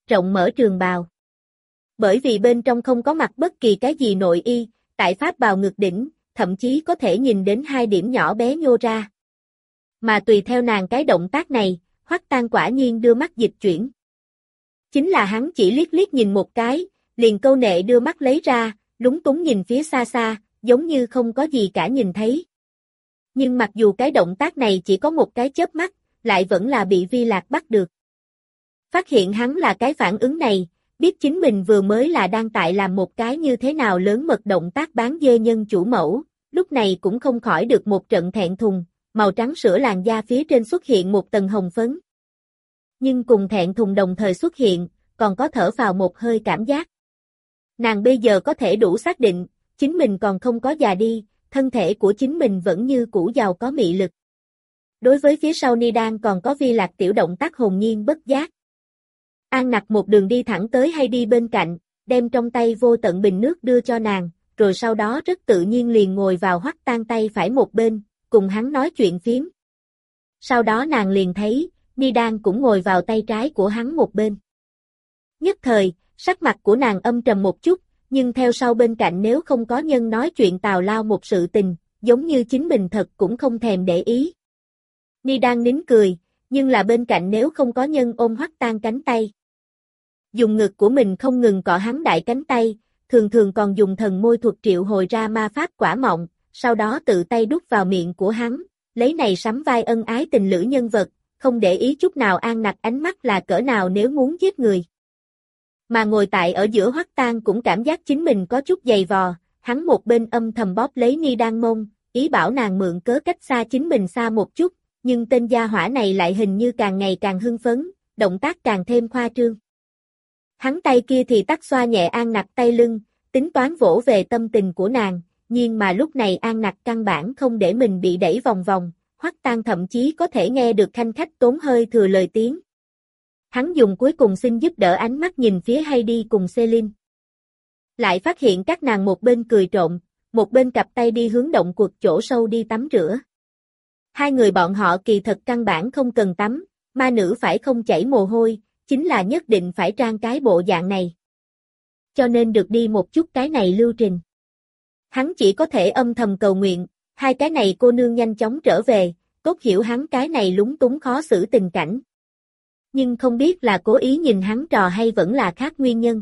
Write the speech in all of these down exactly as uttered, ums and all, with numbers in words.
rộng mở trường bào. Bởi vì bên trong không có mặc bất kỳ cái gì nội y, tại pháp bào ngực đỉnh, thậm chí có thể nhìn đến hai điểm nhỏ bé nhô ra. Mà tùy theo nàng cái động tác này, Hoắc Tang quả nhiên đưa mắt dịch chuyển. Chính là hắn chỉ liếc liếc nhìn một cái, liền câu nệ đưa mắt lấy ra, lúng túng nhìn phía xa xa, giống như không có gì cả nhìn thấy. Nhưng mặc dù cái động tác này chỉ có một cái chớp mắt, lại vẫn là bị Vi Lạc bắt được. Phát hiện hắn là cái phản ứng này, biết chính mình vừa mới là đang tại làm một cái như thế nào lớn mật động tác bán dê nhân chủ mẫu, lúc này cũng không khỏi được một trận thẹn thùng, màu trắng sữa làn da phía trên xuất hiện một tầng hồng phấn. Nhưng cùng thẹn thùng đồng thời xuất hiện, còn có thở phào một hơi cảm giác. Nàng bây giờ có thể đủ xác định, chính mình còn không có già đi, thân thể của chính mình vẫn như cũ giàu có mị lực. Đối với phía sau Ni Đan còn có Vi Lạc tiểu động tác hồn nhiên bất giác. An Nặc một đường đi thẳng tới hay đi bên cạnh, đem trong tay vô tận bình nước đưa cho nàng, rồi sau đó rất tự nhiên liền ngồi vào Hoắc Tang tay phải một bên, cùng hắn nói chuyện phiếm. Sau đó nàng liền thấy, Ni Đan cũng ngồi vào tay trái của hắn một bên. Nhất thời, sắc mặt của nàng âm trầm một chút, nhưng theo sau bên cạnh nếu không có nhân nói chuyện tào lao một sự tình, giống như chính mình thật cũng không thèm để ý. Ni Đan nín cười, nhưng là bên cạnh nếu không có nhân ôm Hoắc Tang cánh tay. Dùng ngực của mình không ngừng cọ hắn đại cánh tay, thường thường còn dùng thần môi thuật triệu hồi ra ma pháp quả mọng, sau đó tự tay đút vào miệng của hắn, lấy này sắm vai ân ái tình lữ nhân vật, không để ý chút nào An Nặc ánh mắt là cỡ nào nếu muốn giết người. Mà ngồi tại ở giữa Hoắc Tang cũng cảm giác chính mình có chút dày vò, hắn một bên âm thầm bóp lấy Ni Đan mông, ý bảo nàng mượn cớ cách xa chính mình xa một chút, nhưng tên gia hỏa này lại hình như càng ngày càng hưng phấn, động tác càng thêm khoa trương. Hắn tay kia thì tắt xoa nhẹ An Nặc tay lưng, tính toán vỗ về tâm tình của nàng, nhưng mà lúc này An Nặc căn bản không để mình bị đẩy vòng vòng, Hoắc Tang thậm chí có thể nghe được khanh khách tốn hơi thừa lời tiếng. Hắn dùng cuối cùng xin giúp đỡ ánh mắt nhìn phía Heidi cùng Celine. Lại phát hiện các nàng một bên cười trộm, một bên cặp tay đi hướng động quật chỗ sâu đi tắm rửa. Hai người bọn họ kỳ thật căn bản không cần tắm, ma nữ phải không chảy mồ hôi, chính là nhất định phải trang cái bộ dạng này. Cho nên được đi một chút cái này lưu trình. Hắn chỉ có thể âm thầm cầu nguyện, hai cái này cô nương nhanh chóng trở về, tốt hiểu hắn cái này lúng túng khó xử tình cảnh. Nhưng không biết là cố ý nhìn hắn trò hay vẫn là khác nguyên nhân.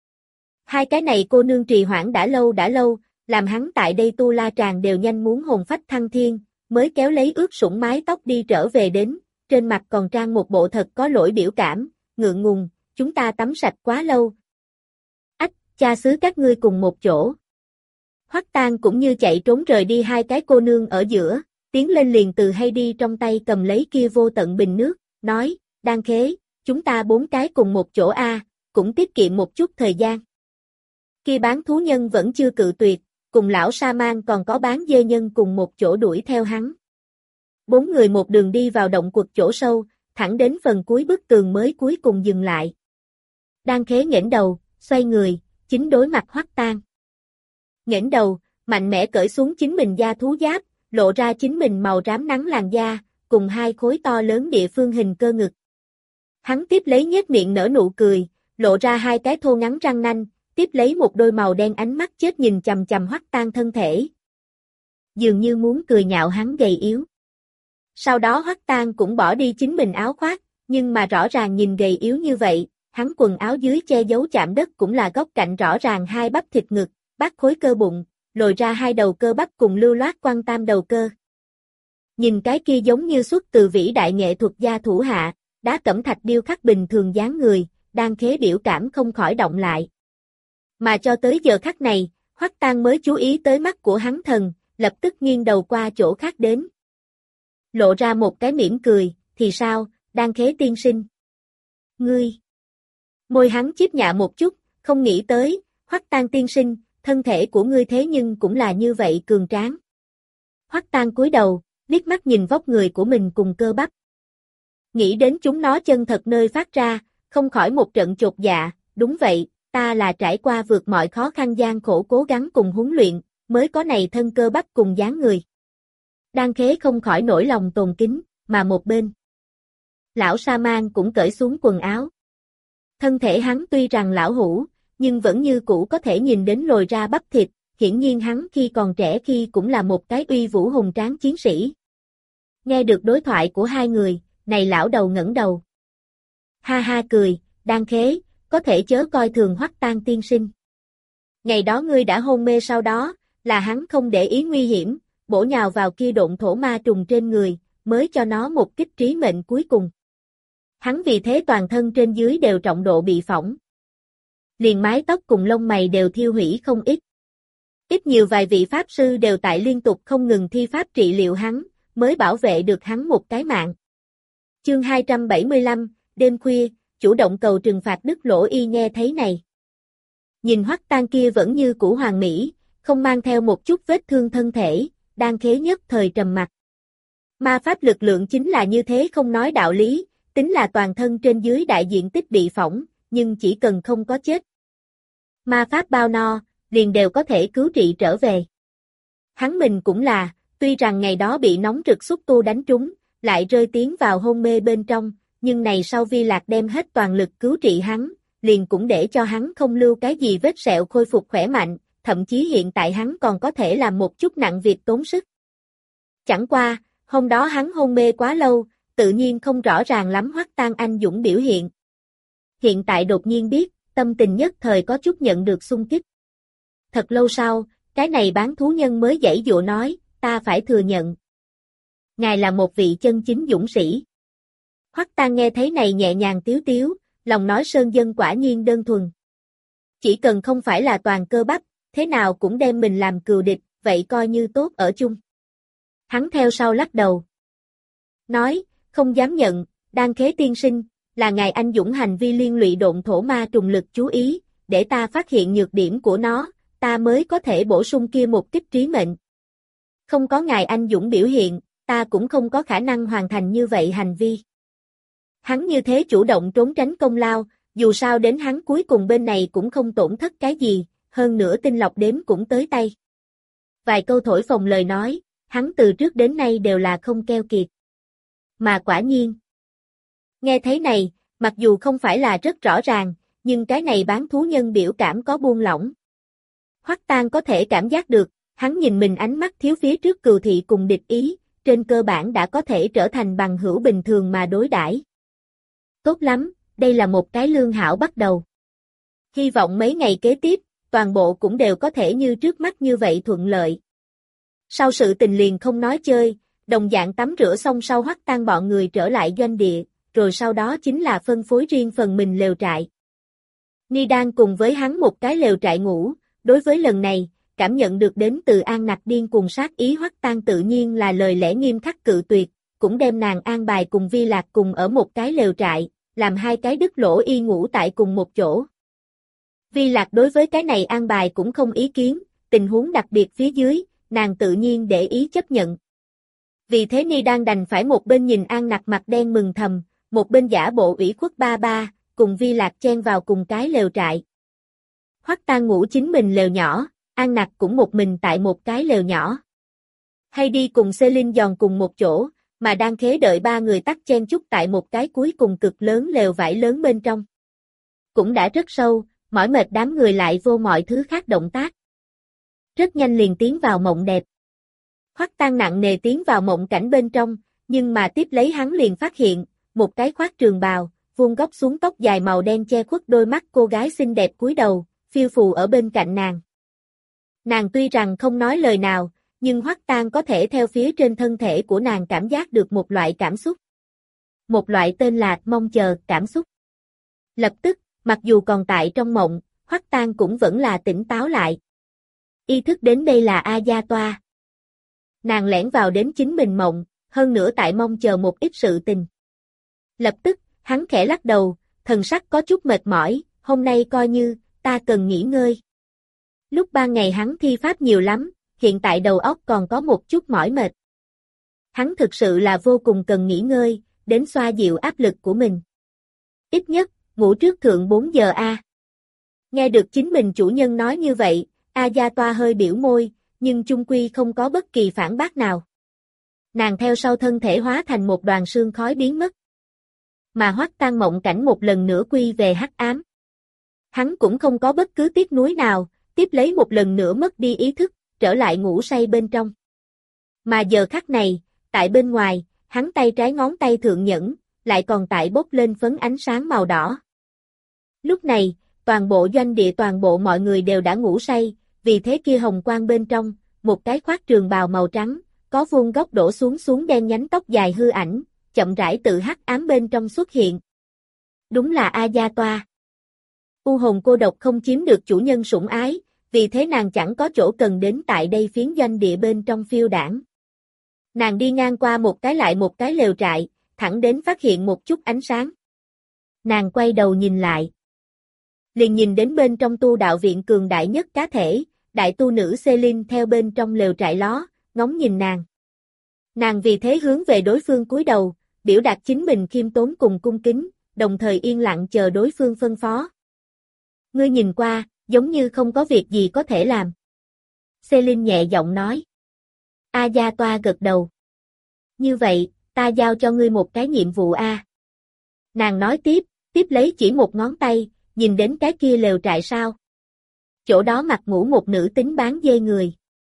Hai cái này cô nương trì hoãn đã lâu đã lâu, làm hắn tại đây tu la tràng đều nhanh muốn hồn phách thăng thiên, mới kéo lấy ướt sũng mái tóc đi trở về đến, trên mặt còn trang một bộ thật có lỗi biểu cảm, ngượng ngùng, chúng ta tắm sạch quá lâu. Ách, cha xứ các ngươi cùng một chỗ. Hoắc Tang cũng như chạy trốn rời đi hai cái cô nương ở giữa, tiến lên liền từ Heidi trong tay cầm lấy kia vô tận bình nước, nói, Đan Khế, chúng ta bốn cái cùng một chỗ a, cũng tiết kiệm một chút thời gian. Kia bán thú nhân vẫn chưa cự tuyệt, cùng lão sa man còn có bán dê nhân cùng một chỗ đuổi theo hắn. Bốn người một đường đi vào động quật chỗ sâu, thẳng đến phần cuối bức tường mới cuối cùng dừng lại. Đan Khế nghển đầu, xoay người, chính đối mặt Hoắc Tang. Nghển đầu, mạnh mẽ cởi xuống chính mình da thú giáp, lộ ra chính mình màu rám nắng làn da, cùng hai khối to lớn địa phương hình cơ ngực. Hắn tiếp lấy nhếch miệng nở nụ cười, lộ ra hai cái thô ngắn răng nanh, tiếp lấy một đôi màu đen ánh mắt chết nhìn chằm chằm Hoắc Tang thân thể. Dường như muốn cười nhạo hắn gầy yếu. Sau đó Hoắc Tang cũng bỏ đi chính mình áo khoác, nhưng mà rõ ràng nhìn gầy yếu như vậy, hắn quần áo dưới che giấu chạm đất cũng là góc cạnh rõ ràng hai bắp thịt ngực, bát khối cơ bụng, lồi ra hai đầu cơ bắp cùng lưu loát quăng tam đầu cơ. Nhìn cái kia giống như xuất từ vĩ đại nghệ thuật gia thủ hạ, đá cẩm thạch điêu khắc bình thường dáng người, Đan Khế biểu cảm không khỏi động lại. Mà cho tới giờ khắc này, Hoắc Tang mới chú ý tới mắt của hắn thần, lập tức nghiêng đầu qua chỗ khác đến. Lộ ra một cái mỉm cười, thì sao, Đan Khế tiên sinh? Ngươi! Môi hắn chíp nhạ một chút, không nghĩ tới, Hoắc Tang tiên sinh, thân thể của ngươi thế nhưng cũng là như vậy cường tráng. Hoắc Tang cúi đầu, liếc mắt nhìn vóc người của mình cùng cơ bắp. Nghĩ đến chúng nó chân thật nơi phát ra, không khỏi một trận chột dạ, đúng vậy, ta là trải qua vượt mọi khó khăn gian khổ cố gắng cùng huấn luyện, mới có này thân cơ bắp cùng dáng người. Đan Khế không khỏi nổi lòng tôn kính, mà một bên. Lão sa man cũng cởi xuống quần áo. Thân thể hắn tuy rằng lão hủ, nhưng vẫn như cũ có thể nhìn đến lồi ra bắp thịt, hiển nhiên hắn khi còn trẻ khi cũng là một cái uy vũ hùng tráng chiến sĩ. Nghe được đối thoại của hai người, này lão đầu ngẩng đầu. Ha ha cười, Đan Khế, có thể chớ coi thường Hoắc Tang tiên sinh. Ngày đó ngươi đã hôn mê sau đó, là hắn không để ý nguy hiểm, bổ nhào vào kia độn thổ ma trùng trên người, mới cho nó một kích trí mệnh cuối cùng. Hắn vì thế toàn thân trên dưới đều trọng độ bị phỏng. Liền mái tóc cùng lông mày đều thiêu hủy không ít. Ít nhiều vài vị pháp sư đều tại liên tục không ngừng thi pháp trị liệu hắn, mới bảo vệ được hắn một cái mạng. Chương hai trăm bảy mươi lăm, đêm khuya, chủ động cầu trừng phạt Đức Lỗ Y nghe thấy này. Nhìn Hoắc Tang kia vẫn như cũ hoàn mỹ, không mang theo một chút vết thương thân thể, Đan Khế nhất thời trầm mặt. Ma pháp lực lượng chính là như thế không nói đạo lý, tính là toàn thân trên dưới đại diện tích bị phỏng, nhưng chỉ cần không có chết. Ma pháp bao no, liền đều có thể cứu trị trở về. Hắn mình cũng là, tuy rằng ngày đó bị nóng rực xúc tu đánh trúng, lại rơi tiến vào hôn mê bên trong, nhưng này sau Vi Lạc đem hết toàn lực cứu trị hắn, liền cũng để cho hắn không lưu cái gì vết sẹo khôi phục khỏe mạnh, thậm chí hiện tại hắn còn có thể làm một chút nặng việc tốn sức. Chẳng qua, hôm đó hắn hôn mê quá lâu, tự nhiên không rõ ràng lắm Hoắc Tang anh dũng biểu hiện. Hiện tại đột nhiên biết, tâm tình nhất thời có chút nhận được xung kích. Thật lâu sau, cái này bán thú nhân mới giãy giụa nói, ta phải thừa nhận. Ngài là một vị chân chính dũng sĩ. Hoắc Tang nghe thấy này nhẹ nhàng tiếu tiếu, lòng nói sơn dân quả nhiên đơn thuần. Chỉ cần không phải là toàn cơ bắp, thế nào cũng đem mình làm cừu địch, vậy coi như tốt ở chung. Hắn theo sau lắc đầu. Nói, không dám nhận, Đan Khế tiên sinh, là ngài anh dũng hành vi liên lụy độn thổ ma trùng lực chú ý, để ta phát hiện nhược điểm của nó, ta mới có thể bổ sung kia một kích trí mệnh. Không có ngài anh dũng biểu hiện, ta cũng không có khả năng hoàn thành như vậy hành vi. Hắn như thế chủ động trốn tránh công lao, dù sao đến hắn cuối cùng bên này cũng không tổn thất cái gì, hơn nữa tinh lọc đếm cũng tới tay. Vài câu thổi phồng lời nói, hắn từ trước đến nay đều là không keo kiệt. Mà quả nhiên. Nghe thấy này, mặc dù không phải là rất rõ ràng, nhưng cái này bán thú nhân biểu cảm có buông lỏng. Hoắc Tang có thể cảm giác được, hắn nhìn mình ánh mắt thiếu phía trước cừu thị cùng địch ý, trên cơ bản đã có thể trở thành bằng hữu bình thường mà đối đãi. Tốt lắm, đây là một cái lương hảo bắt đầu. Hy vọng mấy ngày kế tiếp, toàn bộ cũng đều có thể như trước mắt như vậy thuận lợi. Sau sự tình liền không nói chơi, đồng dạng tắm rửa xong sau Hoắc Tang bọn người trở lại doanh địa, rồi sau đó chính là phân phối riêng phần mình lều trại. Ni Đan cùng với hắn một cái lều trại ngủ, đối với lần này, cảm nhận được đến từ An Nặc điên cuồng sát ý Hoắc Tang tự nhiên là lời lẽ nghiêm khắc cự tuyệt, cũng đem nàng an bài cùng Vi Lạc cùng ở một cái lều trại, làm hai cái Đức Lỗ Y ngủ tại cùng một chỗ. Vi Lạc đối với cái này an bài cũng không ý kiến, tình huống đặc biệt phía dưới, nàng tự nhiên để ý chấp nhận. Vì thế Ni Đan đành phải một bên nhìn An Nặc mặt đen mừng thầm, một bên giả bộ ủy khuất ba ba, cùng Vi Lạc chen vào cùng cái lều trại. Hoắc Tang ngủ chính mình lều nhỏ, An Nặc cũng một mình tại một cái lều nhỏ. Hay đi cùng Celine giòn cùng một chỗ, mà Đan Khế đợi ba người tắt chen chúc tại một cái cuối cùng cực lớn lều vải lớn bên trong. Cũng đã rất sâu, mỏi mệt đám người lại vô mọi thứ khác động tác. Rất nhanh liền tiến vào mộng đẹp. Hoắc Tang nặng nề tiến vào mộng cảnh bên trong, nhưng mà tiếp lấy hắn liền phát hiện, một cái khoác trường bào, vuông góc xuống tóc dài màu đen che khuất đôi mắt cô gái xinh đẹp cúi đầu, phiêu phù ở bên cạnh nàng. Nàng tuy rằng không nói lời nào, nhưng Hoắc Tang có thể theo phía trên thân thể của nàng cảm giác được một loại cảm xúc. Một loại tên là mong chờ cảm xúc. Lập tức, mặc dù còn tại trong mộng, Hoắc Tang cũng vẫn là tỉnh táo lại. Ý thức đến đây là A Gia Toa. Nàng lẻn vào đến chính mình mộng, hơn nữa tại mong chờ một ít sự tình. Lập tức, hắn khẽ lắc đầu, thần sắc có chút mệt mỏi, hôm nay coi như, ta cần nghỉ ngơi. Lúc ban ngày hắn thi pháp nhiều lắm, hiện tại đầu óc còn có một chút mỏi mệt. Hắn thực sự là vô cùng cần nghỉ ngơi, đến xoa dịu áp lực của mình. Ít nhất, ngủ trước thượng bốn giờ a. Nghe được chính mình chủ nhân nói như vậy, A Gia Toa hơi biểu môi, nhưng chung quy không có bất kỳ phản bác nào. Nàng theo sau thân thể hóa thành một đoàn sương khói biến mất. Mà Hoắc Tang mộng cảnh một lần nữa quy về hắc ám. Hắn cũng không có bất cứ tiếc nuối nào, tiếp lấy một lần nữa mất đi ý thức, trở lại ngủ say bên trong. Mà giờ khắc này, tại bên ngoài, hắn tay trái ngón tay thượng nhẫn, lại còn tại bốc lên phấn ánh sáng màu đỏ. Lúc này, toàn bộ doanh địa toàn bộ mọi người đều đã ngủ say, vì thế kia hồng quang bên trong, một cái khoác trường bào màu trắng, có vuông góc đổ xuống xuống đen nhánh tóc dài hư ảnh, chậm rãi tự hắc ám bên trong xuất hiện. Đúng là A Gia Toa. U hồn cô độc không chiếm được chủ nhân sủng ái, vì thế nàng chẳng có chỗ cần đến tại đây phiến doanh địa bên trong phiêu đảng. Nàng đi ngang qua một cái lại một cái lều trại, thẳng đến phát hiện một chút ánh sáng. Nàng quay đầu nhìn lại. Liền nhìn đến bên trong tu đạo viện cường đại nhất cá thể, đại tu nữ Celine theo bên trong lều trại ló, ngóng nhìn nàng. Nàng vì thế hướng về đối phương cúi đầu, biểu đạt chính mình khiêm tốn cùng cung kính, đồng thời yên lặng chờ đối phương phân phó. Ngươi nhìn qua, giống như không có việc gì có thể làm. Celine nhẹ giọng nói. A Gia Toa gật đầu. Như vậy, ta giao cho ngươi một cái nhiệm vụ a. Nàng nói tiếp, tiếp lấy chỉ một ngón tay, nhìn đến cái kia lều trại sao. Chỗ đó mặc ngủ một nữ tính bán dê người.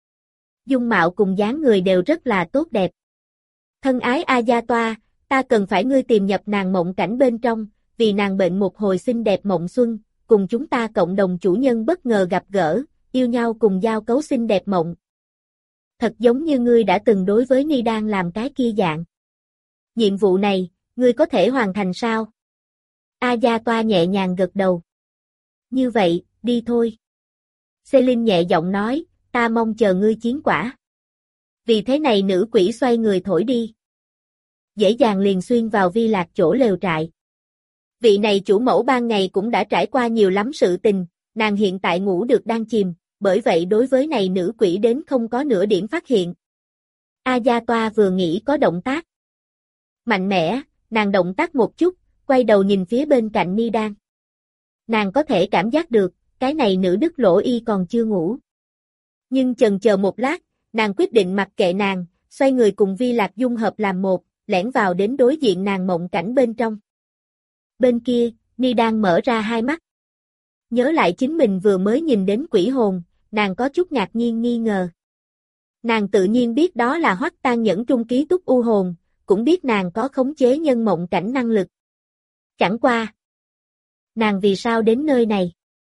Dung mạo cùng dáng người đều rất là tốt đẹp. Thân ái A Gia Toa, ta cần phải ngươi tìm nhập nàng mộng cảnh bên trong, vì nàng bệnh một hồi xinh đẹp mộng xuân, cùng chúng ta cộng đồng chủ nhân bất ngờ gặp gỡ, yêu nhau cùng giao cấu xinh đẹp mộng. Thật giống như ngươi đã từng đối với Ni đang làm cái kia dạng. Nhiệm vụ này, ngươi có thể hoàn thành sao? A Gia Toa nhẹ nhàng gật đầu. Như vậy, đi thôi. Celine nhẹ giọng nói, ta mong chờ ngươi chiến quả. Vì thế này nữ quỷ xoay người thổi đi. Dễ dàng liền xuyên vào Vi Lạc chỗ lều trại. Vị này chủ mẫu ban ngày cũng đã trải qua nhiều lắm sự tình, nàng hiện tại ngủ được đang chìm, bởi vậy đối với này nữ quỷ đến không có nửa điểm phát hiện. A Gia Toa vừa nghĩ có động tác. Mạnh mẽ, nàng động tác một chút, quay đầu nhìn phía bên cạnh Ni Đan. Nàng có thể cảm giác được, cái này nữ đức lỗ y còn chưa ngủ. Nhưng chần chờ một lát, nàng quyết định mặc kệ nàng, xoay người cùng Vi Lạc dung hợp làm một, lẻn vào đến đối diện nàng mộng cảnh bên trong. Bên kia, Ni Đan mở ra hai mắt. Nhớ lại chính mình vừa mới nhìn đến quỷ hồn, nàng có chút ngạc nhiên nghi ngờ. Nàng tự nhiên biết đó là Hoắc Tang nhẫn trung ký túc u hồn, cũng biết nàng có khống chế nhân mộng cảnh năng lực. Chẳng qua. Nàng vì sao đến nơi này?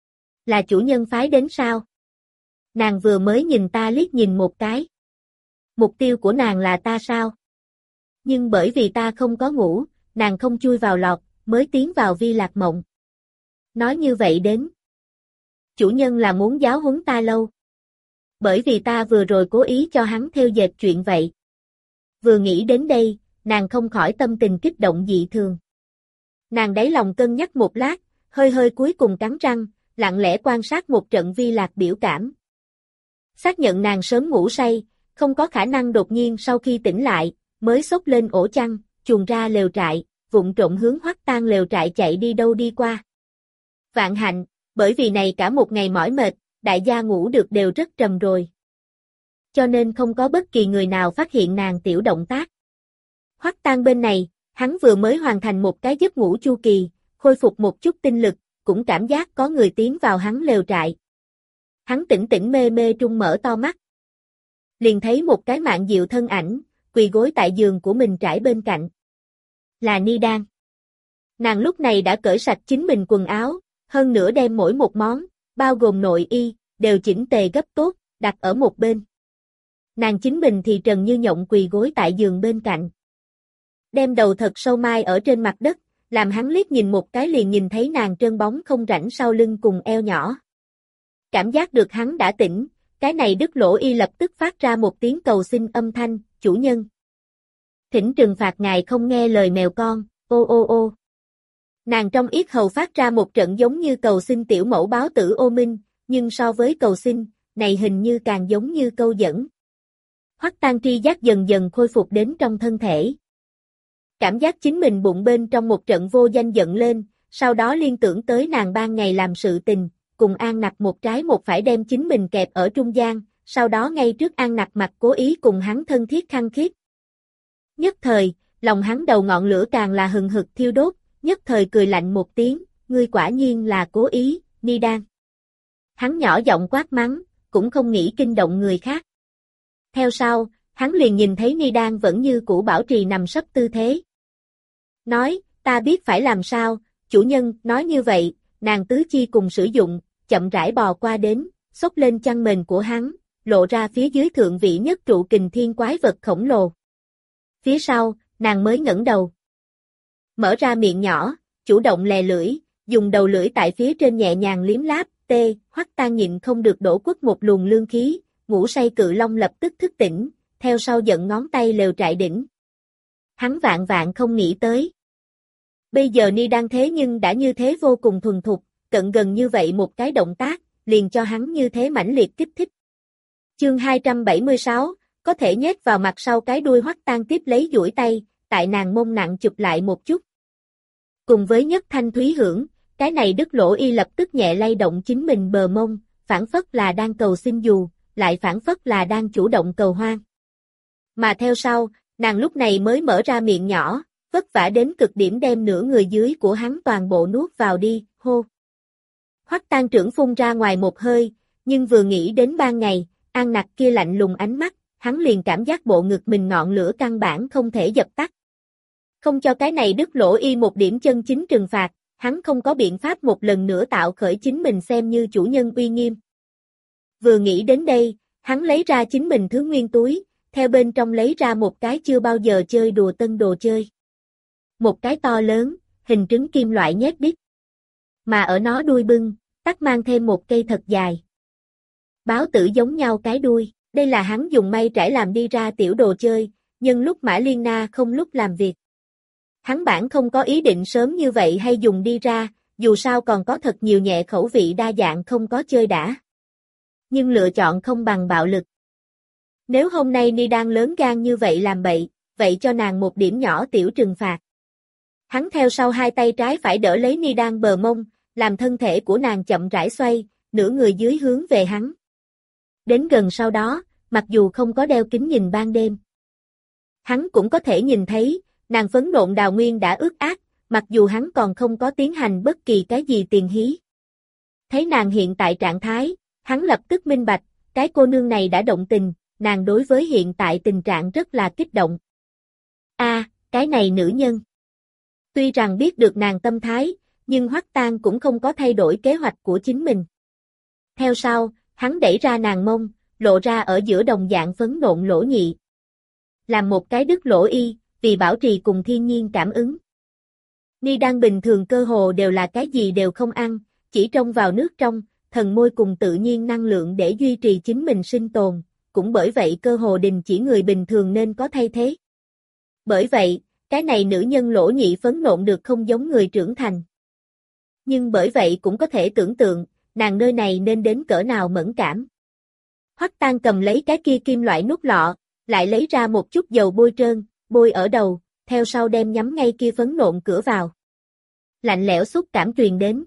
Là chủ nhân phái đến sao? Nàng vừa mới nhìn ta liếc nhìn một cái. Mục tiêu của nàng là ta sao? Nhưng bởi vì ta không có ngủ, nàng không chui vào lọt, mới tiến vào Vi Lạc mộng. Nói như vậy đến. Chủ nhân là muốn giáo huấn ta lâu. Bởi vì ta vừa rồi cố ý cho hắn theo dệt chuyện vậy. Vừa nghĩ đến đây, nàng không khỏi tâm tình kích động dị thường. Nàng đáy lòng cân nhắc một lát, hơi hơi cuối cùng cắn răng, lặng lẽ quan sát một trận Vi Lạc biểu cảm. Xác nhận nàng sớm ngủ say, không có khả năng đột nhiên sau khi tỉnh lại, mới xốc lên ổ chăn, chuồn ra lều trại, vụng trộm hướng Hoắc Tang lều trại chạy đi đâu đi qua. Vạn hạnh, bởi vì này cả một ngày mỏi mệt, đại gia ngủ được đều rất trầm rồi. Cho nên không có bất kỳ người nào phát hiện nàng tiểu động tác. Hoắc Tang bên này, hắn vừa mới hoàn thành một cái giấc ngủ chu kỳ, khôi phục một chút tinh lực, cũng cảm giác có người tiến vào hắn lều trại. Hắn tỉnh tỉnh mê mê trung mở to mắt. Liền thấy một cái mạn diệu thân ảnh, quỳ gối tại giường của mình trải bên cạnh. Là Ni Đan. Nàng lúc này đã cởi sạch chính mình quần áo, hơn nữa đem mỗi một món, bao gồm nội y, đều chỉnh tề gấp tốt, đặt ở một bên. Nàng chính mình thì trần như nhộng quỳ gối tại giường bên cạnh. Đem đầu thật sâu mai ở trên mặt đất, làm hắn liếc nhìn một cái liền nhìn thấy nàng trơn bóng không rãnh sau lưng cùng eo nhỏ. Cảm giác được hắn đã tỉnh, cái này Đức Lỗ Y lập tức phát ra một tiếng cầu xin âm thanh, chủ nhân. Thỉnh trừng phạt ngài không nghe lời mèo con, ô ô ô. Nàng trong yết hầu phát ra một trận giống như cầu xin tiểu mẫu báo tử ô minh, nhưng so với cầu xin, này hình như càng giống như câu dẫn. Hoắc Tang tri giác dần dần khôi phục đến trong thân thể. Cảm giác chính mình bụng bên trong một trận vô danh giận lên, sau đó liên tưởng tới nàng ban ngày làm sự tình, cùng An Nặc một trái một phải đem chính mình kẹp ở trung gian, sau đó ngay trước An Nặc mặt cố ý cùng hắn thân thiết khăng khít. Nhất thời, lòng hắn đầu ngọn lửa càng là hừng hực thiêu đốt, nhất thời cười lạnh một tiếng, ngươi quả nhiên là cố ý, Ni Đan. Hắn nhỏ giọng quát mắng, cũng không nghĩ kinh động người khác. Theo sau, hắn liền nhìn thấy Ni Đan vẫn như cũ bảo trì nằm sấp tư thế. Nói, ta biết phải làm sao, chủ nhân, nói như vậy, nàng tứ chi cùng sử dụng, chậm rãi bò qua đến, xốc lên chăn mền của hắn, lộ ra phía dưới thượng vị nhất trụ kình thiên quái vật khổng lồ. Phía sau, nàng mới ngẩng đầu. Mở ra miệng nhỏ, chủ động lè lưỡi, dùng đầu lưỡi tại phía trên nhẹ nhàng liếm láp, tê, Hoắc Tan nhịn không được đổ quất một luồng lương khí, ngủ say cự long lập tức thức tỉnh, theo sau giận ngón tay lều trại đỉnh. Hắn vạn vạn không nghĩ tới. Bây giờ Ni Đan thế nhưng đã như thế vô cùng thuần thục, cận gần như vậy một cái động tác, liền cho hắn như thế mãnh liệt kích thích. Chương hai trăm bảy mươi sáu, có thể nhét vào mặt sau cái đuôi Hoắc Tan tiếp lấy duỗi tay, tại nàng mông nặng chụp lại một chút. Cùng với nhất thanh thúy hưởng, cái này Đức Lỗ Y lập tức nhẹ lay động chính mình bờ mông, phản phất là đang cầu xin dù, lại phản phất là đang chủ động cầu hoan. Mà theo sau, nàng lúc này mới mở ra miệng nhỏ, vất vả đến cực điểm đem nửa người dưới của hắn toàn bộ nuốt vào đi, hô. Hoắc Tan trưởng phun ra ngoài một hơi, nhưng vừa nghĩ đến ban ngày, An Nặc kia lạnh lùng ánh mắt, hắn liền cảm giác bộ ngực mình ngọn lửa căn bản không thể dập tắt. Không cho cái này Đức Lỗ Y một điểm chân chính trừng phạt, hắn không có biện pháp một lần nữa tạo khởi chính mình xem như chủ nhân uy nghiêm. Vừa nghĩ đến đây, hắn lấy ra chính mình thứ nguyên túi, theo bên trong lấy ra một cái chưa bao giờ chơi đùa tân đồ chơi. Một cái to lớn, hình trứng kim loại nhét đít. Mà ở nó đuôi bưng, tắt mang thêm một cây thật dài. Báo tử giống nhau cái đuôi, đây là hắn dùng may trải làm đi ra tiểu đồ chơi, nhưng lúc Mã Liên Na không lúc làm việc. Hắn bản không có ý định sớm như vậy hay dùng đi ra, dù sao còn có thật nhiều nhẹ khẩu vị đa dạng không có chơi đã. Nhưng lựa chọn không bằng bạo lực. Nếu hôm nay Ni Đan lớn gan như vậy làm bậy, vậy cho nàng một điểm nhỏ tiểu trừng phạt. Hắn theo sau hai tay trái phải đỡ lấy Ni Đan bờ mông, làm thân thể của nàng chậm rãi xoay, nửa người dưới hướng về hắn. Đến gần sau đó, mặc dù không có đeo kính nhìn ban đêm, hắn cũng có thể nhìn thấy, nàng phấn nộn đào nguyên đã ướt át, mặc dù hắn còn không có tiến hành bất kỳ cái gì tiền hí. Thấy nàng hiện tại trạng thái, hắn lập tức minh bạch, cái cô nương này đã động tình, nàng đối với hiện tại tình trạng rất là kích động. A, à, cái này nữ nhân. Tuy rằng biết được nàng tâm thái, nhưng Hoắc Tan cũng không có thay đổi kế hoạch của chính mình. Theo sau, hắn đẩy ra nàng mông, lộ ra ở giữa đồng dạng phấn nộn lỗ nhị. Làm một cái Đức Lỗ Y, vì bảo trì cùng thiên nhiên cảm ứng. Ni Đan bình thường cơ hồ đều là cái gì đều không ăn, chỉ trông vào nước trong, thần môi cùng tự nhiên năng lượng để duy trì chính mình sinh tồn, cũng bởi vậy cơ hồ đình chỉ người bình thường nên có thay thế. Bởi vậy, cái này nữ nhân lỗ nhị phấn nộn được không giống người trưởng thành. Nhưng bởi vậy cũng có thể tưởng tượng, nàng nơi này nên đến cỡ nào mẫn cảm. Hoắc Tan cầm lấy cái kia kim loại nút lọ, lại lấy ra một chút dầu bôi trơn, bôi ở đầu, theo sau đem nhắm ngay kia phấn nộn cửa vào. Lạnh lẽo xúc cảm truyền đến.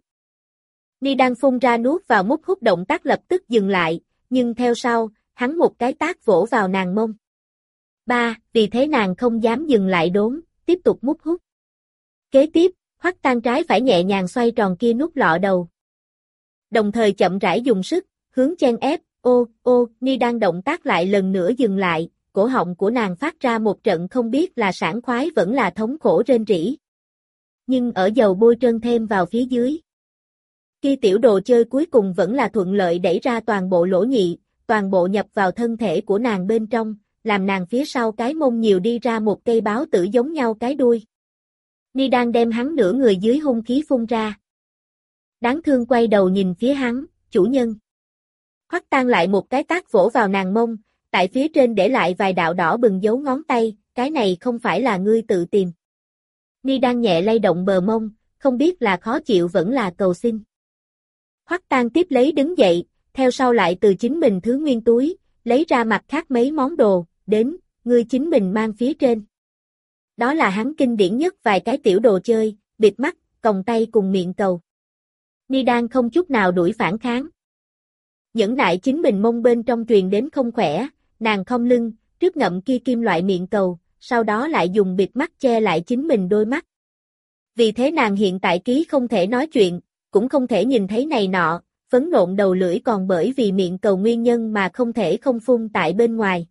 Ni Đan phun ra nuốt vào mút hút động tác lập tức dừng lại, nhưng theo sau, hắn một cái tát vỗ vào nàng mông. Ba, vì thế nàng không dám dừng lại đốn, tiếp tục mút hút. Kế tiếp, Hoắc Tan trái phải nhẹ nhàng xoay tròn kia nút lọ đầu. Đồng thời chậm rãi dùng sức, hướng chen ép, ô, ô, Ni Đan động tác lại lần nữa dừng lại, cổ họng của nàng phát ra một trận không biết là sảng khoái vẫn là thống khổ rên rỉ. Nhưng ở dầu bôi trơn thêm vào phía dưới. Kia tiểu đồ chơi cuối cùng vẫn là thuận lợi đẩy ra toàn bộ lỗ nhị, toàn bộ nhập vào thân thể của nàng bên trong, làm nàng phía sau cái mông nhiều đi ra một cây báo tử giống nhau cái đuôi. Ni Đan đem hắn nửa người dưới hung khí phun ra. Đáng thương quay đầu nhìn phía hắn, chủ nhân. Hoắc Tan lại một cái tát vỗ vào nàng mông, tại phía trên để lại vài đạo đỏ bừng dấu ngón tay, cái này không phải là ngươi tự tìm. Ni Đan nhẹ lay động bờ mông, không biết là khó chịu vẫn là cầu xin. Hoắc Tan tiếp lấy đứng dậy, theo sau lại từ chính mình thứ nguyên túi, lấy ra mặt khác mấy món đồ, đến, ngươi chính mình mang phía trên. Đó là hắn kinh điển nhất vài cái tiểu đồ chơi, bịt mắt, còng tay cùng miệng cầu. Ni Đan không chút nào đuổi phản kháng. Nhẫn nại chính mình mông bên trong truyền đến không khỏe, nàng khom lưng, trước ngậm kia kim loại miệng cầu, sau đó lại dùng bịt mắt che lại chính mình đôi mắt. Vì thế nàng hiện tại ký không thể nói chuyện, cũng không thể nhìn thấy này nọ, phấn nộn đầu lưỡi còn bởi vì miệng cầu nguyên nhân mà không thể không phun tại bên ngoài.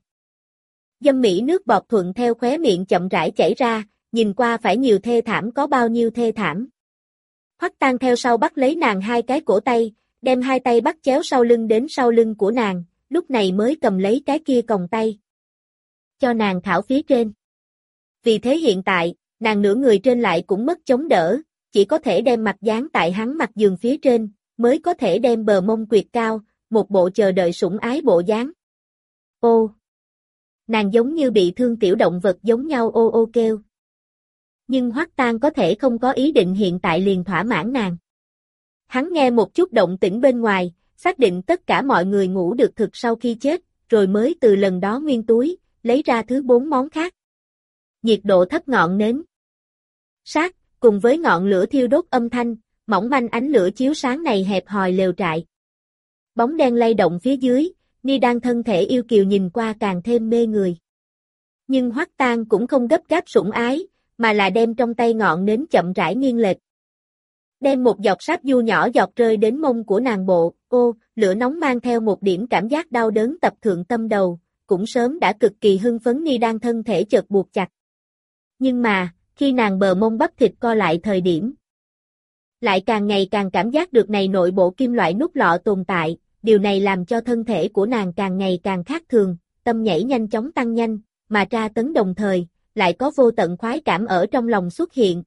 Dâm mỹ nước bọt thuận theo khóe miệng chậm rãi chảy ra, nhìn qua phải nhiều thê thảm có bao nhiêu thê thảm. Hoắc Tang theo sau bắt lấy nàng hai cái cổ tay, đem hai tay bắt chéo sau lưng đến sau lưng của nàng, lúc này mới cầm lấy cái kia còng tay. Cho nàng thảo phía trên. Vì thế hiện tại, nàng nửa người trên lại cũng mất chống đỡ, chỉ có thể đem mặt dán tại hắn mặt giường phía trên, mới có thể đem bờ mông quyệt cao, một bộ chờ đợi sủng ái bộ dáng. Ô! Nàng giống như bị thương tiểu động vật giống nhau ô ô kêu. Nhưng Hoắc Tang có thể không có ý định hiện tại liền thỏa mãn nàng. Hắn nghe một chút động tĩnh bên ngoài, xác định tất cả mọi người ngủ được thực sau khi chết, rồi mới từ lần đó nguyên túi, lấy ra thứ bốn món khác. Nhiệt độ thấp ngọn nến. Sát, cùng với ngọn lửa thiêu đốt âm thanh, mỏng manh ánh lửa chiếu sáng này hẹp hòi lều trại. Bóng đen lay động phía dưới, Ni Đan thân thể yêu kiều nhìn qua càng thêm mê người. Nhưng Hoắc Tang cũng không gấp gáp sủng ái, mà là đem trong tay ngọn nến chậm rãi nghiêng lệch. Đem một giọt sáp du nhỏ giọt rơi đến mông của nàng bộ, ô, lửa nóng mang theo một điểm cảm giác đau đớn tập thượng tâm đầu, cũng sớm đã cực kỳ hưng phấn Ni Đan thân thể chợt buộc chặt. Nhưng mà, khi nàng bờ mông bắp thịt co lại thời điểm, lại càng ngày càng cảm giác được này nội bộ kim loại nút lọ tồn tại, điều này làm cho thân thể của nàng càng ngày càng khác thường, tâm nhảy nhanh chóng tăng nhanh, mà tra tấn đồng thời, lại có vô tận khoái cảm ở trong lòng xuất hiện.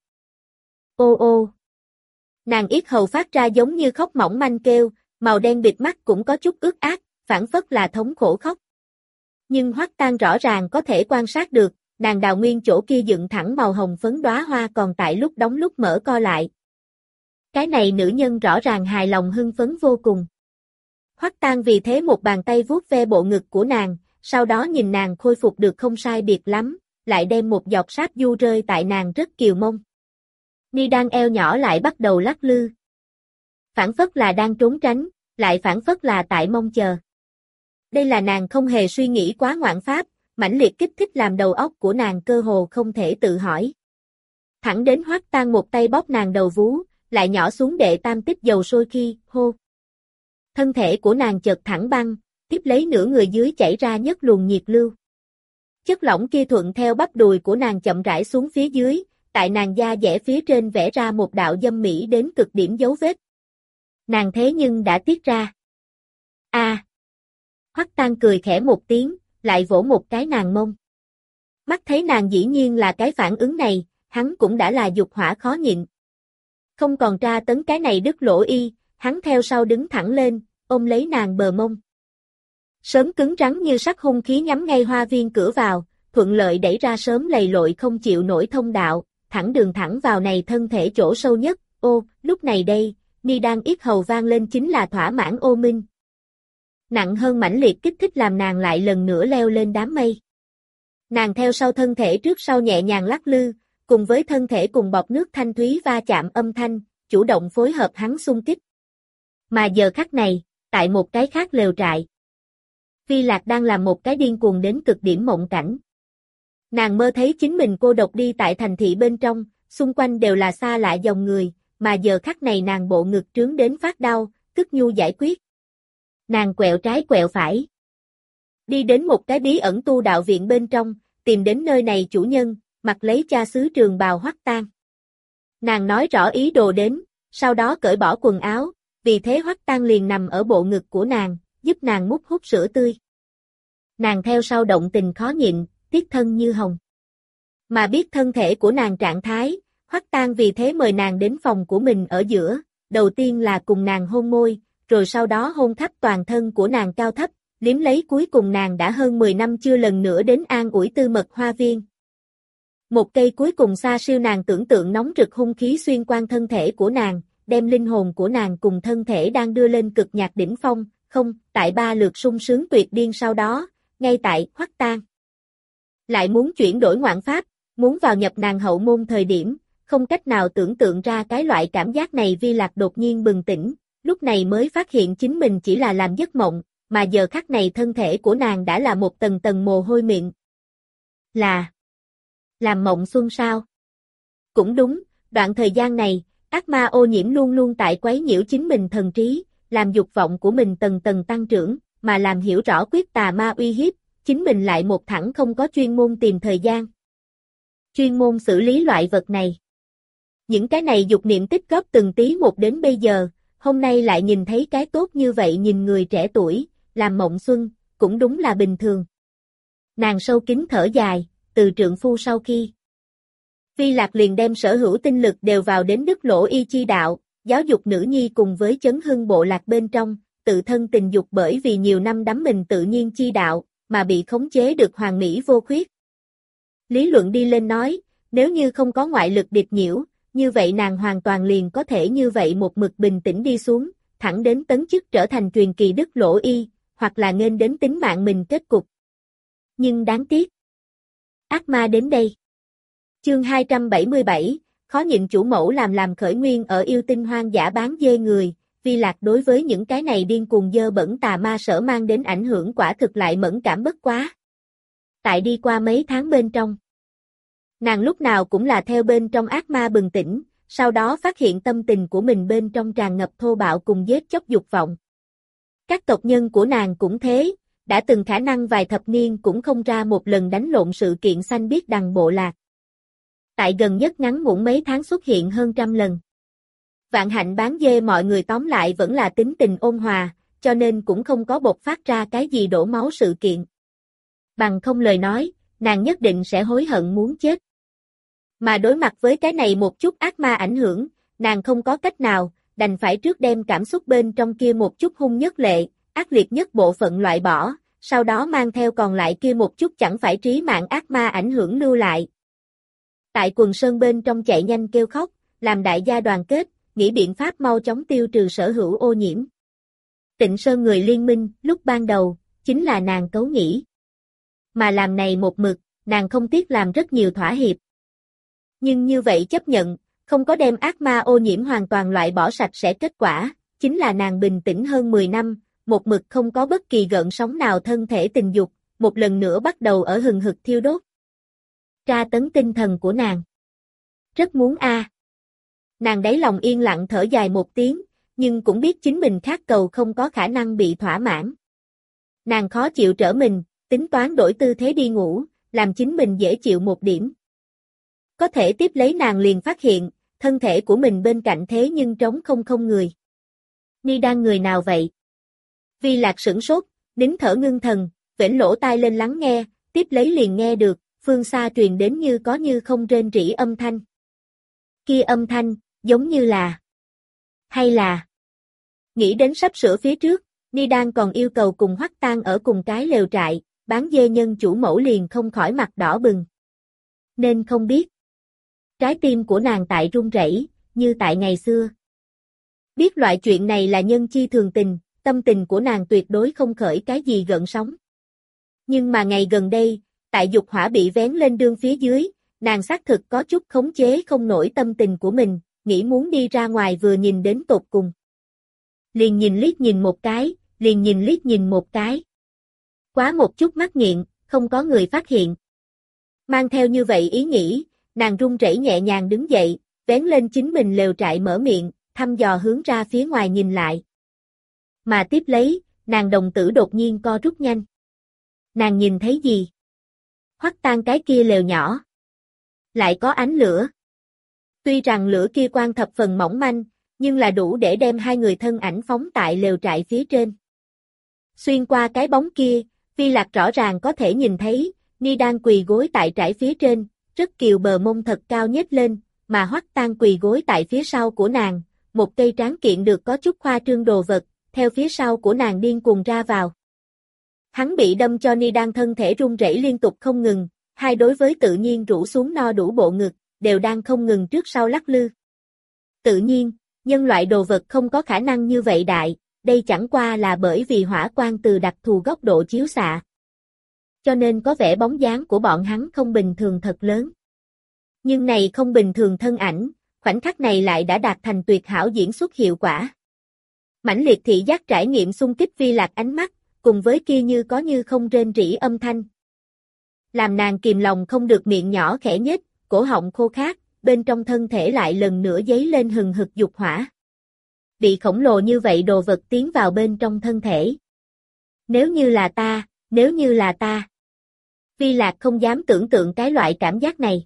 Ô ô! Nàng yết hầu phát ra giống như khóc mỏng manh kêu, màu đen bịt mắt cũng có chút ướt át, phản phất là thống khổ khóc. Nhưng Hoắc Tang rõ ràng có thể quan sát được, nàng đào nguyên chỗ kia dựng thẳng màu hồng phấn đóa hoa còn tại lúc đóng lúc mở co lại. Cái này nữ nhân rõ ràng hài lòng hưng phấn vô cùng. Hoắc Tang vì thế một bàn tay vuốt ve bộ ngực của nàng, sau đó nhìn nàng khôi phục được không sai biệt lắm, lại đem một giọt sáp du rơi tại nàng rất kiều mông. Ni Đan eo nhỏ lại bắt đầu lắc lư. Phản phất là đang trốn tránh, lại phản phất là tại mong chờ. Đây là nàng không hề suy nghĩ quá ngoạn pháp, mãnh liệt kích thích làm đầu óc của nàng cơ hồ không thể tự hỏi. Thẳng đến Hoắc Tang một tay bóp nàng đầu vú, lại nhỏ xuống đệ tam tích dầu sôi khi, hô. Thân thể của nàng chợt thẳng băng, tiếp lấy nửa người dưới chảy ra nhất luồng nhiệt lưu. Chất lỏng kia thuận theo bắp đùi của nàng chậm rãi xuống phía dưới, tại nàng da dẻ phía trên vẽ ra một đạo dâm mỹ đến cực điểm dấu vết. Nàng thế nhưng đã tiết ra. A. À. Hoắc Tang cười khẽ một tiếng, lại vỗ một cái nàng mông. Mắt thấy nàng dĩ nhiên là cái phản ứng này, hắn cũng đã là dục hỏa khó nhịn. Không còn tra tấn cái này đứt lỗ y, hắn theo sau đứng thẳng lên, ôm lấy nàng bờ mông. Sớm cứng rắn như sắt hung khí nhắm ngay hoa viên cửa vào, thuận lợi đẩy ra sớm lầy lội không chịu nổi thông đạo, thẳng đường thẳng vào này thân thể chỗ sâu nhất. Ô, lúc này đây, Ni Đan yết hầu vang lên chính là thỏa mãn ô minh. Nặng hơn mãnh liệt kích thích làm nàng lại lần nữa leo lên đám mây. Nàng theo sau thân thể trước sau nhẹ nhàng lắc lư, cùng với thân thể cùng bọt nước thanh thúy va chạm âm thanh, chủ động phối hợp hắn xung kích. Mà giờ khắc này, tại một cái khác lều trại, Phi Lạc đang làm một cái điên cuồng đến cực điểm mộng cảnh. Nàng mơ thấy chính mình cô độc đi tại thành thị bên trong, xung quanh đều là xa lạ dòng người, mà giờ khắc này nàng bộ ngực trướng đến phát đau, tức nhu giải quyết. Nàng quẹo trái quẹo phải. Đi đến một cái bí ẩn tu đạo viện bên trong, tìm đến nơi này chủ nhân, mặc lấy cha xứ trường bào Hoắc Tang. Nàng nói rõ ý đồ đến, sau đó cởi bỏ quần áo, vì thế Hoắc Tang liền nằm ở bộ ngực của nàng, giúp nàng mút hút sữa tươi. Nàng theo sau động tình khó nhịn, tiết thân như hồng. Mà biết thân thể của nàng trạng thái, Hoắc Tang vì thế mời nàng đến phòng của mình ở giữa, đầu tiên là cùng nàng hôn môi, rồi sau đó hôn khắp toàn thân của nàng cao thấp, liếm lấy cuối cùng nàng đã hơn mười năm chưa lần nữa đến an ủi tư mật hoa viên. Một cây cuối cùng xa siêu nàng tưởng tượng nóng rực hung khí xuyên qua thân thể của nàng, đem linh hồn của nàng cùng thân thể đang đưa lên cực nhạc đỉnh phong, không, tại ba lượt sung sướng tuyệt điên sau đó, ngay tại Hoắc Tang lại muốn chuyển đổi ngoạn pháp, muốn vào nhập nàng hậu môn thời điểm, không cách nào tưởng tượng ra cái loại cảm giác này. Vi Lạc đột nhiên bừng tỉnh, lúc này mới phát hiện chính mình chỉ là làm giấc mộng, mà giờ khắc này thân thể của nàng đã là một tầng tầng mồ hôi miệng. Là Làm mộng xuân sao? Cũng đúng, đoạn thời gian này, ác ma ô nhiễm luôn luôn tại quấy nhiễu chính mình thần trí, làm dục vọng của mình tầng tầng tăng trưởng, mà làm hiểu rõ quyết tà ma uy hiếp, chính mình lại một thẳng không có chuyên môn tìm thời gian. Chuyên môn xử lý loại vật này. Những cái này dục niệm tích góp từng tí một đến bây giờ, hôm nay lại nhìn thấy cái tốt như vậy nhìn người trẻ tuổi, làm mộng xuân, cũng đúng là bình thường. Nàng sâu kín thở dài, từ trượng phu sau khi. Vi Lạc liền đem sở hữu tinh lực đều vào đến Đức Lỗ Y chi đạo, giáo dục nữ nhi cùng với chấn hưng bộ lạc bên trong, tự thân tình dục bởi vì nhiều năm đắm mình tự nhiên chi đạo, mà bị khống chế được hoàn mỹ vô khuyết. Lý luận đi lên nói, nếu như không có ngoại lực điệp nhiễu, như vậy nàng hoàn toàn liền có thể như vậy một mực bình tĩnh đi xuống, thẳng đến tấn chức trở thành truyền kỳ Đức Lỗ Y, hoặc là nghênh đến tính mạng mình kết cục. Nhưng đáng tiếc. Ác ma đến đây. Chương hai trăm bảy mươi bảy, khó nhịn chủ mẫu làm làm khởi nguyên ở yêu tinh hoang dã bán dê người, Vi Lạc đối với những cái này điên cuồng dơ bẩn tà ma sở mang đến ảnh hưởng quả thực lại mẫn cảm bất quá. Tại đi qua mấy tháng bên trong, nàng lúc nào cũng là theo bên trong ác ma bừng tỉnh, sau đó phát hiện tâm tình của mình bên trong tràn ngập thô bạo cùng giết chóc dục vọng. Các tộc nhân của nàng cũng thế, đã từng khả năng vài thập niên cũng không ra một lần đánh lộn sự kiện xanh biết đằng bộ lạc. Tại gần nhất ngắn ngủn mấy tháng xuất hiện hơn trăm lần. Vạn hạnh bán dê mọi người tóm lại vẫn là tính tình ôn hòa, cho nên cũng không có bộc phát ra cái gì đổ máu sự kiện. Bằng không lời nói, nàng nhất định sẽ hối hận muốn chết. Mà đối mặt với cái này một chút ác ma ảnh hưởng, nàng không có cách nào, đành phải trước đem cảm xúc bên trong kia một chút hung nhất lệ, ác liệt nhất bộ phận loại bỏ, sau đó mang theo còn lại kia một chút chẳng phải trí mạng ác ma ảnh hưởng lưu lại. Tại quần sơn bên trong chạy nhanh kêu khóc, làm đại gia đoàn kết, nghĩ biện pháp mau chóng tiêu trừ sở hữu ô nhiễm. Tịnh Sơn người liên minh, lúc ban đầu, chính là nàng cấu nghĩ. Mà làm này một mực, nàng không tiếc làm rất nhiều thỏa hiệp. Nhưng như vậy chấp nhận, không có đem ác ma ô nhiễm hoàn toàn loại bỏ sạch sẽ kết quả, chính là nàng bình tĩnh hơn mười năm, một mực không có bất kỳ gợn sóng nào thân thể tình dục, một lần nữa bắt đầu ở hừng hực thiêu đốt. Tra tấn tinh thần của nàng. Rất muốn a. À. Nàng đáy lòng yên lặng thở dài một tiếng, nhưng cũng biết chính mình khát cầu không có khả năng bị thỏa mãn. Nàng khó chịu trở mình, tính toán đổi tư thế đi ngủ, làm chính mình dễ chịu một điểm. Có thể tiếp lấy nàng liền phát hiện, thân thể của mình bên cạnh thế nhưng trống không không người. Ni đang người nào vậy? Vi Lạc sửng sốt, nín thở ngưng thần, vểnh lỗ tai lên lắng nghe, tiếp lấy liền nghe được, phương xa truyền đến như có như không rên rỉ âm thanh. Kia âm thanh, giống như là... Hay là... Nghĩ đến sắp sửa phía trước, Ni đang còn yêu cầu cùng Hoắc Tang ở cùng cái lều trại, bán dê nhân chủ mẫu liền không khỏi mặt đỏ bừng. Nên không biết. Trái tim của nàng tại run rẩy, như tại ngày xưa. Biết loại chuyện này là nhân chi thường tình, tâm tình của nàng tuyệt đối không khởi cái gì gợn sóng. Nhưng mà ngày gần đây, tại dục hỏa bị vén lên đương phía dưới, nàng xác thực có chút khống chế không nổi tâm tình của mình, nghĩ muốn đi ra ngoài vừa nhìn đến tột cùng. Liền nhìn liếc nhìn một cái, liền nhìn liếc nhìn một cái. Quá một chút mắc nghiện, không có người phát hiện. Mang theo như vậy ý nghĩ, nàng run rẩy nhẹ nhàng đứng dậy, vén lên chính mình lều trại mở miệng, thăm dò hướng ra phía ngoài nhìn lại. Mà tiếp lấy, nàng đồng tử đột nhiên co rút nhanh. Nàng nhìn thấy gì? Hoắc Tang cái kia lều nhỏ. Lại có ánh lửa. Tuy rằng lửa kia quang thập phần mỏng manh, nhưng là đủ để đem hai người thân ảnh phóng tại lều trại phía trên. Xuyên qua cái bóng kia, Vi Lạc rõ ràng có thể nhìn thấy, Ni đang quỳ gối tại trại phía trên, rất kiều bờ mông thật cao nhếch lên, mà Hoắc Tang quỳ gối tại phía sau của nàng, một cây tráng kiện được có chút khoa trương đồ vật, theo phía sau của nàng điên cuồng ra vào. Hắn bị đâm cho Ni đang thân thể run rẩy liên tục không ngừng, hai đối với tự nhiên rũ xuống no đủ bộ ngực, đều đang không ngừng trước sau lắc lư. Tự nhiên, nhân loại đồ vật không có khả năng như vậy đại, đây chẳng qua là bởi vì hỏa quang từ đặc thù góc độ chiếu xạ. Cho nên có vẻ bóng dáng của bọn hắn không bình thường thật lớn. Nhưng này không bình thường thân ảnh, khoảnh khắc này lại đã đạt thành tuyệt hảo diễn xuất hiệu quả. Mãnh liệt thị giác trải nghiệm xung kích Vi Lạc ánh mắt, cùng với kia như có như không rên rỉ âm thanh. Làm nàng kìm lòng không được miệng nhỏ khẽ nhếch, cổ họng khô khát, bên trong thân thể lại lần nữa dấy lên hừng hực dục hỏa. Bị khổng lồ như vậy đồ vật tiến vào bên trong thân thể. Nếu như là ta, nếu như là ta. Vi Lạc không dám tưởng tượng cái loại cảm giác này.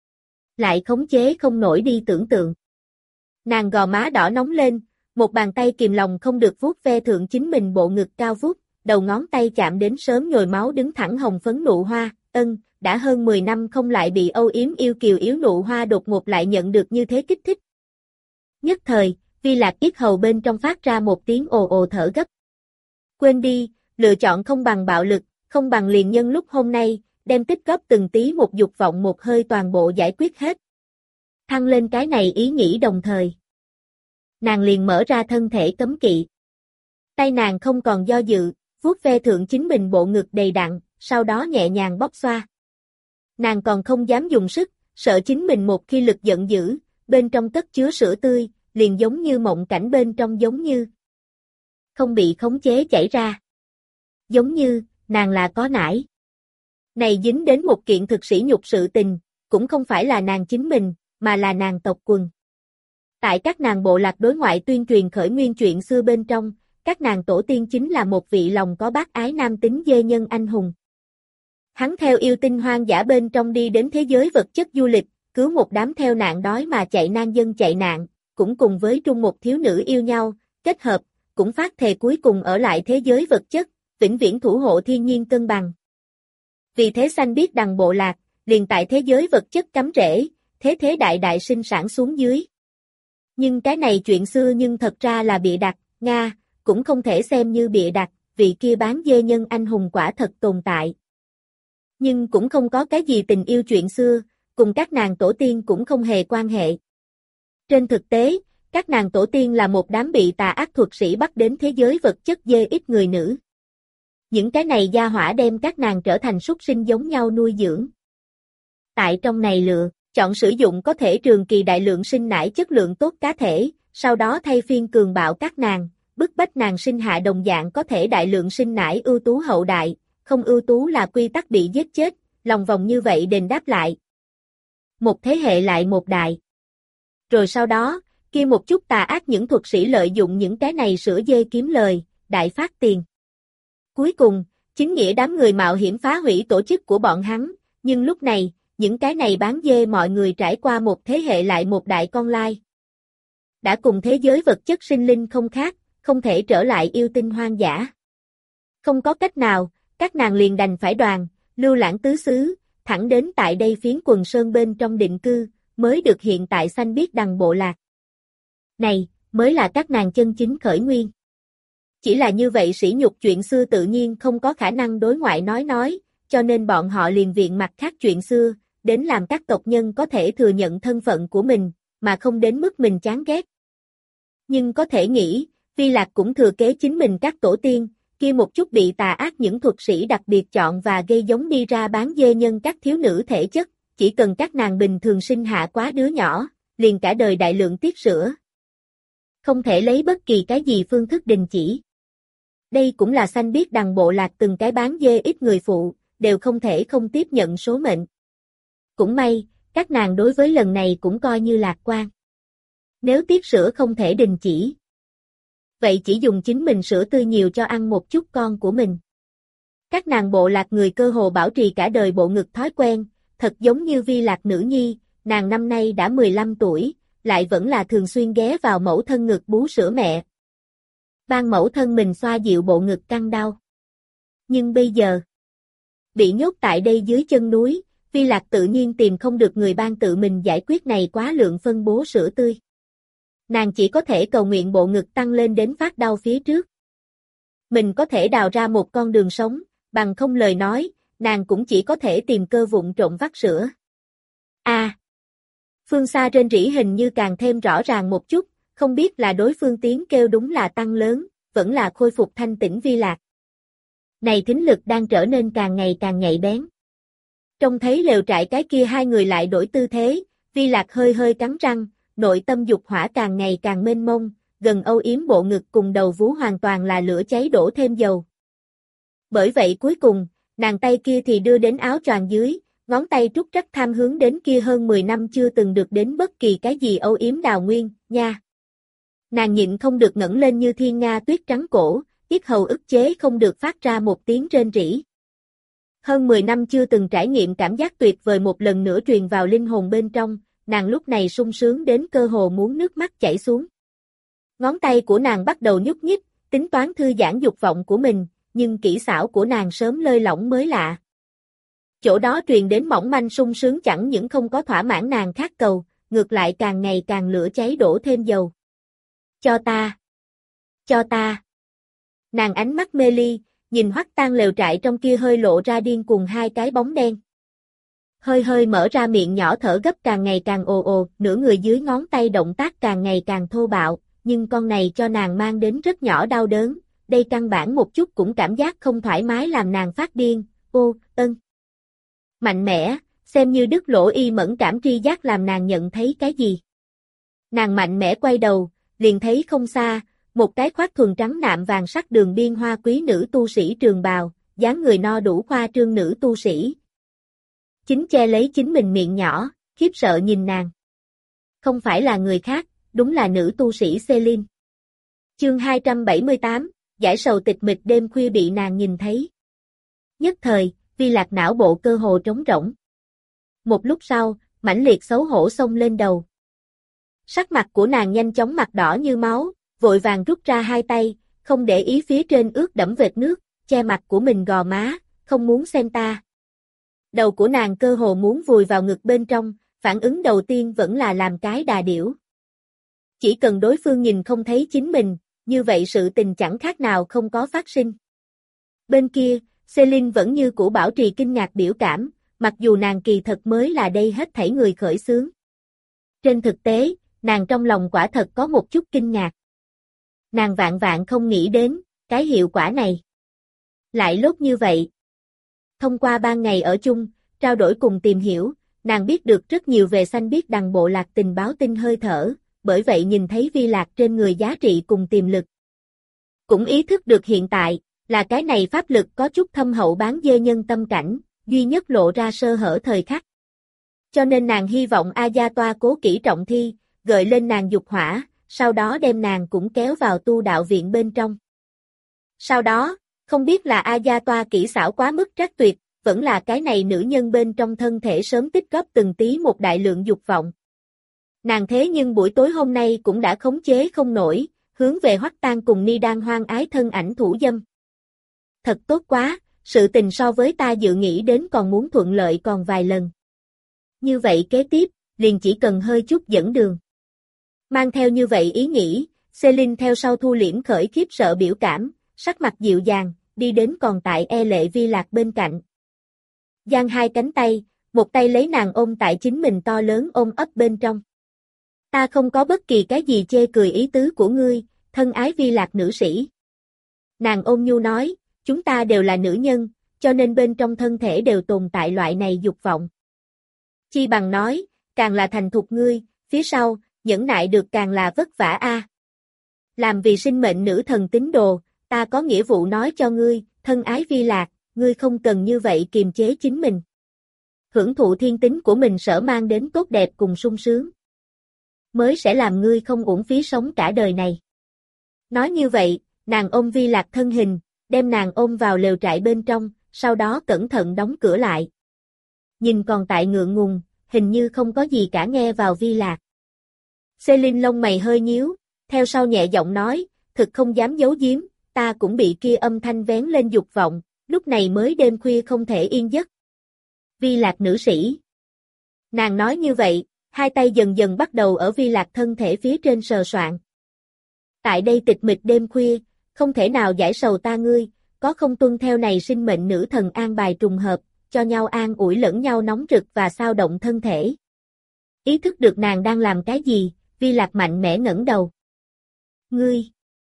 Lại khống chế không nổi đi tưởng tượng. Nàng gò má đỏ nóng lên, một bàn tay kìm lòng không được vuốt ve thượng chính mình bộ ngực cao vút, đầu ngón tay chạm đến sớm nhồi máu đứng thẳng hồng phấn nụ hoa, ân, đã hơn mười năm không lại bị âu yếm yêu kiều yếu nụ hoa đột ngột lại nhận được như thế kích thích. Nhất thời, Vi Lạc yết hầu bên trong phát ra một tiếng ồ ồ thở gấp. Quên đi, lựa chọn không bằng bạo lực, không bằng liền nhân lúc hôm nay, đem tích góp từng tí một dục vọng một hơi toàn bộ giải quyết hết. Thăng lên cái này ý nghĩ đồng thời. Nàng liền mở ra thân thể cấm kỵ. Tay nàng không còn do dự, vuốt ve thượng chính mình bộ ngực đầy đặn, sau đó nhẹ nhàng bóp xoa. Nàng còn không dám dùng sức, sợ chính mình một khi lực giận dữ, bên trong cất chứa sữa tươi, liền giống như mộng cảnh bên trong giống như không bị khống chế chảy ra. Giống như, nàng là có nải. Này dính đến một kiện thực sĩ nhục sự tình, cũng không phải là nàng chính mình, mà là nàng tộc quần. Tại các nàng bộ lạc đối ngoại tuyên truyền khởi nguyên chuyện xưa bên trong, các nàng tổ tiên chính là một vị lòng có bác ái nam tính dê nhân anh hùng. Hắn theo yêu tinh hoang dã bên trong đi đến thế giới vật chất du lịch, cứu một đám theo nạn đói mà chạy nan dân chạy nạn, cũng cùng với trung một thiếu nữ yêu nhau, kết hợp, cũng phát thề cuối cùng ở lại thế giới vật chất, vĩnh viễn thủ hộ thiên nhiên cân bằng. Vì thế Xanh biết đằng bộ lạc, liền tại thế giới vật chất cắm rễ, thế thế đại đại sinh sản xuống dưới. Nhưng cái này chuyện xưa nhưng thật ra là bịa đặt, Nga, cũng không thể xem như bịa đặt, vị kia bán dê nhân anh hùng quả thật tồn tại. Nhưng cũng không có cái gì tình yêu chuyện xưa, cùng các nàng tổ tiên cũng không hề quan hệ. Trên thực tế, các nàng tổ tiên là một đám bị tà ác thuật sĩ bắt đến thế giới vật chất dê ít người nữ. Những cái này gia hỏa đem các nàng trở thành súc sinh giống nhau nuôi dưỡng. Tại trong này lựa, chọn sử dụng có thể trường kỳ đại lượng sinh nải chất lượng tốt cá thể, sau đó thay phiên cường bạo các nàng, bức bách nàng sinh hạ đồng dạng có thể đại lượng sinh nải ưu tú hậu đại, không ưu tú là quy tắc bị giết chết, lòng vòng như vậy đền đáp lại. Một thế hệ lại một đại. Rồi sau đó, kia một chút tà ác những thuật sĩ lợi dụng những cái này sữa dê kiếm lời, đại phát tiền. Cuối cùng, chính nghĩa đám người mạo hiểm phá hủy tổ chức của bọn hắn, nhưng lúc này, những cái này bán dê mọi người trải qua một thế hệ lại một đại con lai. Đã cùng thế giới vật chất sinh linh không khác, không thể trở lại yêu tinh hoang dã. Không có cách nào, các nàng liền đành phải đoàn, lưu lãng tứ xứ, thẳng đến tại đây phiến quần sơn bên trong định cư, mới được hiện tại Xanh biết đằng bộ lạc. Này, mới là các nàng chân chính khởi nguyên. Chỉ là như vậy sỉ nhục chuyện xưa tự nhiên không có khả năng đối ngoại nói nói, cho nên bọn họ liền viện mặt khác chuyện xưa, đến làm các tộc nhân có thể thừa nhận thân phận của mình, mà không đến mức mình chán ghét. Nhưng có thể nghĩ, Vi Lạc cũng thừa kế chính mình các tổ tiên, kia một chút bị tà ác những thuật sĩ đặc biệt chọn và gây giống đi ra bán dê nhân các thiếu nữ thể chất, chỉ cần các nàng bình thường sinh hạ quá đứa nhỏ, liền cả đời đại lượng tiết sữa. Không thể lấy bất kỳ cái gì phương thức đình chỉ. Đây cũng là Xanh biết đằng bộ lạc từng cái bán dê ít người phụ, đều không thể không tiếp nhận số mệnh. Cũng may, các nàng đối với lần này cũng coi như lạc quan. Nếu tiết sữa không thể đình chỉ, vậy chỉ dùng chính mình sữa tươi nhiều cho ăn một chút con của mình. Các nàng bộ lạc người cơ hồ bảo trì cả đời bộ ngực thói quen, thật giống như Vi Lạc nữ nhi, nàng năm nay đã mười lăm tuổi, lại vẫn là thường xuyên ghé vào mẫu thân ngực bú sữa mẹ. Ban mẫu thân mình xoa dịu bộ ngực căng đau. Nhưng bây giờ, bị nhốt tại đây dưới chân núi, Vi Lạc tự nhiên tìm không được người ban tự mình giải quyết này quá lượng phân bố sữa tươi. Nàng chỉ có thể cầu nguyện bộ ngực tăng lên đến phát đau phía trước. Mình có thể đào ra một con đường sống, bằng không lời nói, nàng cũng chỉ có thể tìm cơ vụng trộm vắt sữa. A. À, phương xa trên rỉ hình như càng thêm rõ ràng một chút, không biết là đối phương tiếng kêu đúng là tăng lớn, vẫn là khôi phục thanh tĩnh Vi Lạc. Này thính lực đang trở nên càng ngày càng nhạy bén. Trông thấy lều trại cái kia hai người lại đổi tư thế, Vi Lạc hơi hơi cắn răng, nội tâm dục hỏa càng ngày càng mênh mông, gần âu yếm bộ ngực cùng đầu vú hoàn toàn là lửa cháy đổ thêm dầu. Bởi vậy cuối cùng, nàng tay kia thì đưa đến áo choàng dưới, ngón tay trúc trắc tham hướng đến kia hơn mười năm chưa từng được đến bất kỳ cái gì âu yếm Đào Nguyên, nha. Nàng nhịn không được ngẩng lên như thiên nga tuyết trắng cổ, yết hầu ức chế không được phát ra một tiếng rên rỉ. Hơn mười năm chưa từng trải nghiệm cảm giác tuyệt vời một lần nữa truyền vào linh hồn bên trong, nàng lúc này sung sướng đến cơ hồ muốn nước mắt chảy xuống. Ngón tay của nàng bắt đầu nhúc nhích, tính toán thư giãn dục vọng của mình, nhưng kỹ xảo của nàng sớm lơi lỏng mới lạ. Chỗ đó truyền đến mỏng manh sung sướng chẳng những không có thỏa mãn nàng khát cầu, ngược lại càng ngày càng lửa cháy đổ thêm dầu. Cho ta! Cho ta! Nàng ánh mắt mê ly, nhìn Hoắc Tang lều trại trong kia hơi lộ ra điên cuồng hai cái bóng đen. Hơi hơi mở ra miệng nhỏ thở gấp càng ngày càng ồ ồ, nửa người dưới ngón tay động tác càng ngày càng thô bạo, nhưng con này cho nàng mang đến rất nhỏ đau đớn, đây căn bản một chút cũng cảm giác không thoải mái làm nàng phát điên, ô, ân. Mạnh mẽ, xem như đứt lỗ y mẫn cảm tri giác làm nàng nhận thấy cái gì. Nàng mạnh mẽ quay đầu, liền thấy không xa, một cái khoác thuần trắng nạm vàng sắc đường biên hoa quý nữ tu sĩ trường bào, dáng người no đủ khoa trương nữ tu sĩ. Chính che lấy chính mình miệng nhỏ, khiếp sợ nhìn nàng. Không phải là người khác, đúng là nữ tu sĩ Celine. Chương hai trăm bảy mươi tám, giải sầu tịch mịch đêm khuya bị nàng nhìn thấy. Nhất thời, Vi Lạc não bộ cơ hồ trống rỗng. Một lúc sau, mãnh liệt xấu hổ xông lên đầu. Sắc mặt của nàng nhanh chóng mặt đỏ như máu, vội vàng rút ra hai tay, không để ý phía trên ướt đẫm vệt nước, che mặt của mình gò má, không muốn xem ta. Đầu của nàng cơ hồ muốn vùi vào ngực bên trong, phản ứng đầu tiên vẫn là làm cái đà điểu. Chỉ cần đối phương nhìn không thấy chính mình, như vậy sự tình chẳng khác nào không có phát sinh. Bên kia, Celine vẫn như cũ bảo trì kinh ngạc biểu cảm, mặc dù nàng kỳ thật mới là đây hết thảy người khởi xướng. Trên thực tế, nàng trong lòng quả thật có một chút kinh ngạc. Nàng vạn vạn không nghĩ đến, cái hiệu quả này lại lốt như vậy. Thông qua ban ngày ở chung, trao đổi cùng tìm hiểu, nàng biết được rất nhiều về xanh biết đằng bộ lạc tình báo tinh hơi thở, bởi vậy nhìn thấy Vi Lạc trên người giá trị cùng tiềm lực. Cũng ý thức được hiện tại, là cái này pháp lực có chút thâm hậu bán dê nhân tâm cảnh, duy nhất lộ ra sơ hở thời khắc. Cho nên nàng hy vọng A Gia Toa cố kỹ trọng thi, gợi lên nàng dục hỏa, sau đó đem nàng cũng kéo vào tu đạo viện bên trong. Sau đó, không biết là A Gia Toa kỹ xảo quá mức trác tuyệt, vẫn là cái này nữ nhân bên trong thân thể sớm tích góp từng tí một đại lượng dục vọng. Nàng thế nhưng buổi tối hôm nay cũng đã khống chế không nổi, hướng về Hoắc Tang cùng Ni Đan hoang ái thân ảnh thủ dâm. Thật tốt quá, sự tình so với ta dự nghĩ đến còn muốn thuận lợi còn vài lần. Như vậy kế tiếp, liền chỉ cần hơi chút dẫn đường. Mang theo như vậy ý nghĩ, Celine theo sau thu liễm khởi khiếp sợ biểu cảm, sắc mặt dịu dàng, đi đến còn tại e lệ Vi Lạc bên cạnh. Giang hai cánh tay, một tay lấy nàng ôm tại chính mình to lớn ôm ấp bên trong. Ta không có bất kỳ cái gì chê cười ý tứ của ngươi, thân ái Vi Lạc nữ sĩ. Nàng ôn nhu nói, chúng ta đều là nữ nhân, cho nên bên trong thân thể đều tồn tại loại này dục vọng. Chi bằng nói, càng là thành thục ngươi, phía sau, nhẫn nại được càng là vất vả a. Làm vì sinh mệnh nữ thần tín đồ, ta có nghĩa vụ nói cho ngươi, thân ái Vi Lạc, ngươi không cần như vậy kiềm chế chính mình. Hưởng thụ thiên tính của mình sở mang đến tốt đẹp cùng sung sướng. Mới sẽ làm ngươi không uổng phí sống cả đời này. Nói như vậy, nàng ôm Vi Lạc thân hình, đem nàng ôm vào lều trại bên trong, sau đó cẩn thận đóng cửa lại. Nhìn còn tại ngượng ngùng, hình như không có gì cả nghe vào Vi Lạc. Celine lông mày hơi nhíu, theo sau nhẹ giọng nói, thực không dám giấu giếm, ta cũng bị kia âm thanh vén lên dục vọng, lúc này mới đêm khuya không thể yên giấc. Vi Lạc nữ sĩ. Nàng nói như vậy, hai tay dần dần bắt đầu ở Vi Lạc thân thể phía trên sờ soạn. Tại đây tịch mịch đêm khuya, không thể nào giải sầu ta ngươi, có không tuân theo này sinh mệnh nữ thần an bài trùng hợp, cho nhau an ủi lẫn nhau nóng rực và xao động thân thể. Ý thức được nàng đang làm cái gì, Vi Lạc mạnh mẽ ngẩng đầu. Ngươi.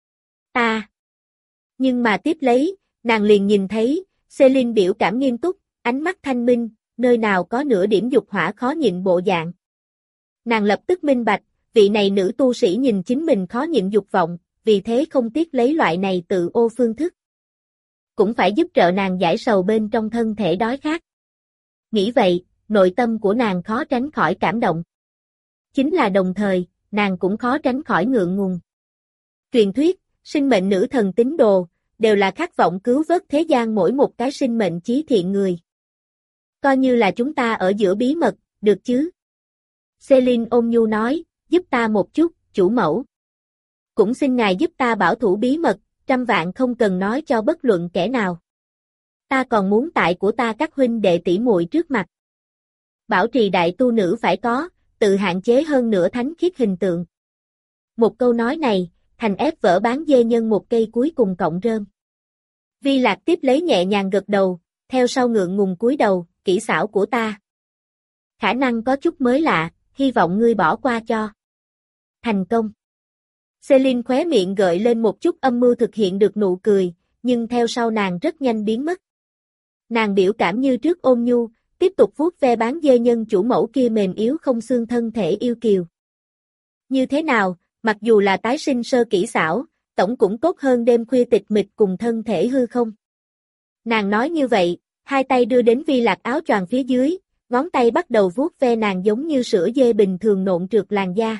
Ta. Nhưng mà tiếp lấy, nàng liền nhìn thấy, Celine biểu cảm nghiêm túc, ánh mắt thanh minh, nơi nào có nửa điểm dục hỏa khó nhịn bộ dạng. Nàng lập tức minh bạch, vị này nữ tu sĩ nhìn chính mình khó nhịn dục vọng, vì thế không tiếc lấy loại này tự ô phương thức. cũng phải giúp trợ nàng giải sầu bên trong thân thể đói khát. Nghĩ vậy, nội tâm của nàng khó tránh khỏi cảm động. Chính là đồng thời, nàng cũng khó tránh khỏi ngượng ngùng. Truyền thuyết, sinh mệnh nữ thần tín đồ, đều là khát vọng cứu vớt thế gian mỗi một cái sinh mệnh chí thiện người. Coi như là chúng ta ở giữa bí mật, được chứ? Celine ôn nhu nói, giúp ta một chút, chủ mẫu. Cũng xin ngài giúp ta bảo thủ bí mật, trăm vạn không cần nói cho bất luận kẻ nào. Ta còn muốn tại của ta các huynh đệ tỷ muội trước mặt. Bảo trì đại tu nữ phải có, tự hạn chế hơn nửa thánh khiết hình tượng. Một câu nói này, thành ép vỡ bán dê nhân một cây cuối cùng cộng rơm. Vi Lạc tiếp lấy nhẹ nhàng gật đầu, theo sau ngượng ngùng cúi đầu, kỹ xảo của ta. Khả năng có chút mới lạ, hy vọng ngươi bỏ qua cho. Thành công. Celine khóe miệng gợi lên một chút âm mưu thực hiện được nụ cười, nhưng theo sau nàng rất nhanh biến mất. Nàng biểu cảm như trước ôn nhu, tiếp tục vuốt ve bán dê nhân chủ mẫu kia mềm yếu không xương thân thể yêu kiều. Như thế nào, mặc dù là tái sinh sơ kỹ xảo, tổng cũng tốt hơn đêm khuya tịch mịch cùng thân thể hư không. Nàng nói như vậy, hai tay đưa đến Vi Lạc áo choàng phía dưới, ngón tay bắt đầu vuốt ve nàng giống như sữa dê bình thường nộn trượt làn da.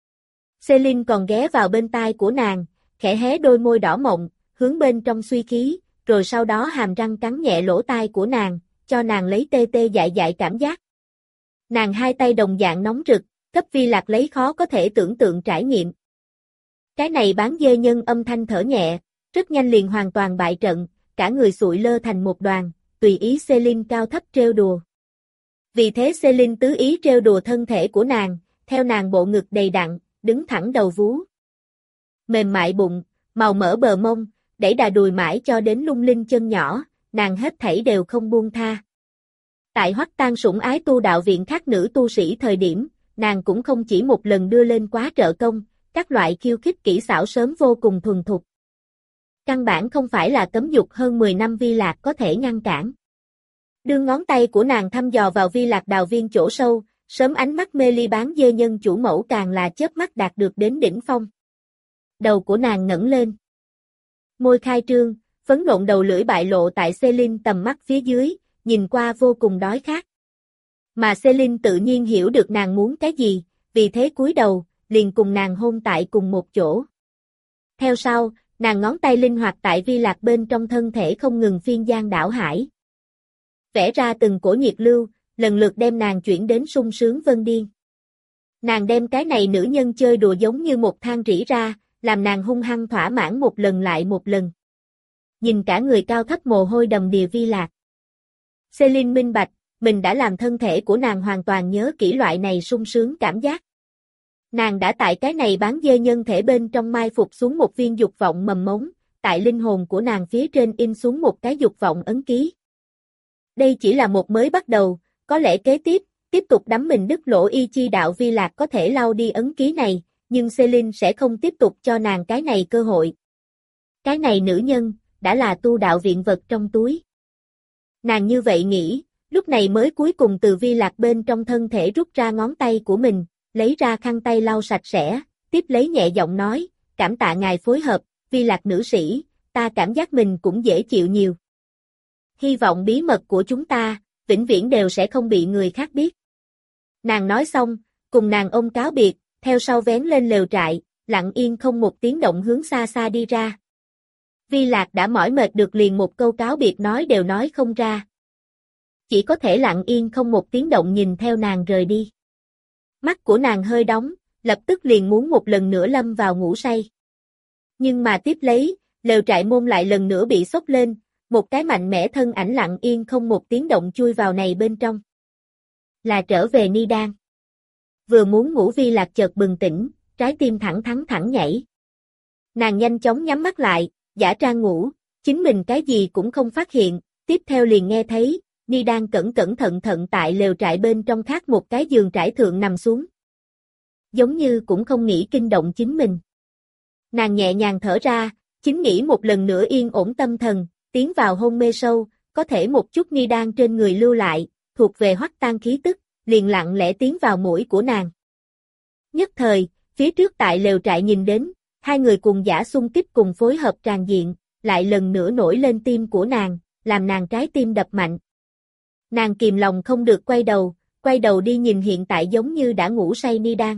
Celine còn ghé vào bên tai của nàng, khẽ hé đôi môi đỏ mọng, hướng bên trong suy khí, rồi sau đó hàm răng cắn nhẹ lỗ tai của nàng, cho nàng lấy tê tê dại dại cảm giác. Nàng hai tay đồng dạng nóng rực, cấp Vi Lạc lấy khó có thể tưởng tượng trải nghiệm. Cái này bán dê nhân âm thanh thở nhẹ, rất nhanh liền hoàn toàn bại trận, cả người sụi lơ thành một đoàn, tùy ý Celine cao thấp trêu đùa. Vì thế Celine tứ ý trêu đùa thân thể của nàng, theo nàng bộ ngực đầy đặn, đứng thẳng đầu vú. Mềm mại bụng, màu mỡ bờ mông, đẩy đà đùi mãi cho đến lung linh chân nhỏ, nàng hết thảy đều không buông tha. Tại Hoắc Tang sủng ái tu đạo viện khác nữ tu sĩ thời điểm, nàng cũng không chỉ một lần đưa lên quá trợ công, các loại khiêu khích kỹ xảo sớm vô cùng thuần thục. Căn bản không phải là cấm dục hơn mười năm Vi Lạc có thể ngăn cản. Đưa ngón tay của nàng thăm dò vào Vi Lạc đào viên chỗ sâu, sớm ánh mắt mê ly bán dê nhân chủ mẫu càng là chớp mắt đạt được đến đỉnh phong. Đầu của nàng ngẩng lên. Môi khai trương, phấn nộn đầu lưỡi bại lộ tại Celine tầm mắt phía dưới, nhìn qua vô cùng đói khát. Mà Celine tự nhiên hiểu được nàng muốn cái gì, vì thế cúi đầu, liền cùng nàng hôn tại cùng một chỗ. Theo sau, nàng ngón tay linh hoạt tại Vi Lạc bên trong thân thể không ngừng phiên giang đảo hải. Vẽ ra từng cổ nhiệt lưu, lần lượt đem nàng chuyển đến sung sướng vân điên. Nàng đem cái này nữ nhân chơi đùa giống như một than rỉ ra, làm nàng hung hăng thỏa mãn một lần lại một lần. Nhìn cả người cao thấp mồ hôi đầm đìa Vi Lạc. Celine minh bạch, mình đã làm thân thể của nàng hoàn toàn nhớ kỹ loại này sung sướng cảm giác. Nàng đã tại cái này bán dê nhân thể bên trong mai phục xuống một viên dục vọng mầm mống, tại linh hồn của nàng phía trên in xuống một cái dục vọng ấn ký. Đây chỉ là một mới bắt đầu, có lẽ kế tiếp, tiếp tục đắm mình đứt lỗ y chi đạo Vi Lạc có thể lau đi ấn ký này, nhưng Celine sẽ không tiếp tục cho nàng cái này cơ hội. Cái này nữ nhân, đã là tu đạo viện vật trong túi. Nàng như vậy nghĩ, lúc này mới cuối cùng từ Vi Lạc bên trong thân thể rút ra ngón tay của mình, lấy ra khăn tay lau sạch sẽ, tiếp lấy nhẹ giọng nói, cảm tạ ngài phối hợp, Vi Lạc nữ sĩ, ta cảm giác mình cũng dễ chịu nhiều. Hy vọng bí mật của chúng ta, vĩnh viễn đều sẽ không bị người khác biết. Nàng nói xong, cùng nàng ôm cáo biệt, theo sau vén lên lều trại, lặng yên không một tiếng động hướng xa xa đi ra. Vi Lạc đã mỏi mệt được liền một câu cáo biệt nói đều nói không ra. Chỉ có thể lặng yên không một tiếng động nhìn theo nàng rời đi. Mắt của nàng hơi đóng, lập tức liền muốn một lần nữa lâm vào ngủ say. Nhưng mà tiếp lấy, lều trại môn lại lần nữa bị xốc lên, một cái mạnh mẽ thân ảnh lặng yên không một tiếng động chui vào này bên trong. Là trở về Ni Đan. Vừa muốn ngủ Vi Lạc chợt bừng tỉnh, trái tim thẳng thắn thẳng nhảy. Nàng nhanh chóng nhắm mắt lại, giả trang ngủ, chính mình cái gì cũng không phát hiện, tiếp theo liền nghe thấy, Ni Đan cẩn cẩn thận thận tại lều trại bên trong khác một cái giường trải thượng nằm xuống. Giống như cũng không nghĩ kinh động chính mình. Nàng nhẹ nhàng thở ra, chính nghĩ một lần nữa yên ổn tâm thần, tiến vào hôn mê sâu, có thể một chút Ni Đan trên người lưu lại, thuộc về Hoắc Tang khí tức, liền lặng lẽ tiến vào mũi của nàng. Nhất thời, phía trước tại lều trại nhìn đến, hai người cùng giả xung kích cùng phối hợp tràn diện, lại lần nữa nổi lên tim của nàng, làm nàng trái tim đập mạnh. Nàng kìm lòng không được quay đầu, quay đầu đi nhìn hiện tại giống như đã ngủ say Ni Đan.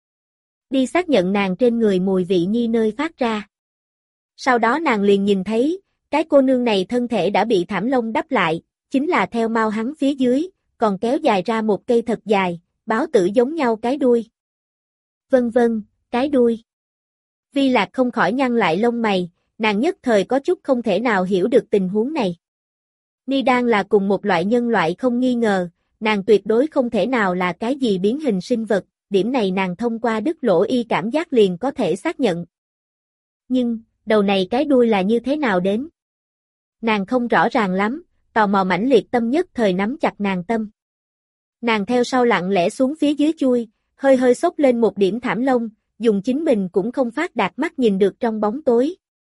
Đi xác nhận nàng trên người mùi vị nhi nơi phát ra. Sau đó nàng liền nhìn thấy, cái cô nương này thân thể đã bị thảm lông đắp lại, chính là theo mau hắn phía dưới, còn kéo dài ra một cây thật dài, báo tử giống nhau cái đuôi. Vân vân, cái đuôi. Vi Lạc không khỏi nhăn lại lông mày, nàng nhất thời có chút không thể nào hiểu được tình huống này. Ni Đan là cùng một loại nhân loại không nghi ngờ, nàng tuyệt đối không thể nào là cái gì biến hình sinh vật, điểm này nàng thông qua đứt lỗ y cảm giác liền có thể xác nhận. Nhưng, đầu này cái đuôi là như thế nào đến? Nàng không rõ ràng lắm, tò mò mãnh liệt tâm nhất thời nắm chặt nàng tâm. Nàng theo sau lặng lẽ xuống phía dưới chui, hơi hơi xốc lên một điểm thảm lông, dùng chính mình cũng không phát đạt mắt nhìn được trong bóng tối.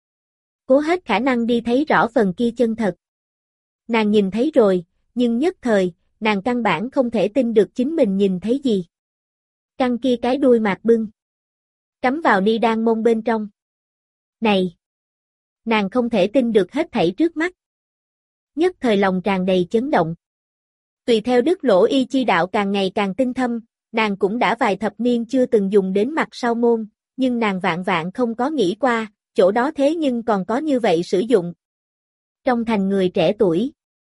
Cố hết khả năng đi thấy rõ phần kia chân thật. Nàng nhìn thấy rồi, nhưng nhất thời, nàng căn bản không thể tin được chính mình nhìn thấy gì. Căn kia cái đuôi mạc bưng. Cắm vào Ni Đan mông bên trong. Này! Nàng không thể tin được hết thảy trước mắt. Nhất thời lòng tràn đầy chấn động. Tùy theo đức lỗ y chi đạo càng ngày càng tinh thâm, nàng cũng đã vài thập niên chưa từng dùng đến mặt sau môn, nhưng nàng vạn vạn không có nghĩ qua, chỗ đó thế nhưng còn có như vậy sử dụng. Trong thành người trẻ tuổi.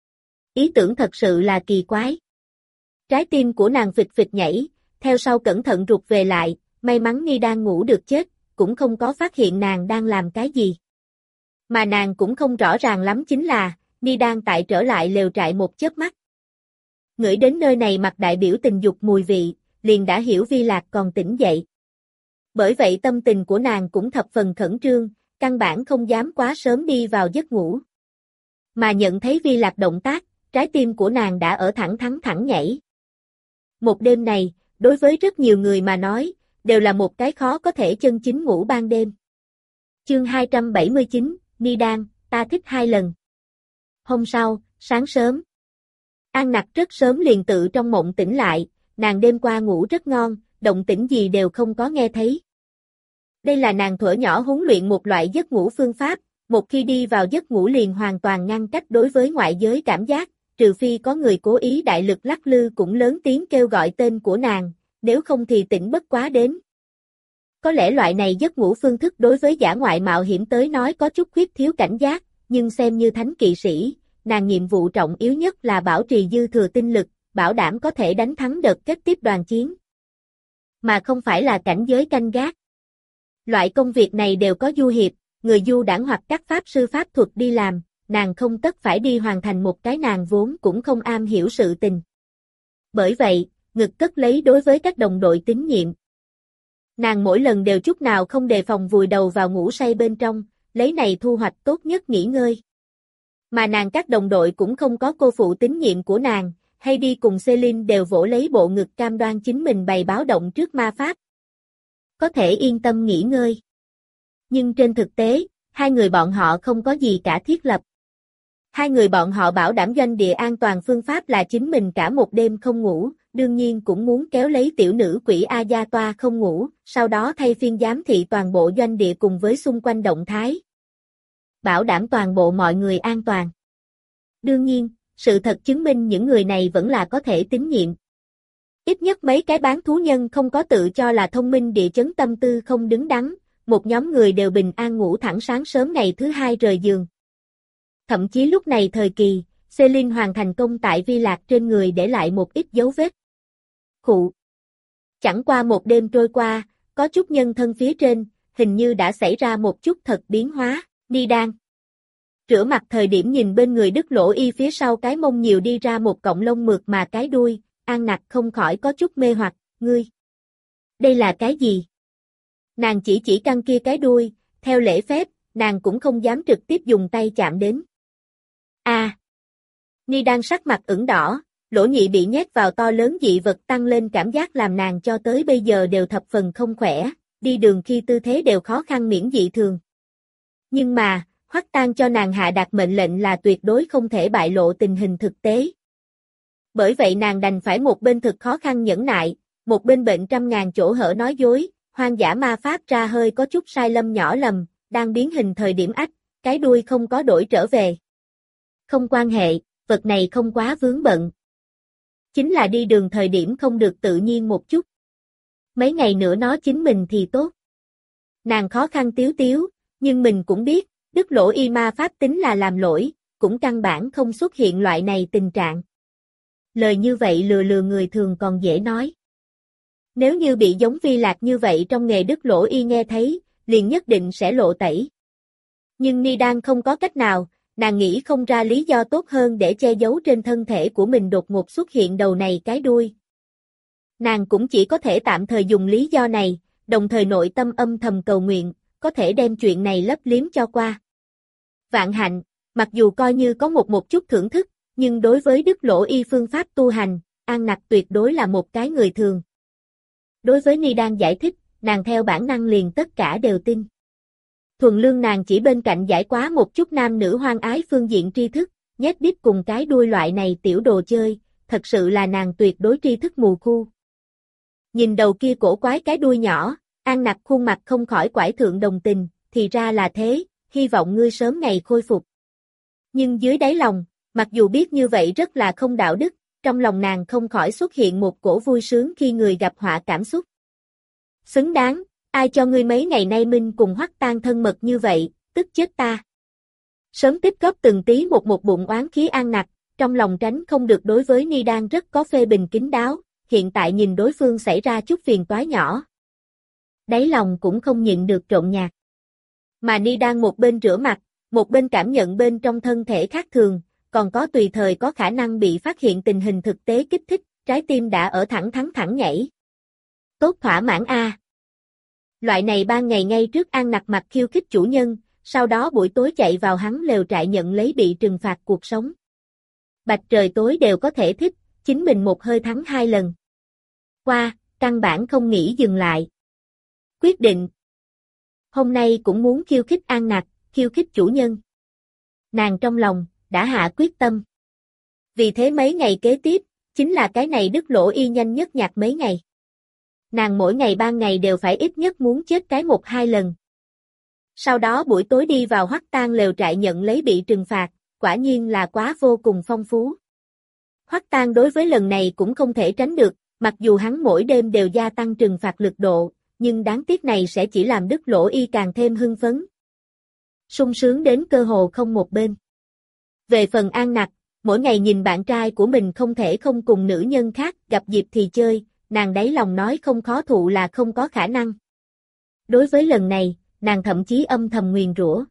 Ý tưởng thật sự là kỳ quái. Trái tim của nàng phịch phịch nhảy, theo sau cẩn thận rụt về lại, may mắn Ni Đan ngủ được chết, cũng không có phát hiện nàng đang làm cái gì. Mà nàng cũng không rõ ràng lắm chính là, Ni Đan tại trở lại lều trại một chớp mắt. Ngửi đến nơi này mặt đại biểu tình dục mùi vị, liền đã hiểu Vi Lạc còn tỉnh dậy. Bởi vậy tâm tình của nàng cũng thập phần khẩn trương, căn bản không dám quá sớm đi vào giấc ngủ. Mà nhận thấy Vi Lạc động tác, trái tim của nàng đã ở thẳng thắn thẳng nhảy. Một đêm này, đối với rất nhiều người mà nói, đều là một cái khó có thể chân chính ngủ ban đêm. Chương hai trăm bảy mươi chín, Ni Đan, ta thích hai lần. Hôm sau, sáng sớm. An Nặc rất sớm liền tự trong mộng tỉnh lại, nàng đêm qua ngủ rất ngon, động tĩnh gì đều không có nghe thấy. Đây là nàng thuở nhỏ huấn luyện một loại giấc ngủ phương pháp, một khi đi vào giấc ngủ liền hoàn toàn ngăn cách đối với ngoại giới cảm giác, trừ phi có người cố ý đại lực lắc lư cũng lớn tiếng kêu gọi tên của nàng, nếu không thì tỉnh bất quá đến. Có lẽ loại này giấc ngủ phương thức đối với dã ngoại mạo hiểm tới nói có chút khuyết thiếu cảnh giác, nhưng xem như thánh kỵ sĩ, nàng nhiệm vụ trọng yếu nhất là bảo trì dư thừa tinh lực, bảo đảm có thể đánh thắng đợt kết tiếp đoàn chiến. Mà không phải là cảnh giới canh gác. Loại công việc này đều có du hiệp, người du đảng hoặc các pháp sư pháp thuật đi làm, nàng không tất phải đi hoàn thành một cái nàng vốn cũng không am hiểu sự tình. Bởi vậy, ngực cất lấy đối với các đồng đội tín nhiệm. Nàng mỗi lần đều chút nào không đề phòng vùi đầu vào ngủ say bên trong, lấy này thu hoạch tốt nhất nghỉ ngơi. Mà nàng các đồng đội cũng không có cô phụ tín nhiệm của nàng, hay đi cùng Celine đều vỗ lấy bộ ngực cam đoan chính mình bày báo động trước ma pháp. Có thể yên tâm nghỉ ngơi. Nhưng trên thực tế, hai người bọn họ không có gì cả thiết lập. Hai người bọn họ bảo đảm doanh địa an toàn phương pháp là chính mình cả một đêm không ngủ, đương nhiên cũng muốn kéo lấy tiểu nữ quỷ A Gia Toa không ngủ, sau đó thay phiên giám thị toàn bộ doanh địa cùng với xung quanh động thái. Bảo đảm toàn bộ mọi người an toàn. Đương nhiên, sự thật chứng minh những người này vẫn là có thể tín nhiệm. Ít nhất mấy cái bán thú nhân không có tự cho là thông minh địa chấn tâm tư không đứng đắn, một nhóm người đều bình an ngủ thẳng sáng sớm ngày thứ hai rời giường. Thậm chí lúc này thời kỳ, Celine hoàn thành công tại Vi Lạc trên người để lại một ít dấu vết. Khụ. Chẳng qua một đêm trôi qua, có chút nhân thân phía trên, hình như đã xảy ra một chút thật biến hóa, Ni Đan. Rửa mặt thời điểm nhìn bên người đứt lỗ y phía sau cái mông nhiều đi ra một cọng lông mượt mà cái đuôi, An Nặc không khỏi có chút mê hoặc, ngươi. Đây là cái gì? Nàng chỉ chỉ căn kia cái đuôi, theo lễ phép, nàng cũng không dám trực tiếp dùng tay chạm đến. A. À. Ni Đan sắc mặt ửng đỏ, lỗ nhị bị nhét vào to lớn dị vật tăng lên cảm giác làm nàng cho tới bây giờ đều thập phần không khỏe, đi đường khi tư thế đều khó khăn miễn dị thường. Nhưng mà, Hoắc Tan cho nàng hạ đạt mệnh lệnh là tuyệt đối không thể bại lộ tình hình thực tế. Bởi vậy nàng đành phải một bên thực khó khăn nhẫn nại, một bên bệnh trăm ngàn chỗ hở nói dối, hoang dã ma pháp ra hơi có chút sai lầm nhỏ lầm, đang biến hình thời điểm ách, cái đuôi không có đổi trở về. Không quan hệ, vật này không quá vướng bận. Chính là đi đường thời điểm không được tự nhiên một chút. Mấy ngày nữa nó chính mình thì tốt. Nàng khó khăn tiếu tiếu, nhưng mình cũng biết, Đức Lỗ Y ma pháp tính là làm lỗi, cũng căn bản không xuất hiện loại này tình trạng. Lời như vậy lừa lừa người thường còn dễ nói. Nếu như bị giống Vi Lạc như vậy trong nghề Đức Lỗ Y nghe thấy, liền nhất định sẽ lộ tẩy. Nhưng Ni Đan không có cách nào, nàng nghĩ không ra lý do tốt hơn để che giấu trên thân thể của mình đột ngột xuất hiện đầu này cái đuôi. Nàng cũng chỉ có thể tạm thời dùng lý do này, đồng thời nội tâm âm thầm cầu nguyện, có thể đem chuyện này lấp liếm cho qua. Vạn hạnh, mặc dù coi như có một một chút thưởng thức, nhưng đối với Đức Lỗ Y phương pháp tu hành, An Nặc tuyệt đối là một cái người thường. Đối với Ni Đan giải thích, nàng theo bản năng liền tất cả đều tin. Thuần lương nàng chỉ bên cạnh giải quá một chút nam nữ hoang ái phương diện tri thức, nhét đít cùng cái đuôi loại này tiểu đồ chơi, thật sự là nàng tuyệt đối tri thức mù khu. Nhìn đầu kia cổ quái cái đuôi nhỏ, An Nặc khuôn mặt không khỏi quải thượng đồng tình, thì ra là thế, hy vọng ngươi sớm ngày khôi phục. Nhưng dưới đáy lòng, mặc dù biết như vậy rất là không đạo đức, trong lòng nàng không khỏi xuất hiện một cổ vui sướng khi người gặp họa cảm xúc. Xứng đáng, ai cho ngươi mấy ngày nay Minh cùng Hoắc Tan thân mật như vậy, tức chết ta. Sớm tích góp từng tí một một bụng oán khí An Nặc, trong lòng tránh không được đối với Ni Đan rất có phê bình kín đáo, hiện tại nhìn đối phương xảy ra chút phiền toái nhỏ. Đáy lòng cũng không nhịn được trộn nhạt. Mà Ni Đan một bên rửa mặt, một bên cảm nhận bên trong thân thể khác thường, còn có tùy thời có khả năng bị phát hiện tình hình thực tế kích thích, trái tim đã ở thẳng thắn thẳng nhảy. Tốt thỏa mãn a. Loại này ban ngày ngay trước An Nặc mặt khiêu khích chủ nhân, sau đó buổi tối chạy vào hắn lều trại nhận lấy bị trừng phạt cuộc sống. Bạch trời tối đều có thể thích, chính mình một hơi thắng hai lần. Qua, căn bản không nghĩ dừng lại. Quyết định. Hôm nay cũng muốn khiêu khích An Nặc, khiêu khích chủ nhân. Nàng trong lòng, đã hạ quyết tâm. Vì thế mấy ngày kế tiếp, chính là cái này Đức Lỗ Y nhanh nhất nhặt mấy ngày. Nàng mỗi ngày ban ngày đều phải ít nhất muốn chết cái một hai lần. Sau đó buổi tối đi vào Hoắc Tan lều trại nhận lấy bị trừng phạt, quả nhiên là quá vô cùng phong phú. Hoắc Tan đối với lần này cũng không thể tránh được, mặc dù hắn mỗi đêm đều gia tăng trừng phạt lực độ, nhưng đáng tiếc này sẽ chỉ làm Đức Lỗ Y càng thêm hưng phấn. Sung sướng đến cơ hồ không một bên. Về phần An Nặc, mỗi ngày nhìn bạn trai của mình không thể không cùng nữ nhân khác gặp dịp thì chơi, nàng đáy lòng nói không khó thụ là không có khả năng. Đối với lần này, nàng thậm chí âm thầm nguyền rủa.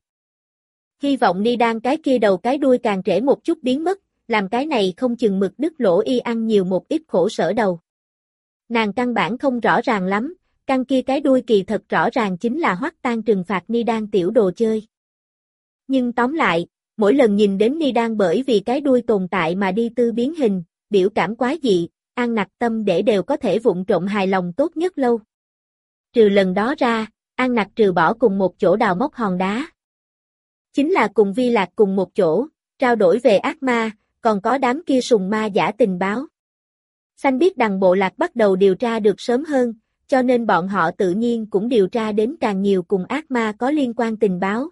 Hy vọng Ni Đan cái kia đầu cái đuôi càng trễ một chút biến mất, làm cái này không chừng mực Đức Lỗ Y ăn nhiều một ít khổ sở đầu. Nàng căn bản không rõ ràng lắm, căn kia cái đuôi kỳ thật rõ ràng chính là Hoắc Tan trừng phạt Ni Đan tiểu đồ chơi. Nhưng tóm lại, mỗi lần nhìn đến Ni Đan bởi vì cái đuôi tồn tại mà đi tư biến hình, biểu cảm quái dị, An Nặc tâm để đều có thể vụng trộm hài lòng tốt nhất lâu. Trừ lần đó ra, An Nặc trừ bỏ cùng một chỗ đào móc hòn đá. Chính là cùng Vi Lạc cùng một chỗ, trao đổi về ác ma, còn có đám kia sùng ma giả tình báo. Xanh biết đằng bộ lạc bắt đầu điều tra được sớm hơn, cho nên bọn họ tự nhiên cũng điều tra đến càng nhiều cùng ác ma có liên quan tình báo.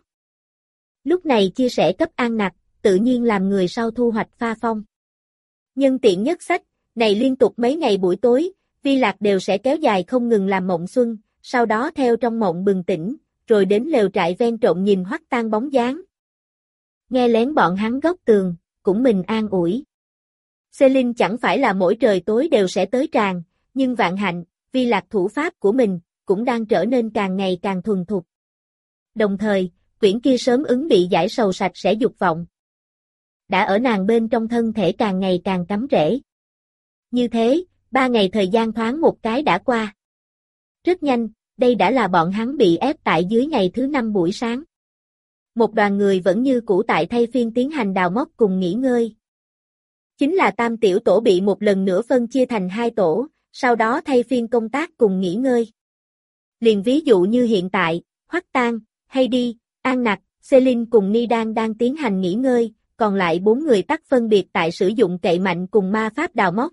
Lúc này chia sẻ cấp An Nặc, tự nhiên làm người sau thu hoạch pha phong. Nhân tiện nhất sách, này liên tục mấy ngày buổi tối, Vi Lạc đều sẽ kéo dài không ngừng làm mộng xuân, sau đó theo trong mộng bừng tỉnh, rồi đến lều trại ven trộn nhìn Hoắc Tan bóng dáng. Nghe lén bọn hắn góc tường, cũng mình an ủi. Celine chẳng phải là mỗi trời tối đều sẽ tới tràn, nhưng vạn hạnh, Vi Lạc thủ pháp của mình, cũng đang trở nên càng ngày càng thuần thục. Đồng thời, quyển kia sớm ứng bị giải sầu sạch sẽ dục vọng. Đã ở nàng bên trong thân thể càng ngày càng cắm rễ. Như thế, ba ngày thời gian thoáng một cái đã qua. Rất nhanh, đây đã là bọn hắn bị ép tại dưới ngày thứ năm buổi sáng. Một đoàn người vẫn như cũ tại thay phiên tiến hành đào móc cùng nghỉ ngơi. Chính là tam tiểu tổ bị một lần nữa phân chia thành hai tổ, sau đó thay phiên công tác cùng nghỉ ngơi. Liền ví dụ như hiện tại, Hoắc Tan, Heidi, An Nặc, Celine cùng Ni Đan đang tiến hành nghỉ ngơi, còn lại bốn người tắc phân biệt tại sử dụng cậy mạnh cùng ma pháp đào móc.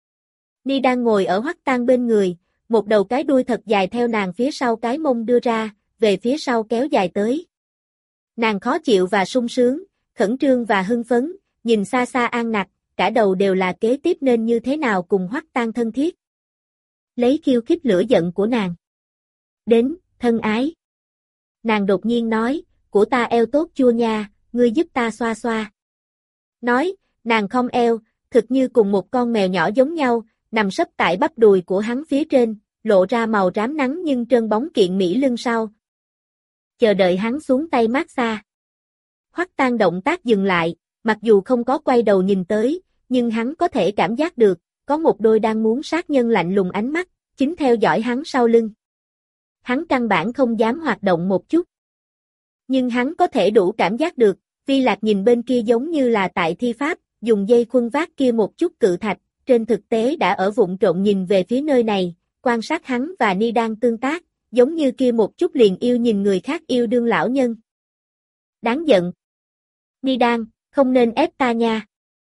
Ni Đan ngồi ở Hoắc Tan bên người, một đầu cái đuôi thật dài theo nàng phía sau cái mông đưa ra, về phía sau kéo dài tới. Nàng khó chịu và sung sướng, khẩn trương và hưng phấn, nhìn xa xa An Nặc, cả đầu đều là kế tiếp nên như thế nào cùng Hoắc Tang thân thiết. Lấy khiêu khích lửa giận của nàng. Đến, thân ái. Nàng đột nhiên nói, của ta eo tốt chua nha, ngươi giúp ta xoa xoa. Nói, nàng khom eo, thực như cùng một con mèo nhỏ giống nhau, nằm sấp tại bắp đùi của hắn phía trên, lộ ra màu rám nắng nhưng trơn bóng kiện mỹ lưng sau. Chờ đợi hắn xuống tay mát xa. Hoắc Tang động tác dừng lại, mặc dù không có quay đầu nhìn tới, nhưng hắn có thể cảm giác được, có một đôi đang muốn sát nhân lạnh lùng ánh mắt, chính theo dõi hắn sau lưng. Hắn căn bản không dám hoạt động một chút. Nhưng hắn có thể đủ cảm giác được, Vi Lạc nhìn bên kia giống như là tại thi pháp, dùng dây khuân vác kia một chút cự thạch, trên thực tế đã ở vụng trộn nhìn về phía nơi này, quan sát hắn và Ni Đan tương tác, giống như kia một chút liền yêu nhìn người khác yêu đương lão nhân. Đáng giận. Ni Đan, không nên ép ta nha.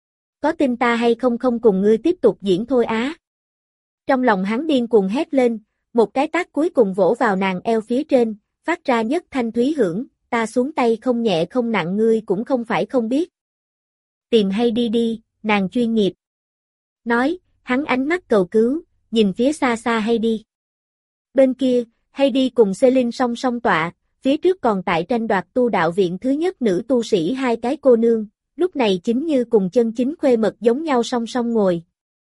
Có tin ta hay không không cùng ngươi tiếp tục diễn thôi á. Trong lòng hắn điên cuồng hét lên, một cái tát cuối cùng vỗ vào nàng eo phía trên, phát ra nhất thanh thúy hưởng, ta xuống tay không nhẹ không nặng ngươi cũng không phải không biết. Tìm hay đi đi, nàng chuyên nghiệp. Nói, hắn ánh mắt cầu cứu, nhìn phía xa xa hay đi. Bên kia, hay đi cùng Celine song song tọa, phía trước còn tại tranh đoạt tu đạo viện thứ nhất nữ tu sĩ hai cái cô nương, lúc này chính như cùng chân chính khuê mật giống nhau song song ngồi.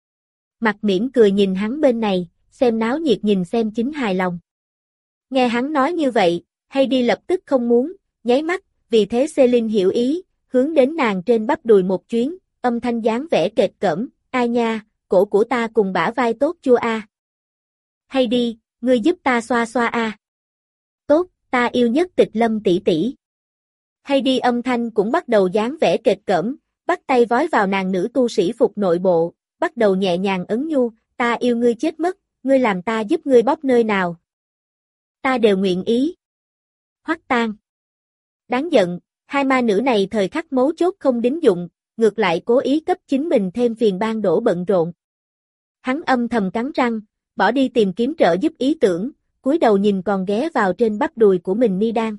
Mặt mỉm cười nhìn hắn bên này, xem náo nhiệt nhìn xem chính hài lòng. Nghe hắn nói như vậy, hay đi lập tức không muốn, nháy mắt, vì thế Celine hiểu ý, hướng đến nàng trên bắp đùi một chuyến, âm thanh dáng vẻ kệt cỡm, ai nha, cổ của ta cùng bả vai tốt chua a. À. Hay đi, ngươi giúp ta xoa xoa a. À. Tốt, ta yêu nhất Tịch Lâm tỷ tỷ. Hay đi âm thanh cũng bắt đầu dáng vẻ kệt cỡm, bắt tay vói vào nàng nữ tu sĩ phục nội bộ, bắt đầu nhẹ nhàng ấn nhu, ta yêu ngươi chết mất, ngươi làm ta giúp ngươi bóp nơi nào. Ta đều nguyện ý. Hoắc Tang. Đáng giận, hai ma nữ này thời khắc mấu chốt không đính dụng, ngược lại cố ý cấp chính mình thêm phiền ban đổ bận rộn. Hắn âm thầm cắn răng, bỏ đi tìm kiếm trợ giúp ý tưởng, cúi đầu nhìn còn ghé vào trên bắp đùi của mình Ni Đan.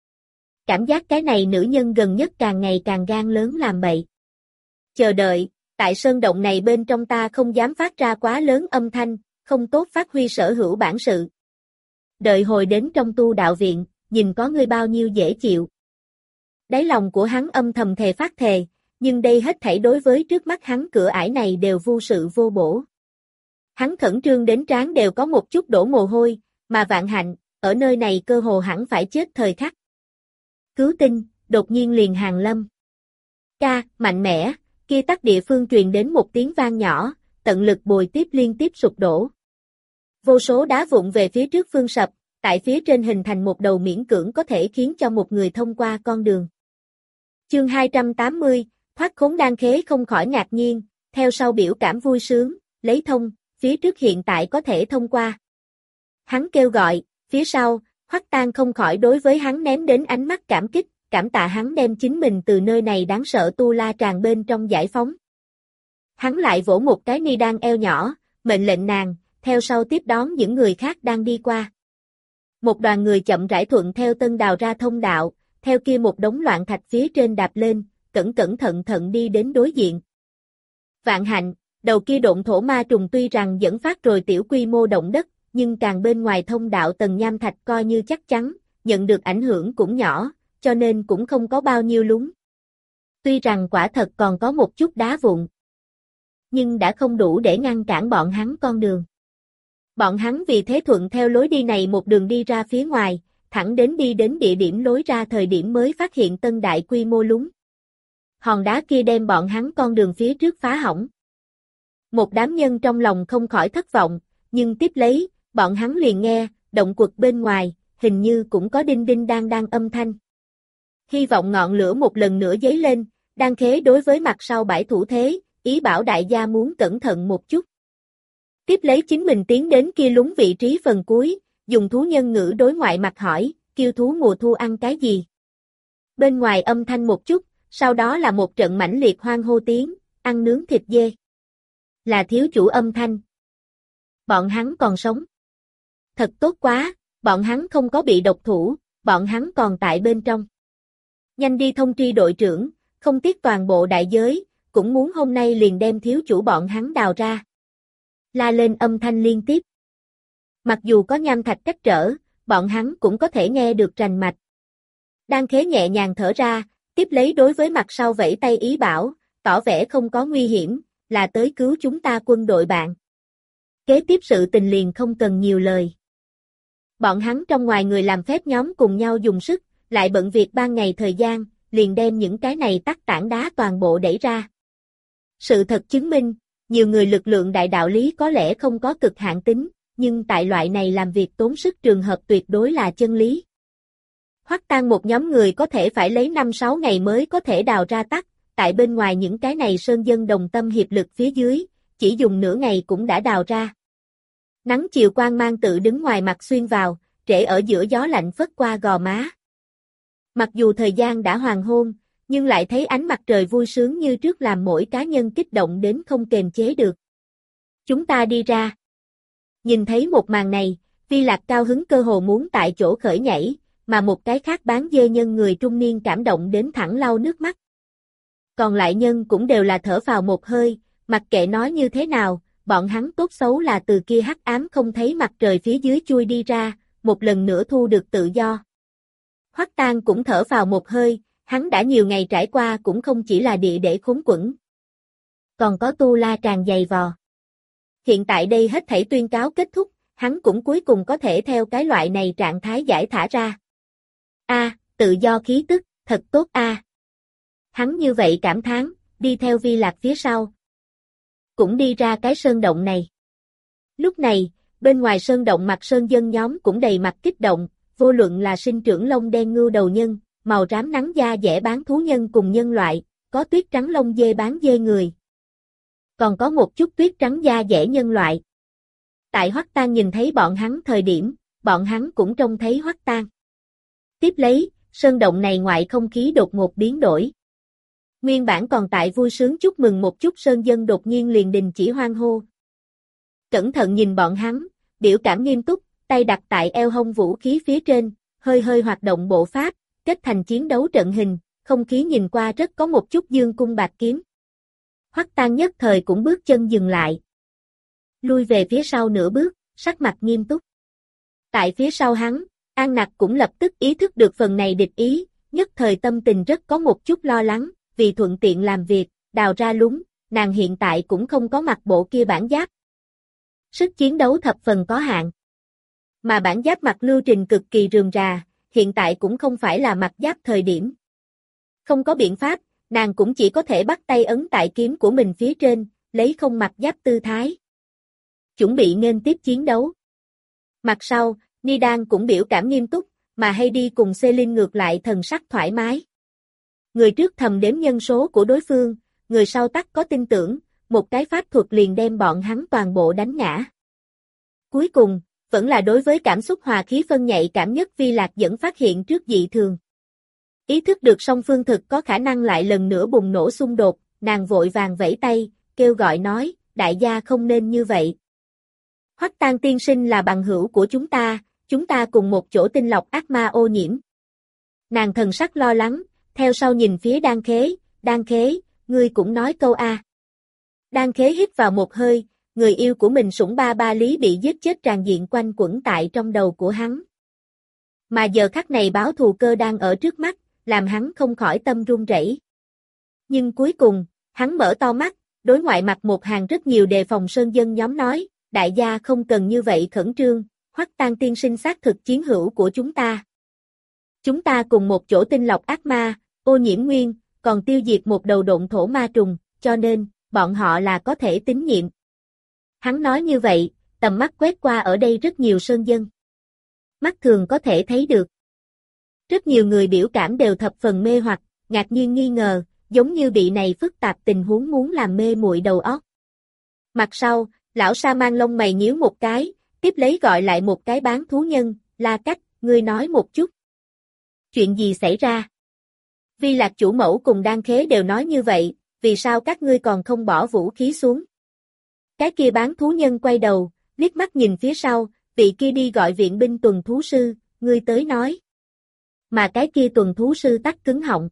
Cảm giác cái này nữ nhân gần nhất càng ngày càng gan lớn làm bậy. Chờ đợi, tại sơn động này bên trong ta không dám phát ra quá lớn âm thanh, không tốt phát huy sở hữu bản sự. Đợi hồi đến trong tu đạo viện, nhìn có ngươi bao nhiêu dễ chịu. Đáy lòng của hắn âm thầm thề phát thề, nhưng đây hết thảy đối với trước mắt hắn cửa ải này đều vô sự vô bổ. Hắn khẩn trương đến trán đều có một chút đổ mồ hôi, mà vạn hạnh, ở nơi này cơ hồ hẳn phải chết thời khắc. Cứu tinh, đột nhiên liền hàng lâm. Ca, mạnh mẽ, kia tắc địa phương truyền đến một tiếng vang nhỏ, tận lực bồi tiếp liên tiếp sụp đổ. Vô số đá vụn về phía trước phương sập, tại phía trên hình thành một đầu miễn cưỡng có thể khiến cho một người thông qua con đường. Chương hai trăm tám mươi, Thoát khốn đan khế không khỏi ngạc nhiên, theo sau biểu cảm vui sướng, lấy thông, phía trước hiện tại có thể thông qua. Hắn kêu gọi, phía sau, Hoắc Tang không khỏi đối với hắn ném đến ánh mắt cảm kích, cảm tạ hắn đem chính mình từ nơi này đáng sợ tu la tràn bên trong giải phóng. Hắn lại vỗ một cái Ni Đan eo nhỏ, mệnh lệnh nàng, theo sau tiếp đón những người khác đang đi qua. Một đoàn người chậm rãi thuận theo tân đào ra thông đạo, theo kia một đống loạn thạch phía trên đạp lên, cẩn cẩn thận thận đi đến đối diện. Vạn hạnh, đầu kia độn thổ ma trùng tuy rằng dẫn phát rồi tiểu quy mô động đất, nhưng càng bên ngoài thông đạo tầng nham thạch coi như chắc chắn, nhận được ảnh hưởng cũng nhỏ, cho nên cũng không có bao nhiêu lún. Tuy rằng quả thật còn có một chút đá vụn, nhưng đã không đủ để ngăn cản bọn hắn con đường. Bọn hắn vì thế thuận theo lối đi này một đường đi ra phía ngoài, thẳng đến đi đến địa điểm lối ra thời điểm mới phát hiện tân đại quy mô lún. Hòn đá kia đem bọn hắn con đường phía trước phá hỏng. Một đám nhân trong lòng không khỏi thất vọng, nhưng tiếp lấy, bọn hắn liền nghe, động quật bên ngoài, hình như cũng có đinh đinh đang đang âm thanh. Hy vọng ngọn lửa một lần nữa dấy lên, đan khế đối với mặt sau bãi thủ thế, ý bảo đại gia muốn cẩn thận một chút. Tiếp lấy chính mình tiến đến kia lún vị trí phần cuối, dùng thú nhân ngữ đối ngoại mặt hỏi, kiêu thú mùa thu ăn cái gì? Bên ngoài âm thanh một chút, sau đó là một trận mãnh liệt hoan hô tiếng, ăn nướng thịt dê. Là thiếu chủ âm thanh. Bọn hắn còn sống. Thật tốt quá, bọn hắn không có bị độc thủ, bọn hắn còn tại bên trong. Nhanh đi thông tri đội trưởng, không tiếc toàn bộ đại giới, cũng muốn hôm nay liền đem thiếu chủ bọn hắn đào ra. La lên âm thanh liên tiếp. Mặc dù có nham thạch cách trở, bọn hắn cũng có thể nghe được rành mạch. Đan Khế nhẹ nhàng thở ra, tiếp lấy đối với mặt sau vẫy tay ý bảo, tỏ vẻ không có nguy hiểm, là tới cứu chúng ta quân đội bạn. Kế tiếp sự tình liền không cần nhiều lời. Bọn hắn trong ngoài người làm phép nhóm cùng nhau dùng sức, lại bận việc ban ngày thời gian, liền đem những cái này tắc tảng đá toàn bộ đẩy ra. Sự thật chứng minh, nhiều người lực lượng đại đạo lý có lẽ không có cực hạn tính, nhưng tại loại này làm việc tốn sức trường hợp tuyệt đối là chân lý. Hoắc Tang một nhóm người có thể phải lấy năm sáu ngày mới có thể đào ra tắc, tại bên ngoài những cái này sơn dân đồng tâm hiệp lực phía dưới, chỉ dùng nửa ngày cũng đã đào ra. Nắng chiều quang mang tự đứng ngoài mặt xuyên vào, trễ ở giữa gió lạnh phất qua gò má. Mặc dù thời gian đã hoàng hôn, nhưng lại thấy ánh mặt trời vui sướng như trước làm mỗi cá nhân kích động đến không kềm chế được. Chúng ta đi ra. Nhìn thấy một màn này, Vi Lạc cao hứng cơ hồ muốn tại chỗ khởi nhảy, mà một cái khác bán dê nhân người trung niên cảm động đến thẳng lau nước mắt. Còn lại nhân cũng đều là thở phào một hơi, mặc kệ nói như thế nào, bọn hắn tốt xấu là từ kia hắc ám không thấy mặt trời phía dưới chui đi ra, một lần nữa thu được tự do. Hoắc Tang cũng thở phào một hơi, hắn đã nhiều ngày trải qua cũng không chỉ là địa để khốn quẫn. Còn có tu la tràn dày vò. Hiện tại đây hết thảy tuyên cáo kết thúc, hắn cũng cuối cùng có thể theo cái loại này trạng thái giải thả ra. A, à, tự do khí tức, thật tốt a. À. Hắn như vậy cảm thán, đi theo Vi Lạc phía sau. Cũng đi ra cái sơn động này. Lúc này, bên ngoài sơn động mặt sơn dân nhóm cũng đầy mặt kích động, vô luận là sinh trưởng lông đen ngưu đầu nhân, màu rám nắng da dẻ bán thú nhân cùng nhân loại, có tuyết trắng lông dê bán dê người. Còn có một chút tuyết trắng da dẻ nhân loại. Tại Hoắc Tang nhìn thấy bọn hắn thời điểm, bọn hắn cũng trông thấy Hoắc Tang. Tiếp lấy, sơn động này ngoại không khí đột ngột biến đổi. Nguyên bản còn tại vui sướng chúc mừng một chút sơn dân đột nhiên liền đình chỉ hoan hô. Cẩn thận nhìn bọn hắn, biểu cảm nghiêm túc, tay đặt tại eo hông vũ khí phía trên, hơi hơi hoạt động bộ pháp, kết thành chiến đấu trận hình, không khí nhìn qua rất có một chút dương cung bạc kiếm. Hoắc Tang nhất thời cũng bước chân dừng lại. Lui về phía sau nửa bước, sắc mặt nghiêm túc. Tại phía sau hắn, An Nặc cũng lập tức ý thức được phần này địch ý, nhất thời tâm tình rất có một chút lo lắng, vì thuận tiện làm việc, đào ra lúng, nàng hiện tại cũng không có mặc bộ kia bản giáp. Sức chiến đấu thập phần có hạn. Mà bản giáp mặc lưu trình cực kỳ rườm rà, hiện tại cũng không phải là mặc giáp thời điểm. Không có biện pháp, nàng cũng chỉ có thể bắt tay ấn tại kiếm của mình phía trên, lấy không mặc giáp tư thái. Chuẩn bị nghênh tiếp chiến đấu. Mặt sau, Nidan cũng biểu cảm nghiêm túc, mà Heidi cùng Celine ngược lại thần sắc thoải mái. Người trước thầm đếm nhân số của đối phương, người sau tắc có tin tưởng, một cái pháp thuật liền đem bọn hắn toàn bộ đánh ngã. Cuối cùng, vẫn là đối với cảm xúc hòa khí phân nhạy cảm nhất Vi Lạc dẫn phát hiện trước dị thường. Ý thức được song phương thực có khả năng lại lần nữa bùng nổ xung đột, nàng vội vàng vẫy tay, kêu gọi nói, đại gia không nên như vậy. Hoắc Tang tiên sinh là bằng hữu của chúng ta, chúng ta cùng một chỗ tinh lọc ác ma ô nhiễm. Nàng thần sắc lo lắng, theo sau nhìn phía Đan Khế, Đan Khế, ngươi cũng nói câu a. Đan Khế hít vào một hơi, người yêu của mình Sủng Ba Ba Lý bị giết chết tràn diện quanh quẩn tại trong đầu của hắn. Mà giờ khắc này báo thù cơ đang ở trước mắt, làm hắn không khỏi tâm run rẩy. Nhưng cuối cùng, hắn mở to mắt, đối ngoại mặt một hàng rất nhiều đề phòng sơn dân nhóm nói, đại gia không cần như vậy khẩn trương, Hoắc Tang tiên sinh xác thực chiến hữu của chúng ta. Chúng ta cùng một chỗ tinh lọc ác ma, ô nhiễm nguyên, còn tiêu diệt một đầu độn thổ ma trùng, cho nên, bọn họ là có thể tín nhiệm. Hắn nói như vậy, tầm mắt quét qua ở đây rất nhiều sơn dân. Mắt thường có thể thấy được. Rất nhiều người biểu cảm đều thập phần mê hoặc, ngạc nhiên nghi ngờ, giống như bị này phức tạp tình huống muốn làm mê muội đầu óc. Mặt sau, lão sa mang lông mày nhíu một cái, tiếp lấy gọi lại một cái bán thú nhân, La Cách, ngươi nói một chút. Chuyện gì xảy ra? Vi Lạc chủ mẫu cùng Đan Khế đều nói như vậy, vì sao các ngươi còn không bỏ vũ khí xuống? Cái kia bán thú nhân quay đầu, liếc mắt nhìn phía sau, vị kia đi gọi viện binh tuần thú sư, ngươi tới nói. Mà cái kia tuần thú sư tắc cứng họng.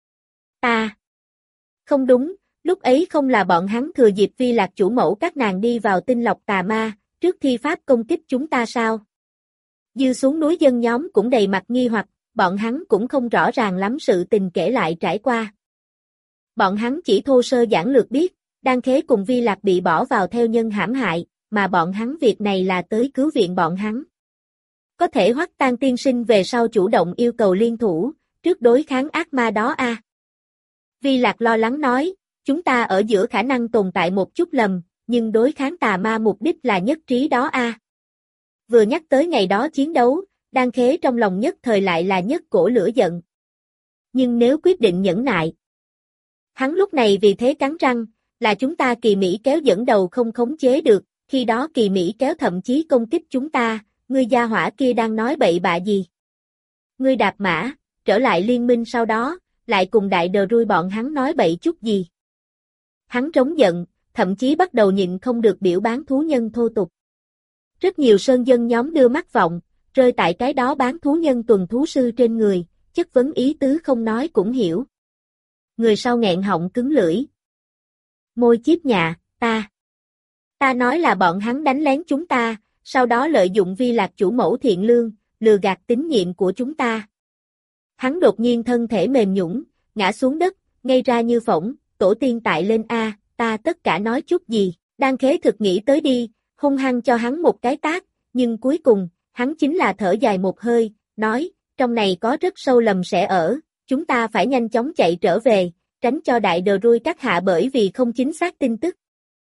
Ta. Không đúng, lúc ấy không là bọn hắn thừa dịp Vi Lạc chủ mẫu các nàng đi vào tinh lọc tà ma, trước thi pháp công kích chúng ta sao? Dư xuống núi dân nhóm cũng đầy mặt nghi hoặc, bọn hắn cũng không rõ ràng lắm sự tình kể lại trải qua. Bọn hắn chỉ thô sơ giản lược biết, Đan Khế cùng Vi Lạc bị bỏ vào theo nhân hãm hại, mà bọn hắn việc này là tới cứu viện bọn hắn. Có thể Hoắc Tang tiên sinh về sau chủ động yêu cầu liên thủ, trước đối kháng ác ma đó a. À. Vi Lạc lo lắng nói, chúng ta ở giữa khả năng tồn tại một chút lầm, nhưng đối kháng tà ma mục đích là nhất trí đó a. À. Vừa nhắc tới ngày đó chiến đấu, Đan Khế trong lòng nhất thời lại là nhất cổ lửa giận. Nhưng nếu quyết định nhẫn nại, hắn lúc này vì thế cắn răng, là chúng ta Kỳ Mỹ kéo dẫn đầu không khống chế được, khi đó Kỳ Mỹ kéo thậm chí công kích chúng ta, ngươi gia hỏa kia đang nói bậy bạ gì? Ngươi đạp mã, trở lại liên minh sau đó, lại cùng đại đờ rui bọn hắn nói bậy chút gì? Hắn trống giận, thậm chí bắt đầu nhịn không được biểu bán thú nhân thô tục. Rất nhiều sơn dân nhóm đưa mắt vọng, rơi tại cái đó bán thú nhân tuần thú sư trên người, chất vấn ý tứ không nói cũng hiểu. Người sau nghẹn họng cứng lưỡi. Môi chiếp nhạ, ta. Ta nói là bọn hắn đánh lén chúng ta, sau đó lợi dụng Vi Lạc chủ mẫu thiện lương, lừa gạt tín nhiệm của chúng ta. Hắn đột nhiên thân thể mềm nhũn, ngã xuống đất, ngây ra như phỗng, tổ tiên tại lên a, ta tất cả nói chút gì, Đan Khế thực nghĩ tới đi, hung hăng cho hắn một cái tát, nhưng cuối cùng, hắn chính là thở dài một hơi, nói, trong này có rất sâu lầm sẽ ở, chúng ta phải nhanh chóng chạy trở về, tránh cho đại đờ rui các hạ bởi vì không chính xác tin tức.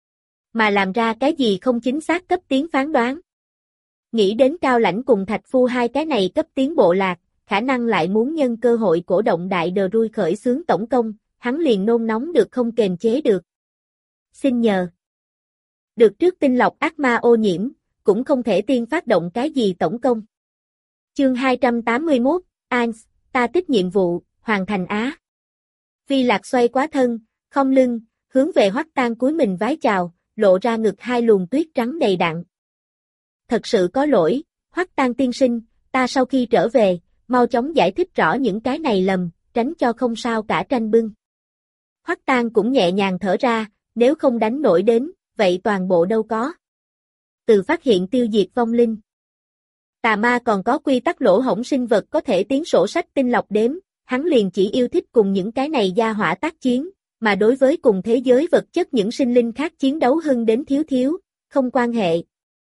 Mà làm ra cái gì không chính xác cấp tiến phán đoán. Nghĩ đến Cao Lãnh cùng Thạch Phu hai cái này cấp tiến bộ lạc, khả năng lại muốn nhân cơ hội cổ động đại đờ rui khởi xướng tổng công, hắn liền nôn nóng được không kềm chế được. Xin nhờ. Được trước tinh lọc ác ma ô nhiễm, cũng không thể tiên phát động cái gì tổng công. Chương hai trăm tám mươi mốt, Ans, ta tích nhiệm vụ, hoàn thành á. Vi Lạc xoay quá thân, không lưng, hướng về Hoắc Tang cúi mình vái chào, lộ ra ngực hai luồng tuyết trắng đầy đặn. Thật sự có lỗi, Hoắc Tang tiên sinh, ta sau khi trở về, mau chóng giải thích rõ những cái này lầm, tránh cho không sao cả tranh bưng. Hoắc Tang cũng nhẹ nhàng thở ra, nếu không đánh nổi đến, vậy toàn bộ đâu có. Từ phát hiện tiêu diệt vong linh. Tà ma còn có quy tắc lỗ hổng sinh vật có thể tiến sổ sách tinh lọc đếm, hắn liền chỉ yêu thích cùng những cái này gia hỏa tác chiến, mà đối với cùng thế giới vật chất những sinh linh khác chiến đấu hưng đến thiếu thiếu, không quan hệ.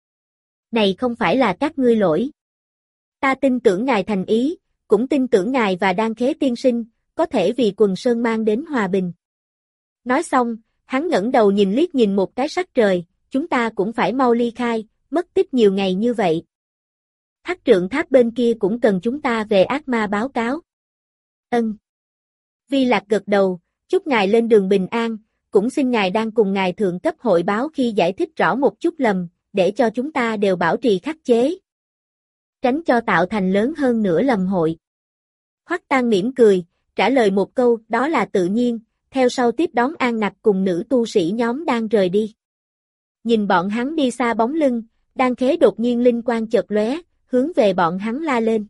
Này không phải là các ngươi lỗi. Ta tin tưởng ngài thành ý, cũng tin tưởng ngài và Đan Khế tiên sinh, có thể vì quần sơn mang đến hòa bình. Nói xong, hắn ngẩng đầu nhìn liếc nhìn một cái sắc trời, chúng ta cũng phải mau ly khai, mất tích nhiều ngày như vậy. Hắc trượng tháp bên kia cũng cần chúng ta về ác ma báo cáo. Ân. Vi Lạc gật đầu, chúc ngài lên đường bình an, cũng xin ngài đang cùng ngài thượng cấp hội báo khi giải thích rõ một chút lầm, để cho chúng ta đều bảo trì khắc chế. Tránh cho tạo thành lớn hơn nữa lầm hội. Hoắc Tang mỉm cười, trả lời một câu, đó là tự nhiên, theo sau tiếp đón An Nặc cùng nữ tu sĩ nhóm đang rời đi. Nhìn bọn hắn đi xa bóng lưng, Đan Khế đột nhiên linh quang chợt lóe, hướng về bọn hắn la lên.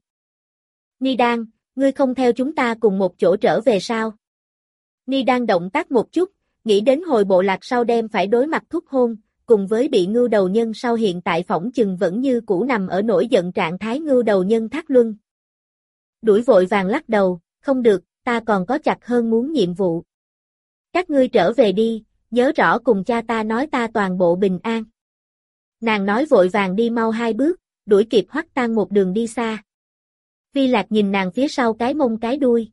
Ni Đan, ngươi không theo chúng ta cùng một chỗ trở về sao? Ni Đan động tác một chút, nghĩ đến hồi bộ lạc sau đem phải đối mặt thúc hôn, cùng với bị ngưu đầu nhân sau hiện tại phỏng chừng vẫn như cũ nằm ở nổi giận trạng thái ngưu đầu nhân Thác Luân. Đuổi vội vàng lắc đầu, không được, ta còn có chặt hơn muốn nhiệm vụ. Các ngươi trở về đi, nhớ rõ cùng cha ta nói ta toàn bộ bình an. Nàng nói vội vàng đi mau hai bước, đuổi kịp Hoắc Tang một đường đi xa. Vi Lạc nhìn nàng phía sau cái mông cái đuôi.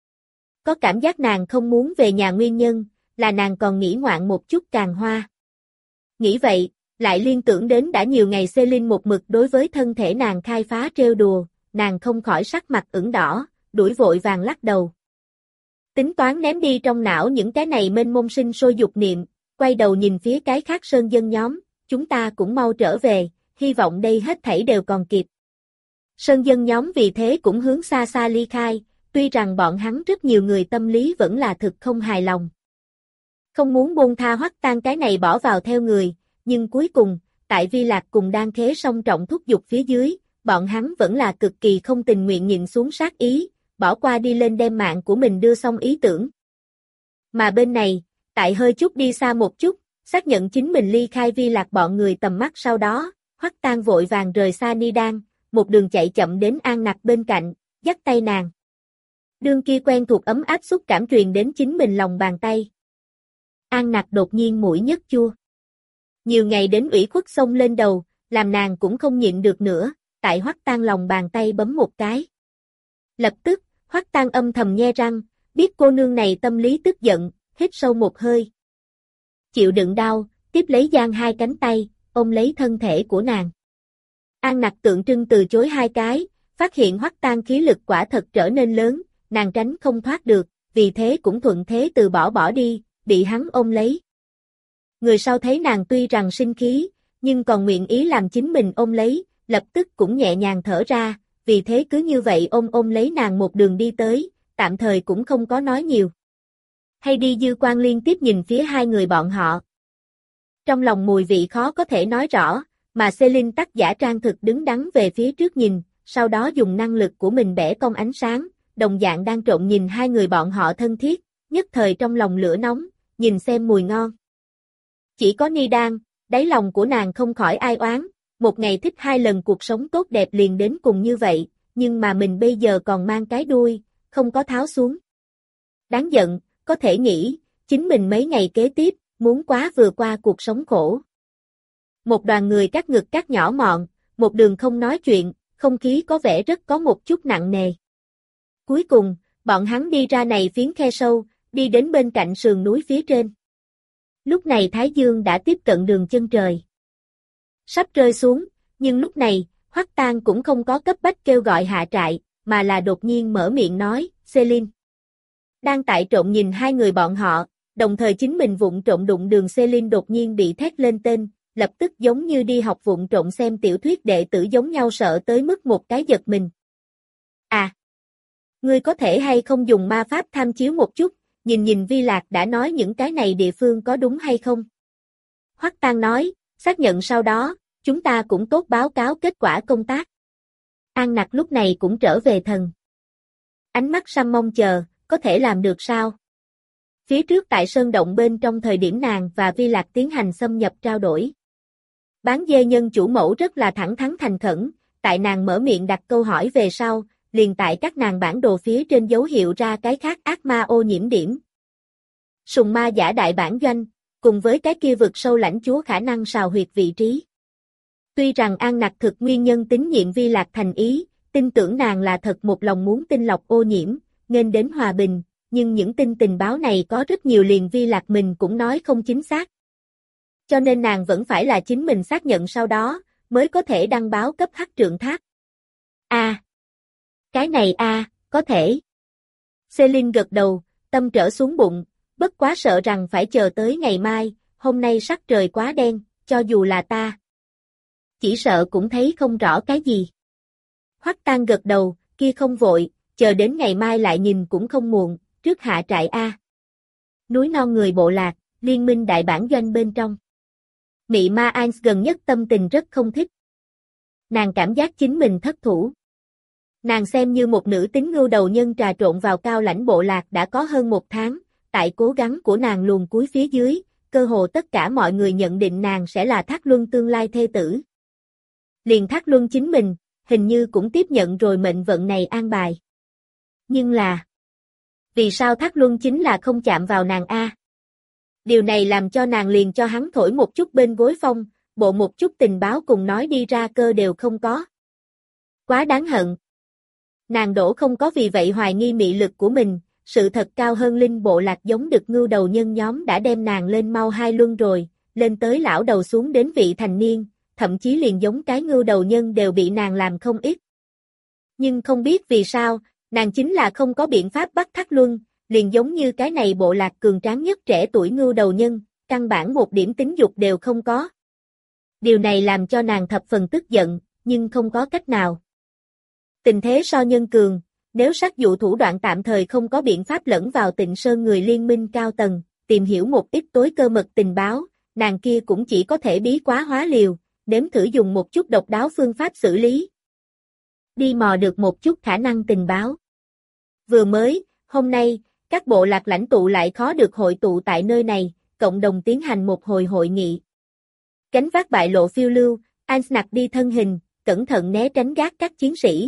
Có cảm giác nàng không muốn về nhà nguyên nhân, là nàng còn nghĩ ngoạn một chút càng hoa. Nghĩ vậy, lại liên tưởng đến đã nhiều ngày Celine một mực đối với thân thể nàng khai phá trêu đùa, nàng không khỏi sắc mặt ửng đỏ, đuổi vội vàng lắc đầu. Tính toán ném đi trong não những cái này mênh mông sinh sôi dục niệm, quay đầu nhìn phía cái khác sơn dân nhóm, chúng ta cũng mau trở về, hy vọng đây hết thảy đều còn kịp. Sơn dân nhóm vì thế cũng hướng xa xa ly khai, tuy rằng bọn hắn rất nhiều người tâm lý vẫn là thực không hài lòng. Không muốn buông tha Hoắc Tang cái này bỏ vào theo người, nhưng cuối cùng, tại Vi Lạc cùng Đan Khế song trọng thúc giục phía dưới, bọn hắn vẫn là cực kỳ không tình nguyện nhịn xuống sát ý, bỏ qua đi lên đem mạng của mình đưa xong ý tưởng. Mà bên này, tại hơi chút đi xa một chút, xác nhận chính mình ly khai Vi Lạc bọn người tầm mắt sau đó, Hoắc Tang vội vàng rời xa Ni Đan, một đường chạy chậm đến An Nặc bên cạnh, dắt tay nàng. Đương kia quen thuộc ấm áp xúc cảm truyền đến chính mình lòng bàn tay. An Nặc đột nhiên mũi nhức chua. Nhiều ngày đến ủy khuất xông lên đầu, làm nàng cũng không nhịn được nữa, tại Hoắc Tang lòng bàn tay bấm một cái. Lập tức, Hoắc Tang âm thầm nhe răng, biết cô nương này tâm lý tức giận, hít sâu một hơi. Chịu đựng đau, tiếp lấy giang hai cánh tay, ôm lấy thân thể của nàng. An Nặc tượng trưng từ chối hai cái, phát hiện Hoắc Tang khí lực quả thật trở nên lớn, nàng tránh không thoát được, vì thế cũng thuận thế từ bỏ bỏ đi, bị hắn ôm lấy. Người sau thấy nàng tuy rằng sinh khí, nhưng còn nguyện ý làm chính mình ôm lấy, lập tức cũng nhẹ nhàng thở ra, vì thế cứ như vậy ôm ôm lấy nàng một đường đi tới, tạm thời cũng không có nói nhiều. Hay đi dư quan liên tiếp nhìn phía hai người bọn họ. Trong lòng mùi vị khó có thể nói rõ, mà Celine tắc giả trang thực đứng đắn về phía trước nhìn, sau đó dùng năng lực của mình bẻ cong ánh sáng, đồng dạng đang trộn nhìn hai người bọn họ thân thiết, nhất thời trong lòng lửa nóng, nhìn xem mùi ngon. Chỉ có Ni Đan, đáy lòng của nàng không khỏi ai oán, một ngày thích hai lần cuộc sống tốt đẹp liền đến cùng như vậy, nhưng mà mình bây giờ còn mang cái đuôi, không có tháo xuống. Đáng giận, có thể nghĩ, chính mình mấy ngày kế tiếp, muốn quá vừa qua cuộc sống khổ. Một đoàn người cắt ngực cắt nhỏ mọn, một đường không nói chuyện, không khí có vẻ rất có một chút nặng nề. Cuối cùng, bọn hắn đi ra này phiến khe sâu, đi đến bên cạnh sườn núi phía trên. Lúc này Thái Dương đã tiếp cận đường chân trời. Sắp rơi xuống, nhưng lúc này, Hoắc Tang cũng không có cấp bách kêu gọi hạ trại, mà là đột nhiên mở miệng nói, Celine. Đang tại trộn nhìn hai người bọn họ, đồng thời chính mình vụng trộn đụng đường Celine đột nhiên bị thét lên tên, lập tức giống như đi học vụng trộn xem tiểu thuyết đệ tử giống nhau sợ tới mức một cái giật mình. À! Ngươi có thể hay không dùng ma pháp tham chiếu một chút, nhìn nhìn Vi Lạc đã nói những cái này địa phương có đúng hay không? Hoắc Tang nói, xác nhận sau đó, chúng ta cũng tốt báo cáo kết quả công tác. An Nặc lúc này cũng trở về thần. Ánh mắt săm mong chờ, có thể làm được sao? Phía trước tại sơn động bên trong thời điểm nàng và Vi Lạc tiến hành xâm nhập trao đổi. Bán dê nhân chủ mẫu rất là thẳng thắn thành khẩn, tại nàng mở miệng đặt câu hỏi về sau, liền tại các nàng bản đồ phía trên dấu hiệu ra cái khác ác ma ô nhiễm điểm. Sùng ma giả đại bản doanh, cùng với cái kia vực sâu lãnh chúa khả năng sào huyệt vị trí. Tuy rằng An Nặc thực nguyên nhân tín nhiệm Vi Lạc thành ý, tin tưởng nàng là thật một lòng muốn tinh lọc ô nhiễm, nên đến hòa bình, nhưng những tin tình báo này có rất nhiều liền Vi Lạc mình cũng nói không chính xác. Cho nên nàng vẫn phải là chính mình xác nhận sau đó, mới có thể đăng báo cấp Hắc Trượng Tháp. A, à, cái này a, à, có thể. Celine gật đầu, tâm trở xuống bụng, bất quá sợ rằng phải chờ tới ngày mai, hôm nay sắc trời quá đen, cho dù là ta. Chỉ sợ cũng thấy không rõ cái gì. Hoắc Tang gật đầu, kia không vội, chờ đến ngày mai lại nhìn cũng không muộn, trước hạ trại A. Núi non người bộ lạc, liên minh đại bản doanh bên trong. Mị ma Ans gần nhất tâm tình rất không thích. Nàng cảm giác chính mình thất thủ. Nàng xem như một nữ tính ngưu đầu nhân trà trộn vào cao lãnh bộ lạc đã có hơn một tháng, tại cố gắng của nàng luồn cuối phía dưới, cơ hồ tất cả mọi người nhận định nàng sẽ là Thác Luân tương lai thê tử. Liền Thác Luân chính mình, hình như cũng tiếp nhận rồi mệnh vận này an bài. Nhưng là, vì sao Thác Luân chính là không chạm vào nàng a? Điều này làm cho nàng liền cho hắn thổi một chút bên gối phong, bộ một chút tình báo cùng nói đi ra cơ đều không có. Quá đáng hận. Nàng đổ không có vì vậy hoài nghi mị lực của mình, sự thật cao hơn linh bộ lạc giống được ngưu đầu nhân nhóm đã đem nàng lên mau hai luân rồi, lên tới lão đầu xuống đến vị thành niên, thậm chí liền giống cái ngưu đầu nhân đều bị nàng làm không ít. Nhưng không biết vì sao, nàng chính là không có biện pháp bắt Thác Luân, liền giống như cái này bộ lạc cường tráng nhất trẻ tuổi ngưu đầu nhân, căn bản một điểm tính dục đều không có. Điều này làm cho nàng thập phần tức giận, nhưng không có cách nào. Tình thế so nhân cường, nếu sát dụ thủ đoạn tạm thời không có biện pháp lẫn vào Tịnh Sơn người liên minh cao tầng, tìm hiểu một ít tối cơ mật tình báo, nàng kia cũng chỉ có thể bí quá hóa liều, nếm thử dùng một chút độc đáo phương pháp xử lý. Đi mò được một chút khả năng tình báo. Vừa mới, hôm nay, các bộ lạc lãnh tụ lại khó được hội tụ tại nơi này, cộng đồng tiến hành một hồi hội nghị. Gánh vác bại lộ phiêu lưu, Ansnach đi thân hình, cẩn thận né tránh gác các chiến sĩ.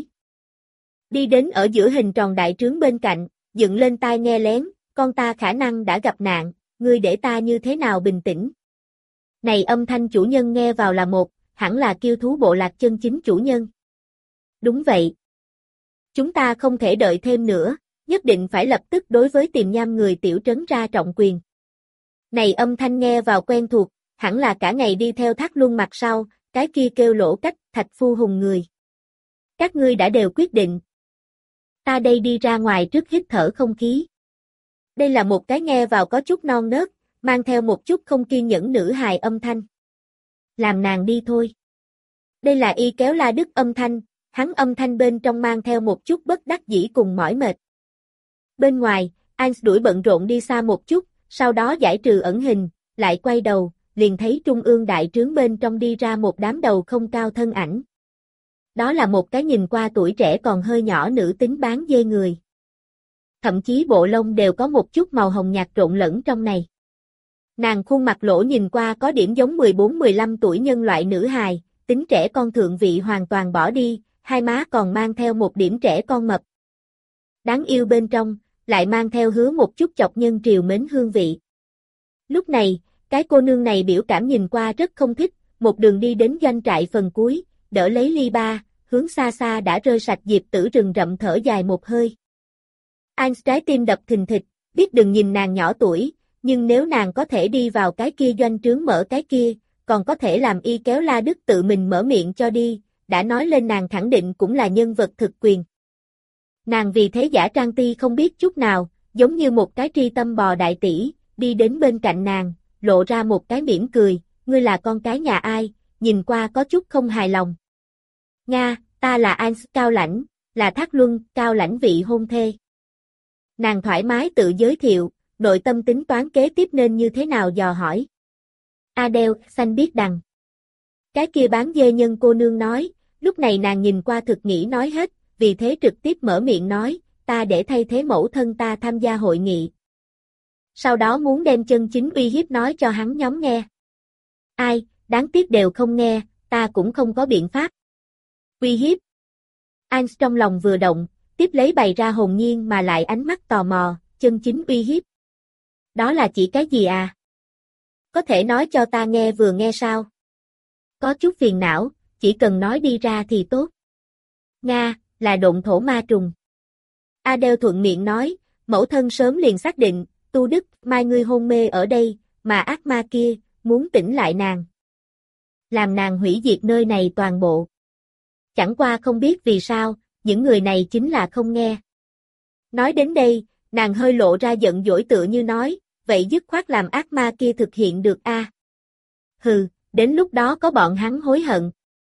Đi đến ở giữa hình tròn đại trướng bên cạnh, dựng lên tai nghe lén, con ta khả năng đã gặp nạn, ngươi để ta như thế nào bình tĩnh. Này âm thanh chủ nhân nghe vào là một, hẳn là kiêu thú bộ lạc chân chính chủ nhân. Đúng vậy. Chúng ta không thể đợi thêm nữa, nhất định phải lập tức đối với Tiềm Nham người tiểu trấn ra trọng quyền. Này âm thanh nghe vào quen thuộc, hẳn là cả ngày đi theo Thác Luân mặt sau, cái kia kêu lỗ cách, Thạch Phu Hùng người. Các ngươi đã đều quyết định. Ta đây đi ra ngoài trước hít thở không khí. Đây là một cái nghe vào có chút non nớt, mang theo một chút không kiên nhẫn nữ hài âm thanh. Làm nàng đi thôi. Đây là Y Kéo La Đức âm thanh, hắn âm thanh bên trong mang theo một chút bất đắc dĩ cùng mỏi mệt. Bên ngoài, Ans đuổi bận rộn đi xa một chút, sau đó giải trừ ẩn hình, lại quay đầu, liền thấy trung ương đại trướng bên trong đi ra một đám đầu không cao thân ảnh. Đó là một cái nhìn qua tuổi trẻ còn hơi nhỏ nữ tính bán dê người. Thậm chí bộ lông đều có một chút màu hồng nhạt trộn lẫn trong này. Nàng khuôn mặt lỗ nhìn qua có điểm giống mười bốn mười lăm tuổi nhân loại nữ hài, tính trẻ con thượng vị hoàn toàn bỏ đi, hai má còn mang theo một điểm trẻ con mập. Đáng yêu bên trong, lại mang theo hứa một chút chọc nhân triều mến hương vị. Lúc này, cái cô nương này biểu cảm nhìn qua rất không thích, một đường đi đến doanh trại phần cuối, đỡ lấy ly ba, hướng xa xa đã rơi sạch diệp tử rừng rậm thở dài một hơi. Ans trái tim đập thình thịch, biết đừng nhìn nàng nhỏ tuổi, nhưng nếu nàng có thể đi vào cái kia doanh trướng mở cái kia, còn có thể làm Y Kéo La Đức tự mình mở miệng cho đi, đã nói lên nàng khẳng định cũng là nhân vật thực quyền. Nàng vì thế giả trang ti không biết chút nào, giống như một cái tri tâm bò đại tỷ, đi đến bên cạnh nàng, lộ ra một cái mỉm cười, ngươi là con cái nhà ai, nhìn qua có chút không hài lòng. Nga, ta là Ans Cao Lãnh, là Thác Luân, Cao Lãnh vị hôn thê. Nàng thoải mái tự giới thiệu, nội tâm tính toán kế tiếp nên như thế nào dò hỏi. Adele, xanh biết đằng. Cái kia bán dê nhân cô nương nói, lúc này nàng nhìn qua thực nghĩ nói hết, vì thế trực tiếp mở miệng nói, ta để thay thế mẫu thân ta tham gia hội nghị. Sau đó muốn đem chân chính uy hiếp nói cho hắn nhóm nghe. Ai, đáng tiếc đều không nghe, ta cũng không có biện pháp. Uy hiếp. Ans trong lòng vừa động, tiếp lấy bày ra hồn nhiên mà lại ánh mắt tò mò, chân chính uy hiếp. Đó là chỉ cái gì à? Có thể nói cho ta nghe vừa nghe sao? Có chút phiền não, chỉ cần nói đi ra thì tốt. Nga, là độn thổ ma trùng. Adele thuận miệng nói, mẫu thân sớm liền xác định, Tu Đức, mai ngươi hôn mê ở đây, mà ác ma kia, muốn tỉnh lại nàng. Làm nàng hủy diệt nơi này toàn bộ. Chẳng qua không biết vì sao, những người này chính là không nghe. Nói đến đây, nàng hơi lộ ra giận dỗi tựa như nói, vậy dứt khoát làm ác ma kia thực hiện được a. À? Hừ, đến lúc đó có bọn hắn hối hận.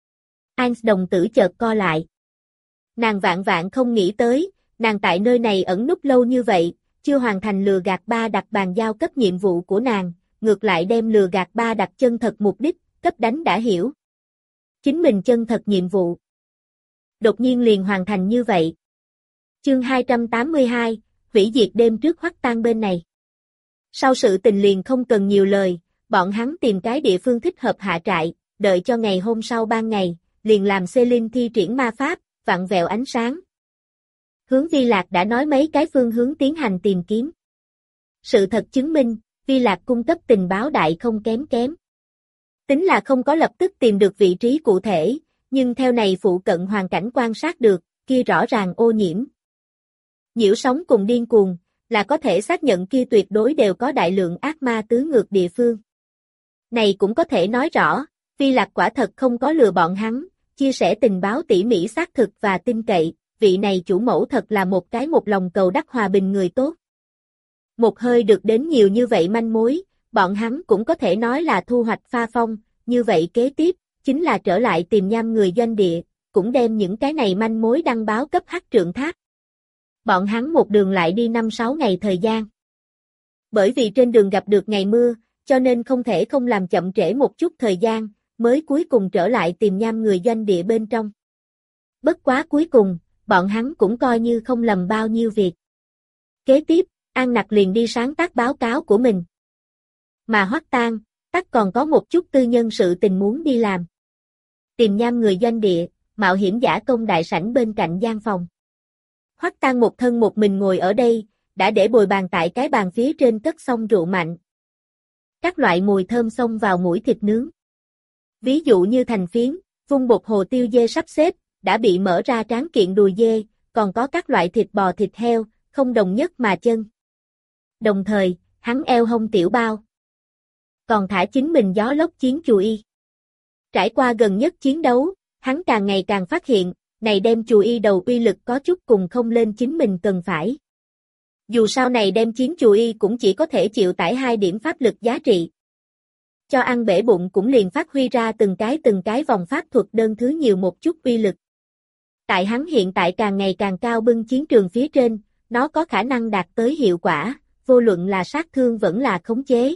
Ans đồng tử chợt co lại. Nàng vạn vạn không nghĩ tới, nàng tại nơi này ẩn núp lâu như vậy, chưa hoàn thành lừa gạt ba đặc bàn giao cấp nhiệm vụ của nàng, ngược lại đem lừa gạt ba đặc chân thật mục đích, cấp đánh đã hiểu. Chính mình chân thật nhiệm vụ. Đột nhiên liền hoàn thành như vậy. Chương hai trăm tám mươi hai, hủy diệt đêm trước Hoắc Tan bên này. Sau sự tình liền không cần nhiều lời, bọn hắn tìm cái địa phương thích hợp hạ trại, đợi cho ngày hôm sau ban ngày, liền làm Celine thi triển ma pháp, vặn vẹo ánh sáng. Hướng Vi Lạc đã nói mấy cái phương hướng tiến hành tìm kiếm. Sự thật chứng minh, Vi Lạc cung cấp tình báo đại không kém kém. Tính là không có lập tức tìm được vị trí cụ thể, nhưng theo này phụ cận hoàn cảnh quan sát được, kia rõ ràng ô nhiễm. Nhiễu sóng cùng điên cuồng, là có thể xác nhận kia tuyệt đối đều có đại lượng ác ma tứ ngược địa phương. Này cũng có thể nói rõ, Vi Lạc quả thật không có lừa bọn hắn, chia sẻ tình báo tỉ mỉ xác thực và tin cậy, vị này chủ mẫu thật là một cái một lòng cầu đắc hòa bình người tốt. Một hơi được đến nhiều như vậy manh mối, bọn hắn cũng có thể nói là thu hoạch pha phong, như vậy kế tiếp, chính là trở lại tìm nham người doanh địa, cũng đem những cái này manh mối đăng báo cấp Hắc Trượng Tháp. Bọn hắn một đường lại đi năm sáu ngày thời gian. Bởi vì trên đường gặp được ngày mưa, cho nên không thể không làm chậm trễ một chút thời gian, mới cuối cùng trở lại tìm nham người doanh địa bên trong. Bất quá cuối cùng, bọn hắn cũng coi như không lầm bao nhiêu việc. Kế tiếp, An Nặc liền đi sáng tác báo cáo của mình. Mà Hoắc Tang, tắc còn có một chút tư nhân sự tình muốn đi làm. Tìm nham người doanh địa, mạo hiểm giả công đại sảnh bên cạnh gian phòng. Hoắc Tang một thân một mình ngồi ở đây, đã để bồi bàn tại cái bàn phía trên cất xong rượu mạnh. Các loại mùi thơm xông vào mũi thịt nướng. Ví dụ như thành phiến, vung bột hồ tiêu dê sắp xếp, đã bị mở ra tráng kiện đùi dê, còn có các loại thịt bò thịt heo, không đồng nhất mà chân. Đồng thời, hắn eo hông tiểu bao. Còn thả chính mình gió lốc chiến chù y. Trải qua gần nhất chiến đấu, hắn càng ngày càng phát hiện, này đem chù y đầu uy lực có chút cùng không lên chính mình cần phải. Dù sau này đem chiến chù y cũng chỉ có thể chịu tải hai điểm pháp lực giá trị. Cho ăn bể bụng cũng liền phát huy ra từng cái từng cái vòng pháp thuật đơn thứ nhiều một chút uy lực. Tại hắn hiện tại càng ngày càng cao bưng chiến trường phía trên, nó có khả năng đạt tới hiệu quả, vô luận là sát thương vẫn là khống chế.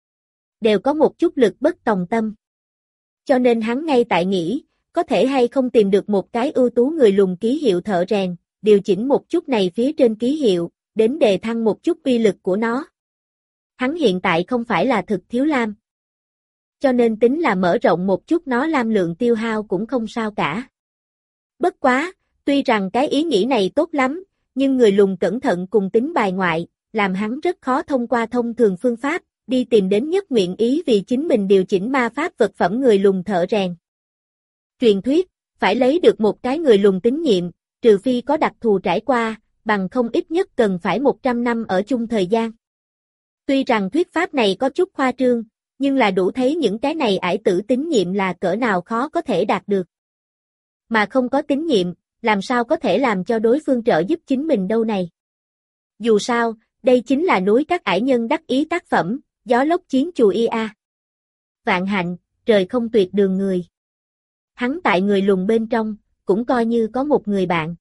Đều có một chút lực bất tòng tâm. Cho nên hắn ngay tại nghĩ, có thể hay không tìm được một cái ưu tú người lùn ký hiệu thợ rèn, điều chỉnh một chút này phía trên ký hiệu, đến đề thăng một chút uy lực của nó. Hắn hiện tại không phải là thực thiếu lam. Cho nên tính là mở rộng một chút nó lam lượng tiêu hao cũng không sao cả. Bất quá, tuy rằng cái ý nghĩ này tốt lắm, nhưng người lùn cẩn thận cùng tính bài ngoại, làm hắn rất khó thông qua thông thường phương pháp, đi tìm đến nhất nguyện ý vì chính mình điều chỉnh ma pháp vật phẩm người lùn thợ rèn. Truyền thuyết, phải lấy được một cái người lùn tín nhiệm, trừ phi có đặc thù trải qua, bằng không ít nhất cần phải một trăm năm ở chung thời gian. Tuy rằng thuyết pháp này có chút khoa trương, nhưng là đủ thấy những cái này ải tử tín nhiệm là cỡ nào khó có thể đạt được. Mà không có tín nhiệm, làm sao có thể làm cho đối phương trợ giúp chính mình đâu này. Dù sao, đây chính là núi các ải nhân đắc ý tác phẩm, gió lốc chiến chù y a. Vạn hạnh, trời không tuyệt đường người. Hắn tại người lùn bên trong, cũng coi như có một người bạn.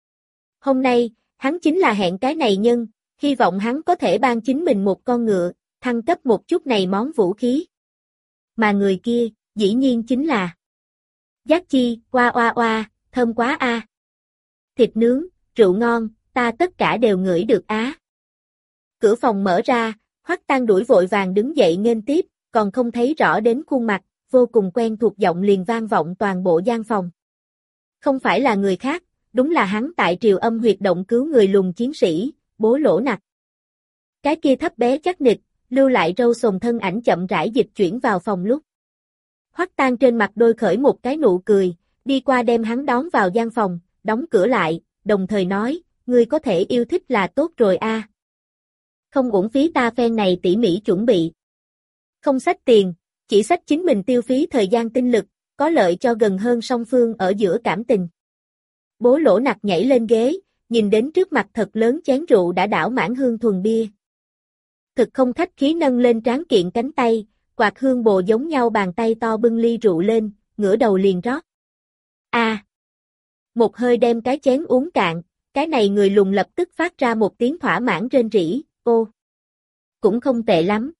Hôm nay, hắn chính là hẹn cái này nhân, hy vọng hắn có thể ban chính mình một con ngựa, thăng cấp một chút này món vũ khí. Mà người kia, dĩ nhiên chính là Giác Chi, oa oa oa, thơm quá a. Thịt nướng, rượu ngon, ta tất cả đều ngửi được á. Cửa phòng mở ra, Hoắc Tang đuổi vội vàng đứng dậy nghênh tiếp, còn không thấy rõ đến khuôn mặt, vô cùng quen thuộc giọng liền vang vọng toàn bộ gian phòng. Không phải là người khác, đúng là hắn tại Triều Âm huyệt động cứu người lùn chiến sĩ, Bố Lỗ Nặc. Cái kia thấp bé chắc nịch, lưu lại râu sồn thân ảnh chậm rãi dịch chuyển vào phòng lúc. Hoắc Tang trên mặt đôi khởi một cái nụ cười, đi qua đem hắn đón vào gian phòng, đóng cửa lại, đồng thời nói, ngươi có thể yêu thích là tốt rồi a. Không uổng phí ta phen này tỉ mỉ chuẩn bị. Không xách tiền, chỉ xách chính mình tiêu phí thời gian tinh lực, có lợi cho gần hơn song phương ở giữa cảm tình. Bố Lỗ Nặc nhảy lên ghế, nhìn đến trước mặt thật lớn chén rượu đã đảo mãn hương thuần bia. Thực không khách khí nâng lên tráng kiện cánh tay, quạt hương bồ giống nhau bàn tay to bưng ly rượu lên, ngửa đầu liền rót. A. À, một hơi đem cái chén uống cạn, cái này người lùn lập tức phát ra một tiếng thỏa mãn rên rỉ, ô. Cũng không tệ lắm.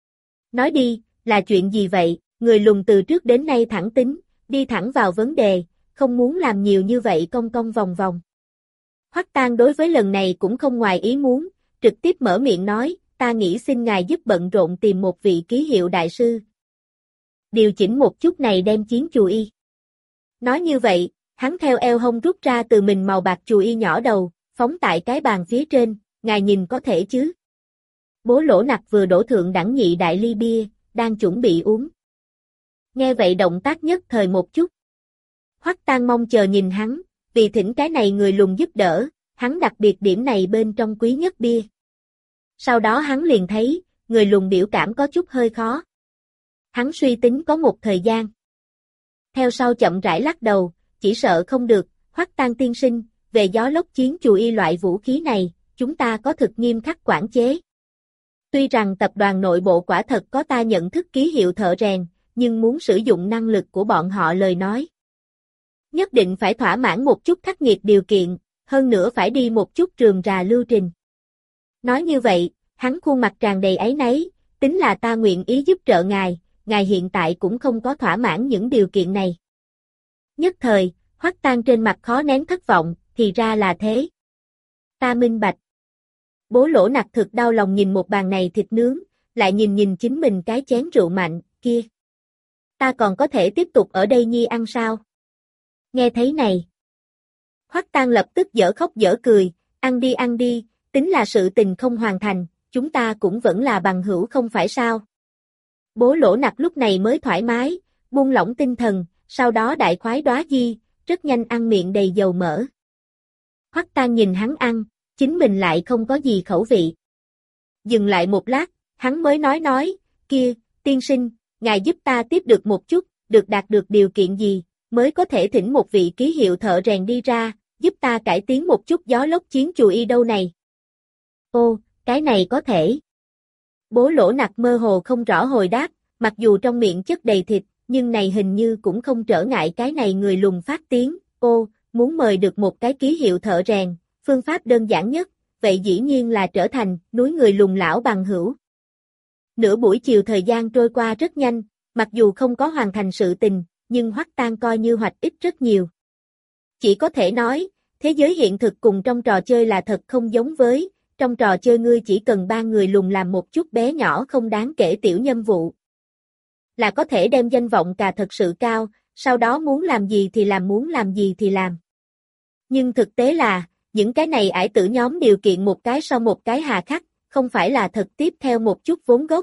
Nói đi, là chuyện gì vậy, người lùn từ trước đến nay thẳng tính, đi thẳng vào vấn đề, không muốn làm nhiều như vậy cong cong vòng vòng. Hoắc Tang đối với lần này cũng không ngoài ý muốn, trực tiếp mở miệng nói, ta nghĩ xin ngài giúp bận rộn tìm một vị ký hiệu đại sư. Điều chỉnh một chút này đem chiến chù y. Nói như vậy, hắn theo eo hông rút ra từ mình màu bạc chù y nhỏ đầu, phóng tại cái bàn phía trên, ngài nhìn có thể chứ. Bố Lỗ Nặc vừa đổ thượng đẳng nhị đại ly bia, đang chuẩn bị uống. Nghe vậy động tác nhất thời một chút. Hoắc Tang mong chờ nhìn hắn, vì thỉnh cái này người lùn giúp đỡ, hắn đặc biệt điểm này bên trong quý nhất bia. Sau đó hắn liền thấy, người lùn biểu cảm có chút hơi khó. Hắn suy tính có một thời gian. Theo sau chậm rãi lắc đầu, chỉ sợ không được, Hoắc Tang tiên sinh, về gió lốc chiến chù y loại vũ khí này, chúng ta có thực nghiêm khắc quản chế. Tuy rằng tập đoàn nội bộ quả thật có ta nhận thức ký hiệu thợ rèn, nhưng muốn sử dụng năng lực của bọn họ lời nói. Nhất định phải thỏa mãn một chút khắc nghiệt điều kiện, hơn nữa phải đi một chút rườm rà lưu trình. Nói như vậy, hắn khuôn mặt tràn đầy áy náy, tính là ta nguyện ý giúp trợ ngài, ngài hiện tại cũng không có thỏa mãn những điều kiện này. Nhất thời, Hoắc Tang trên mặt khó nén thất vọng, thì ra là thế. Ta minh bạch. Bố Lỗ Nặc thực đau lòng nhìn một bàn này thịt nướng, lại nhìn nhìn chính mình cái chén rượu mạnh, kia. Ta còn có thể tiếp tục ở đây nhi ăn sao? Nghe thấy này. Hoắc Tang lập tức dở khóc dở cười, ăn đi ăn đi, tính là sự tình không hoàn thành, chúng ta cũng vẫn là bằng hữu không phải sao? Bố Lỗ Nặc lúc này mới thoải mái, buông lỏng tinh thần, sau đó đại khoái đóa di, rất nhanh ăn miệng đầy dầu mỡ. Hoắc Tang nhìn hắn ăn, chính mình lại không có gì khẩu vị. Dừng lại một lát, hắn mới nói nói, kia, tiên sinh, ngài giúp ta tiếp được một chút, được đạt được điều kiện gì, mới có thể thỉnh một vị ký hiệu thợ rèn đi ra, giúp ta cải tiến một chút gió lốc chiến chùa y đâu này. Ô, cái này có thể. Bố Lỗ Nặc mơ hồ không rõ hồi đáp, mặc dù trong miệng chất đầy thịt, nhưng này hình như cũng không trở ngại cái này người lùn phát tiếng, ô, muốn mời được một cái ký hiệu thợ rèn, phương pháp đơn giản nhất, vậy dĩ nhiên là trở thành núi người lùn lão bằng hữu. Nửa buổi chiều thời gian trôi qua rất nhanh, mặc dù không có hoàn thành sự tình, nhưng Hoắc Tang coi như hoạch ít rất nhiều. Chỉ có thể nói, thế giới hiện thực cùng trong trò chơi là thật không giống với, trong trò chơi ngươi chỉ cần ba người lùn làm một chút bé nhỏ không đáng kể tiểu nhân vụ. Là có thể đem danh vọng cà thật sự cao, sau đó muốn làm gì thì làm muốn làm gì thì làm. Nhưng thực tế là, những cái này ải tử nhóm điều kiện một cái sau một cái hà khắc, không phải là thật tiếp theo một chút vốn gốc.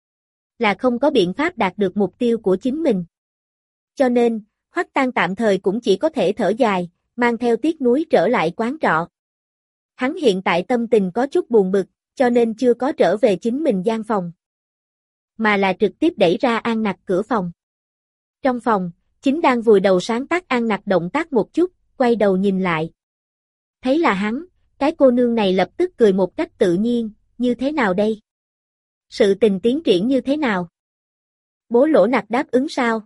Là không có biện pháp đạt được mục tiêu của chính mình. Cho nên, Hoắc Tang tạm thời cũng chỉ có thể thở dài, mang theo tiếc nuối trở lại quán trọ. Hắn hiện tại tâm tình có chút buồn bực, cho nên chưa có trở về chính mình gian phòng. Mà là trực tiếp đẩy ra An Nặc cửa phòng. Trong phòng, chính đang vùi đầu sáng tác An Nặc động tác một chút, quay đầu nhìn lại. Thấy là hắn, cái cô nương này lập tức cười một cách tự nhiên, như thế nào đây? Sự tình tiến triển như thế nào? Bố Lỗ Nặc đáp ứng sao?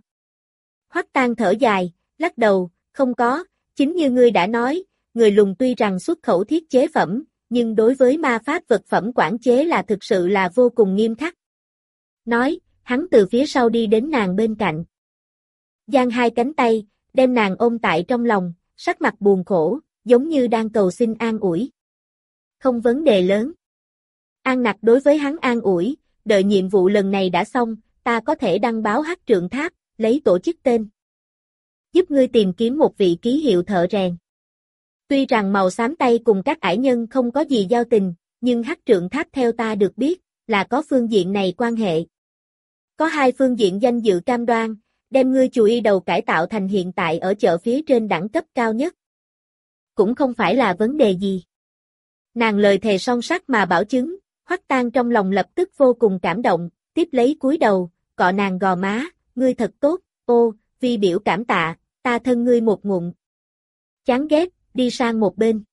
Hoắc Tang thở dài, lắc đầu, không có, chính như ngươi đã nói, người lùn tuy rằng xuất khẩu thiết chế phẩm, nhưng đối với ma pháp vật phẩm quản chế là thực sự là vô cùng nghiêm khắc. Nói, hắn từ phía sau đi đến nàng bên cạnh. Giang hai cánh tay, đem nàng ôm tại trong lòng, sắc mặt buồn khổ, giống như đang cầu xin an ủi. Không vấn đề lớn. An Nặc đối với hắn an ủi, đợi nhiệm vụ lần này đã xong, ta có thể đăng báo Hắc Trượng Tháp, lấy tổ chức tên. Giúp ngươi tìm kiếm một vị ký hiệu thợ rèn. Tuy rằng màu xám tay cùng các ải nhân không có gì giao tình, nhưng Hắc Trượng Tháp theo ta được biết, là có phương diện này quan hệ. Có hai phương diện danh dự cam đoan, đem ngươi chùa y đầu cải tạo thành hiện tại ở chợ phía trên đẳng cấp cao nhất. Cũng không phải là vấn đề gì. Nàng lời thề son sắt mà bảo chứng, Hoắc Tang trong lòng lập tức vô cùng cảm động, tiếp lấy cúi đầu, cọ nàng gò má, ngươi thật tốt, ô, vì biểu cảm tạ, ta thân ngươi một ngụm. Chán ghét, đi sang một bên.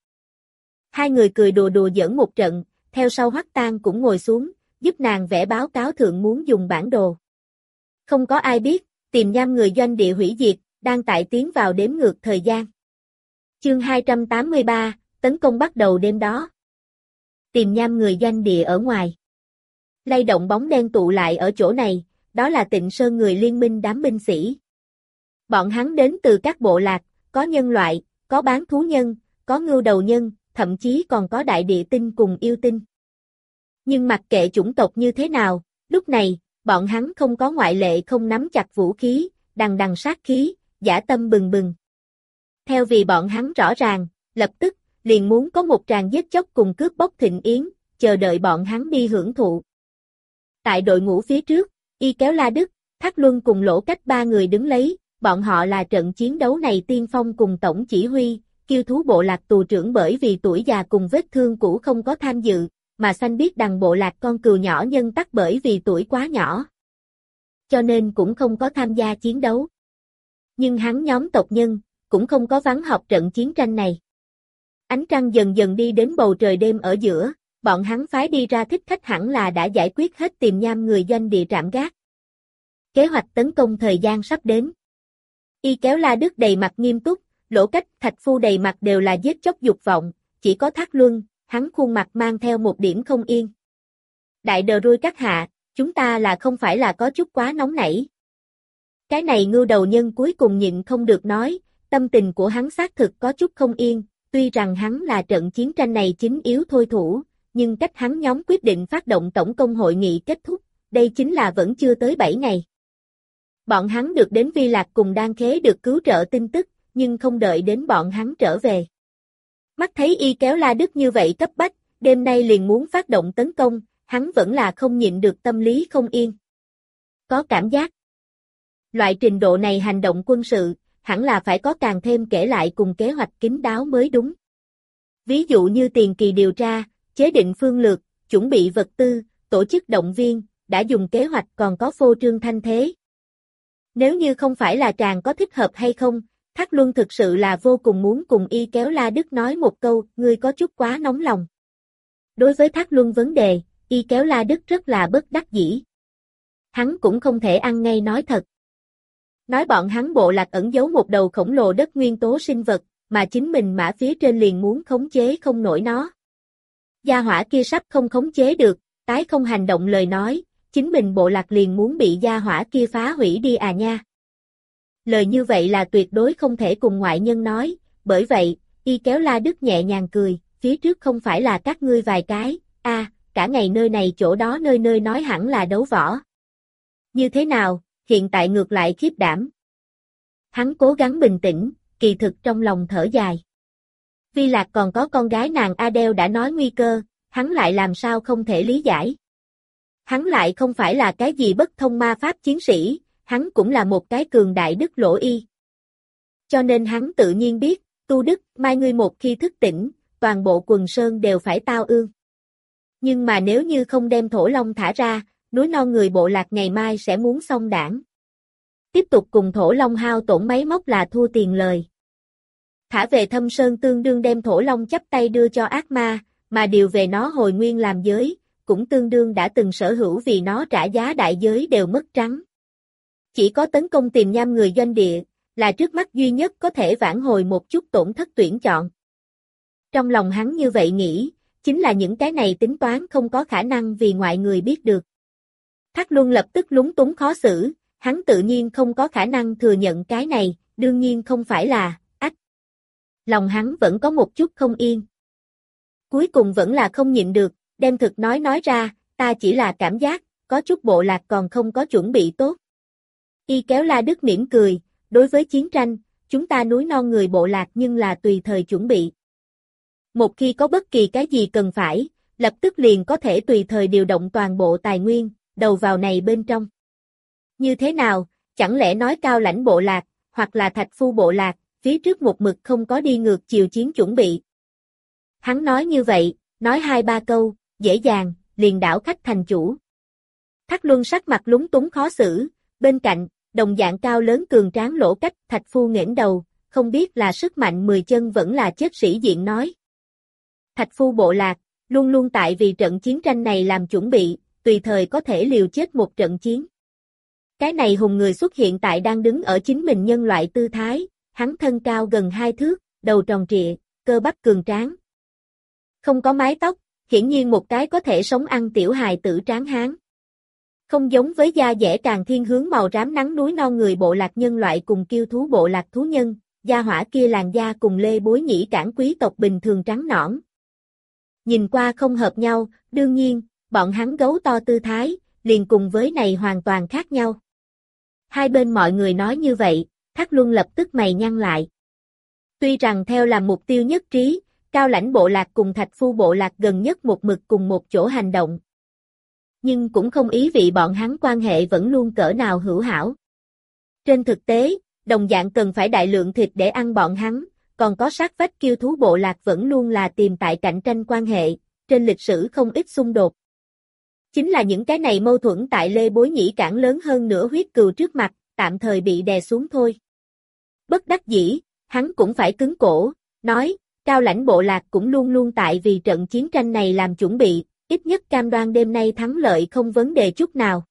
Hai người cười đùa đùa giỡn một trận, theo sau Hoắc Tang cũng ngồi xuống, giúp nàng vẽ báo cáo thượng muốn dùng bản đồ. Không có ai biết, tìm nham người doanh địa hủy diệt, đang tại tiến vào đếm ngược thời gian. Chương hai trăm tám mươi ba, tấn công bắt đầu đêm đó. Tìm nham người doanh địa ở ngoài. Lay động bóng đen tụ lại ở chỗ này, đó là Tịnh Sơn người liên minh đám binh sĩ. Bọn hắn đến từ các bộ lạc, có nhân loại, có bán thú nhân, có ngưu đầu nhân, thậm chí còn có đại địa tinh cùng yêu tinh. Nhưng mặc kệ chủng tộc như thế nào, lúc này, bọn hắn không có ngoại lệ không nắm chặt vũ khí, đằng đằng sát khí, dã tâm bừng bừng. Theo vì bọn hắn rõ ràng, lập tức, liền muốn có một tràng giết chóc cùng cướp bóc thịnh yến, chờ đợi bọn hắn đi hưởng thụ. Tại đội ngũ phía trước, Y Kéo La Đức, Thác Luân cùng Lỗ Cách ba người đứng lấy, bọn họ là trận chiến đấu này tiên phong cùng tổng chỉ huy, kiêu thú bộ lạc tù trưởng bởi vì tuổi già cùng vết thương cũ không có tham dự, mà xanh biết đằng bộ lạc con cừu nhỏ nhân tắc bởi vì tuổi quá nhỏ. Cho nên cũng không có tham gia chiến đấu. Nhưng hắn nhóm tộc nhân, cũng không có vắng học trận chiến tranh này. Ánh trăng dần dần đi đến bầu trời đêm ở giữa, bọn hắn phái đi ra thích khách hẳn là đã giải quyết hết tìm nham người doanh địa trạm gác. Kế hoạch tấn công thời gian sắp đến. Y Kéo La Đức đầy mặt nghiêm túc, Lỗ Cách, Thạch Phu đầy mặt đều là giết chóc dục vọng, chỉ có Thác Luân, hắn khuôn mặt mang theo một điểm không yên. Đại đờ rui các hạ, chúng ta là không phải là có chút quá nóng nảy. Cái này ngưu đầu nhân cuối cùng nhịn không được nói, tâm tình của hắn xác thực có chút không yên, tuy rằng hắn là trận chiến tranh này chính yếu thôi thủ, nhưng cách hắn nhóm quyết định phát động tổng công hội nghị kết thúc, đây chính là vẫn chưa tới bảy ngày. Bọn hắn được đến Vi Lạc cùng Đan Khế được cứu trợ tin tức, nhưng không đợi đến bọn hắn trở về. Mắt thấy Y Kéo La Đức như vậy cấp bách, đêm nay liền muốn phát động tấn công, hắn vẫn là không nhịn được tâm lý không yên. Có cảm giác. Loại trình độ này hành động quân sự, hẳn là phải có càng thêm kể lại cùng kế hoạch kín đáo mới đúng. Ví dụ như tiền kỳ điều tra, chế định phương lược, chuẩn bị vật tư, tổ chức động viên, đã dùng kế hoạch còn có phô trương thanh thế. Nếu như không phải là tràng có thích hợp hay không, Thác Luân thực sự là vô cùng muốn cùng Y Kéo La Đức nói một câu, ngươi có chút quá nóng lòng. Đối với Thác Luân vấn đề, Y Kéo La Đức rất là bất đắc dĩ. Hắn cũng không thể ăn ngay nói thật. Nói bọn hắn bộ lạc ẩn giấu một đầu khổng lồ đất nguyên tố sinh vật, mà chính mình mã phía trên liền muốn khống chế không nổi nó. Gia hỏa kia sắp không khống chế được, tái không hành động lời nói, chính mình bộ lạc liền muốn bị gia hỏa kia phá hủy đi à nha. Lời như vậy là tuyệt đối không thể cùng ngoại nhân nói, bởi vậy, Y Kéo La Đức nhẹ nhàng cười, phía trước không phải là các ngươi vài cái, a, à, cả ngày nơi này chỗ đó nơi nơi nói hẳn là đấu võ. Như thế nào, hiện tại ngược lại khiếp đảm. Hắn cố gắng bình tĩnh, kỳ thực trong lòng thở dài. Vi Lạc còn có con gái nàng Adele đã nói nguy cơ, hắn lại làm sao không thể lý giải. Hắn lại không phải là cái gì bất thông ma pháp chiến sĩ, hắn cũng là một cái cường đại đức lỗ y. Cho nên hắn tự nhiên biết, tu đức, mai ngươi một khi thức tỉnh, toàn bộ quần sơn đều phải tao ương. Nhưng mà nếu như không đem thổ long thả ra, núi non người bộ lạc ngày mai sẽ muốn xong đảng. Tiếp tục cùng thổ long hao tổn máy móc là thua tiền lời. Thả về Thâm Sơn tương đương đem thổ long chắp tay đưa cho ác ma, mà điều về nó hồi nguyên làm giới, cũng tương đương đã từng sở hữu vì nó trả giá đại giới đều mất trắng. Chỉ có tấn công tìm nham người doanh địa, là trước mắt duy nhất có thể vãn hồi một chút tổn thất tuyển chọn. Trong lòng hắn như vậy nghĩ, chính là những cái này tính toán không có khả năng vì ngoại người biết được. Thác Luân lập tức lúng túng khó xử, hắn tự nhiên không có khả năng thừa nhận cái này, đương nhiên không phải là, ách. Lòng hắn vẫn có một chút không yên. Cuối cùng vẫn là không nhịn được, đem thực nói nói ra, ta chỉ là cảm giác, có chút bộ lạc còn không có chuẩn bị tốt. Y Kéo La Đức mỉm cười, đối với chiến tranh, chúng ta núi non người bộ lạc nhưng là tùy thời chuẩn bị. Một khi có bất kỳ cái gì cần phải, lập tức liền có thể tùy thời điều động toàn bộ tài nguyên, đầu vào này bên trong. Như thế nào, chẳng lẽ nói Cao Lãnh bộ lạc, hoặc là Thạch Phu bộ lạc, phía trước một mực không có đi ngược chiều chiến chuẩn bị. Hắn nói như vậy, nói hai ba câu, dễ dàng, liền đảo khách thành chủ. Thác Luân sắc mặt lúng túng khó xử, bên cạnh, đồng dạng cao lớn cường tráng Lỗ Cách, Thạch Phu nghển đầu, không biết là sức mạnh mười chân vẫn là chết sĩ diện nói. Thạch Phu bộ lạc, luôn luôn tại vì trận chiến tranh này làm chuẩn bị, tùy thời có thể liều chết một trận chiến. Cái này hùng người xuất hiện tại đang đứng ở chính mình nhân loại tư thái, hắn thân cao gần hai thước, đầu tròn trịa, cơ bắp cường tráng. Không có mái tóc, hiển nhiên một cái có thể sống ăn tiểu hài tử tráng hán. Không giống với da dẻ càng thiên hướng màu rám nắng núi non người bộ lạc nhân loại cùng kiêu thú bộ lạc thú nhân, da hỏa kia làn da cùng lê bối nhĩ cảng quý tộc bình thường trắng nõn. Nhìn qua không hợp nhau, đương nhiên, bọn hắn gấu to tư thái, liền cùng với này hoàn toàn khác nhau. Hai bên mọi người nói như vậy, Thác Luân lập tức mày nhăn lại. Tuy rằng theo làm mục tiêu nhất trí, Cao Lãnh bộ lạc cùng Thạch Phu bộ lạc gần nhất một mực cùng một chỗ hành động. Nhưng cũng không ý vị bọn hắn quan hệ vẫn luôn cỡ nào hữu hảo. Trên thực tế, đồng dạng cần phải đại lượng thịt để ăn bọn hắn, còn có sát vách kiêu thú bộ lạc vẫn luôn là tìm tại cạnh tranh quan hệ, trên lịch sử không ít xung đột. Chính là những cái này mâu thuẫn tại Lê Bối Nhĩ cảng lớn hơn nữa huyết cừu trước mặt, tạm thời bị đè xuống thôi. Bất đắc dĩ, hắn cũng phải cứng cổ, nói, Cao Lãnh bộ lạc cũng luôn luôn tại vì trận chiến tranh này làm chuẩn bị, ít nhất cam đoan đêm nay thắng lợi không vấn đề chút nào.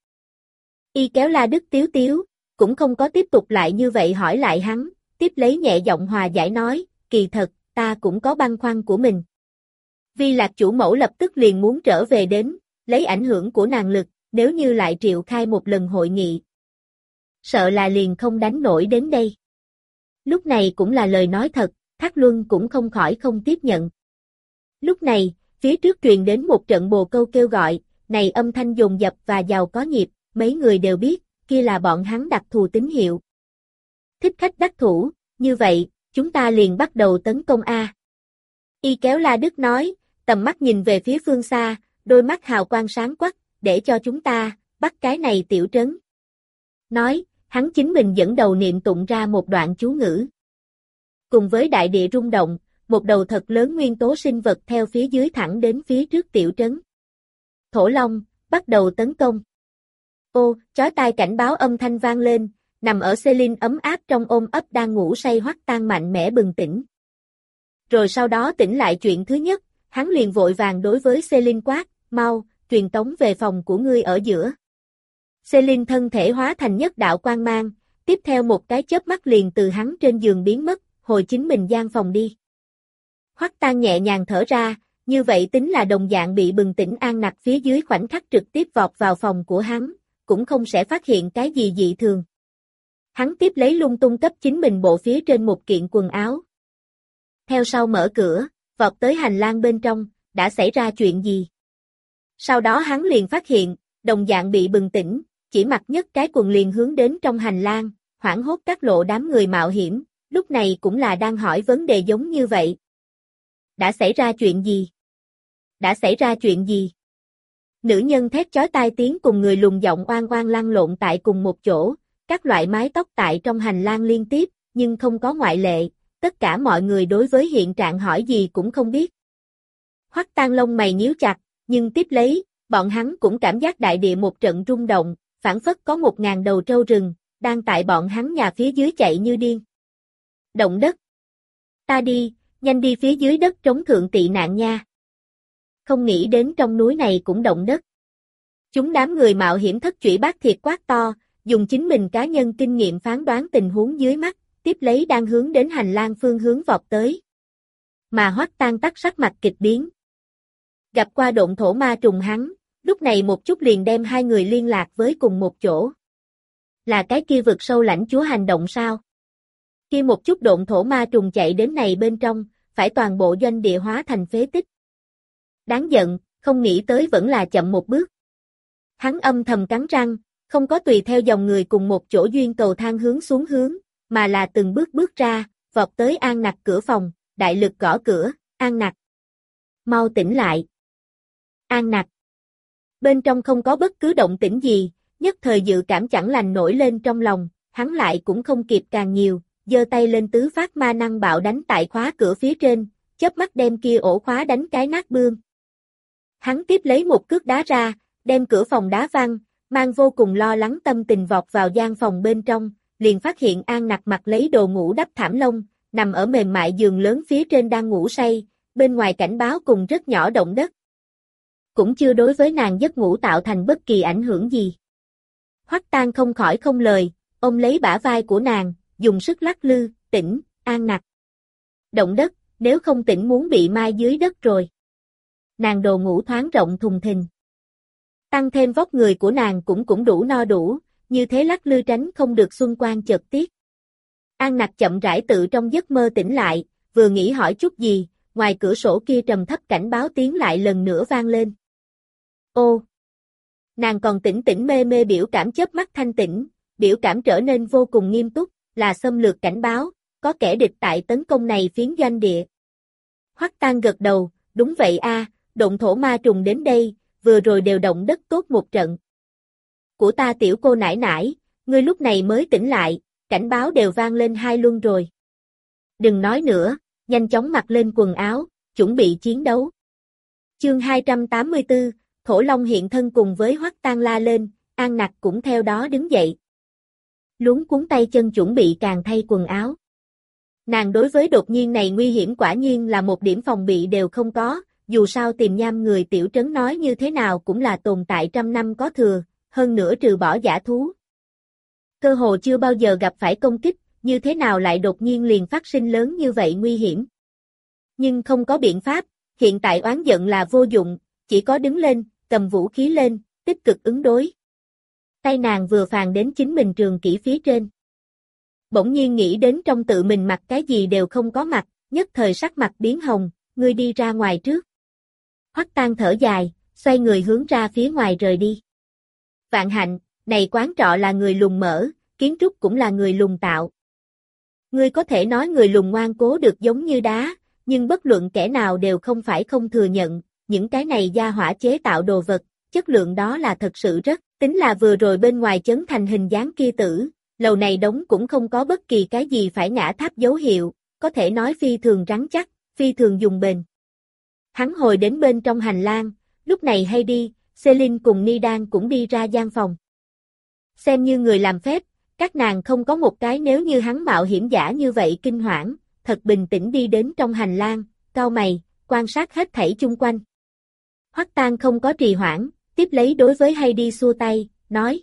Y Kéo La Đức tiếu tiếu, cũng không có tiếp tục lại như vậy hỏi lại hắn, tiếp lấy nhẹ giọng hòa giải nói, kỳ thật, ta cũng có băn khoăn của mình. Vi Lạc chủ mẫu lập tức liền muốn trở về đến, lấy ảnh hưởng của nàng lực, nếu như lại triệu khai một lần hội nghị. Sợ là liền không đánh nổi đến đây. Lúc này cũng là lời nói thật, Thác Luân cũng không khỏi không tiếp nhận. Lúc này, phía trước truyền đến một trận bồ câu kêu gọi, này âm thanh dồn dập và giàu có nhịp, mấy người đều biết, kia là bọn hắn đặc thù tín hiệu. Thích khách đắc thủ, như vậy, chúng ta liền bắt đầu tấn công A. Y kéo La Đức nói, tầm mắt nhìn về phía phương xa, đôi mắt hào quang sáng quắc, để cho chúng ta, bắt cái này tiểu trấn. Nói, hắn chính mình dẫn đầu niệm tụng ra một đoạn chú ngữ. Cùng với đại địa rung động, một đầu thật lớn nguyên tố sinh vật theo phía dưới thẳng đến phía trước tiểu trấn. Thổ Long, bắt đầu tấn công. Ô, chói tai cảnh báo âm thanh vang lên, nằm ở Celine ấm áp trong ôm ấp đang ngủ say Hoắc Tang mạnh mẽ bừng tỉnh. Rồi sau đó tỉnh lại chuyện thứ nhất, hắn liền vội vàng đối với Celine quát, mau, truyền tống về phòng của ngươi ở giữa. Celine thân thể hóa thành nhất đạo quang mang, tiếp theo một cái chớp mắt liền từ hắn trên giường biến mất, hồi chính mình gian phòng đi. Hoắc Tang nhẹ nhàng thở ra, như vậy tính là đồng dạng bị bừng tỉnh An Nặc phía dưới khoảnh khắc trực tiếp vọt vào phòng của hắn, cũng không sẽ phát hiện cái gì dị thường. Hắn tiếp lấy lung tung cấp chính mình bộ phía trên một kiện quần áo. Theo sau mở cửa, vọt tới hành lang bên trong, đã xảy ra chuyện gì? Sau đó hắn liền phát hiện, đồng dạng bị bừng tỉnh, chỉ mặc nhất cái quần liền hướng đến trong hành lang, hoảng hốt các lộ đám người mạo hiểm, lúc này cũng là đang hỏi vấn đề giống như vậy. Đã xảy ra chuyện gì? Đã xảy ra chuyện gì? Nữ nhân thét chói tai tiếng cùng người lùn giọng oan oan lăn lộn tại cùng một chỗ, các loại mái tóc tại trong hành lang liên tiếp, nhưng không có ngoại lệ, tất cả mọi người đối với hiện trạng hỏi gì cũng không biết. Hoắc Tang lông mày nhíu chặt, nhưng tiếp lấy, bọn hắn cũng cảm giác đại địa một trận rung động, phảng phất có một ngàn đầu trâu rừng, đang tại bọn hắn nhà phía dưới chạy như điên. Động đất. Ta đi, nhanh đi phía dưới đất trống thượng tị nạn nha. Không nghĩ đến trong núi này cũng động đất. Chúng đám người mạo hiểm thất trụy bát thiệt quát to, dùng chính mình cá nhân kinh nghiệm phán đoán tình huống dưới mắt, tiếp lấy đang hướng đến hành lang phương hướng vọt tới. Mà Hoắc Tang tắt sắc mặt kịch biến. Gặp qua độn thổ ma trùng hắn, lúc này một chút liền đem hai người liên lạc với cùng một chỗ. Là cái kia vực sâu lãnh chúa hành động sao? Kia một chút độn thổ ma trùng chạy đến này bên trong, phải toàn bộ doanh địa hóa thành phế tích. Đáng giận, không nghĩ tới vẫn là chậm một bước. Hắn âm thầm cắn răng, không có tùy theo dòng người cùng một chỗ duyên cầu thang hướng xuống hướng, mà là từng bước bước ra, vọt tới An Nặc cửa phòng, đại lực gõ cửa, An Nặc. Mau tỉnh lại. An Nặc. Bên trong không có bất cứ động tĩnh gì, nhất thời dự cảm chẳng lành nổi lên trong lòng, hắn lại cũng không kịp càng nhiều, giơ tay lên tứ phát ma năng bạo đánh tại khóa cửa phía trên, chớp mắt đem kia ổ khóa đánh cái nát bươm. Hắn tiếp lấy một cước đá ra, đem cửa phòng đá văng, mang vô cùng lo lắng tâm tình vọt vào gian phòng bên trong, liền phát hiện An Nặc mặc lấy đồ ngủ đắp thảm lông, nằm ở mềm mại giường lớn phía trên đang ngủ say, bên ngoài cảnh báo cùng rất nhỏ động đất. Cũng chưa đối với nàng giấc ngủ tạo thành bất kỳ ảnh hưởng gì. Hoắc Tang không khỏi không lời, ôm lấy bả vai của nàng, dùng sức lắc lư, tỉnh, An Nặc. Động đất, nếu không tỉnh muốn bị mai dưới đất rồi. Nàng đồ ngủ thoáng rộng thùng thình. Tăng thêm vóc người của nàng cũng cũng đủ no đủ, như thế lắc lư tránh không được xuân quan chợt tiếc. An Nặc chậm rãi tự trong giấc mơ tỉnh lại, vừa nghĩ hỏi chút gì, ngoài cửa sổ kia trầm thấp cảnh báo tiếng lại lần nữa vang lên. Ô! Nàng còn tỉnh tỉnh mê mê biểu cảm chớp mắt thanh tỉnh, biểu cảm trở nên vô cùng nghiêm túc, là xâm lược cảnh báo, có kẻ địch tại tấn công này phiến doanh địa. Hoắc Tang gật đầu, đúng vậy a, độn thổ ma trùng đến đây, vừa rồi đều động đất tốt một trận. Của ta tiểu cô nãi nãi, ngươi lúc này mới tỉnh lại, cảnh báo đều vang lên hai luân rồi. Đừng nói nữa, nhanh chóng mặc lên quần áo, chuẩn bị chiến đấu. Chương hai trăm tám mươi tư, Thổ Long hiện thân cùng với Hoắc Tang la lên, An Nặc cũng theo đó đứng dậy. Luống cuống tay chân chuẩn bị càng thay quần áo. Nàng đối với đột nhiên này nguy hiểm quả nhiên là một điểm phòng bị đều không có, dù sao tìm nham người tiểu trấn nói như thế nào cũng là tồn tại trăm năm có thừa, hơn nữa trừ bỏ dã thú. Cơ hồ chưa bao giờ gặp phải công kích, như thế nào lại đột nhiên liền phát sinh lớn như vậy nguy hiểm. Nhưng không có biện pháp, hiện tại oán giận là vô dụng, chỉ có đứng lên, cầm vũ khí lên, tích cực ứng đối. Tay nàng vừa phàn đến chính mình trường kỷ phía trên. Bỗng nhiên nghĩ đến trong tự mình mặc cái gì đều không có mặc, nhất thời sắc mặt biến hồng, ngươi đi ra ngoài trước. Hoắc Tang thở dài, xoay người hướng ra phía ngoài rời đi. Vạn hạnh, này quán trọ là người Lùng mở, kiến trúc cũng là người Lùng tạo. Ngươi có thể nói người Lùng ngoan cố được giống như đá, nhưng bất luận kẻ nào đều không phải không thừa nhận, những cái này gia hỏa chế tạo đồ vật, chất lượng đó là thật sự rất, tính là vừa rồi bên ngoài chấn thành hình dáng kia tử, lầu này đóng cũng không có bất kỳ cái gì phải ngã tháp dấu hiệu, có thể nói phi thường rắn chắc, phi thường dùng bền. Hắn hồi đến bên trong hành lang, lúc này Heidi, Celine cùng Nidan cũng đi ra gian phòng. Xem như người làm phép, các nàng không có một cái nếu như hắn mạo hiểm giả như vậy kinh hoảng, thật bình tĩnh đi đến trong hành lang, cau mày, quan sát hết thảy chung quanh. Hoắc Tang không có trì hoãn, tiếp lấy đối với Heidi xua tay, nói.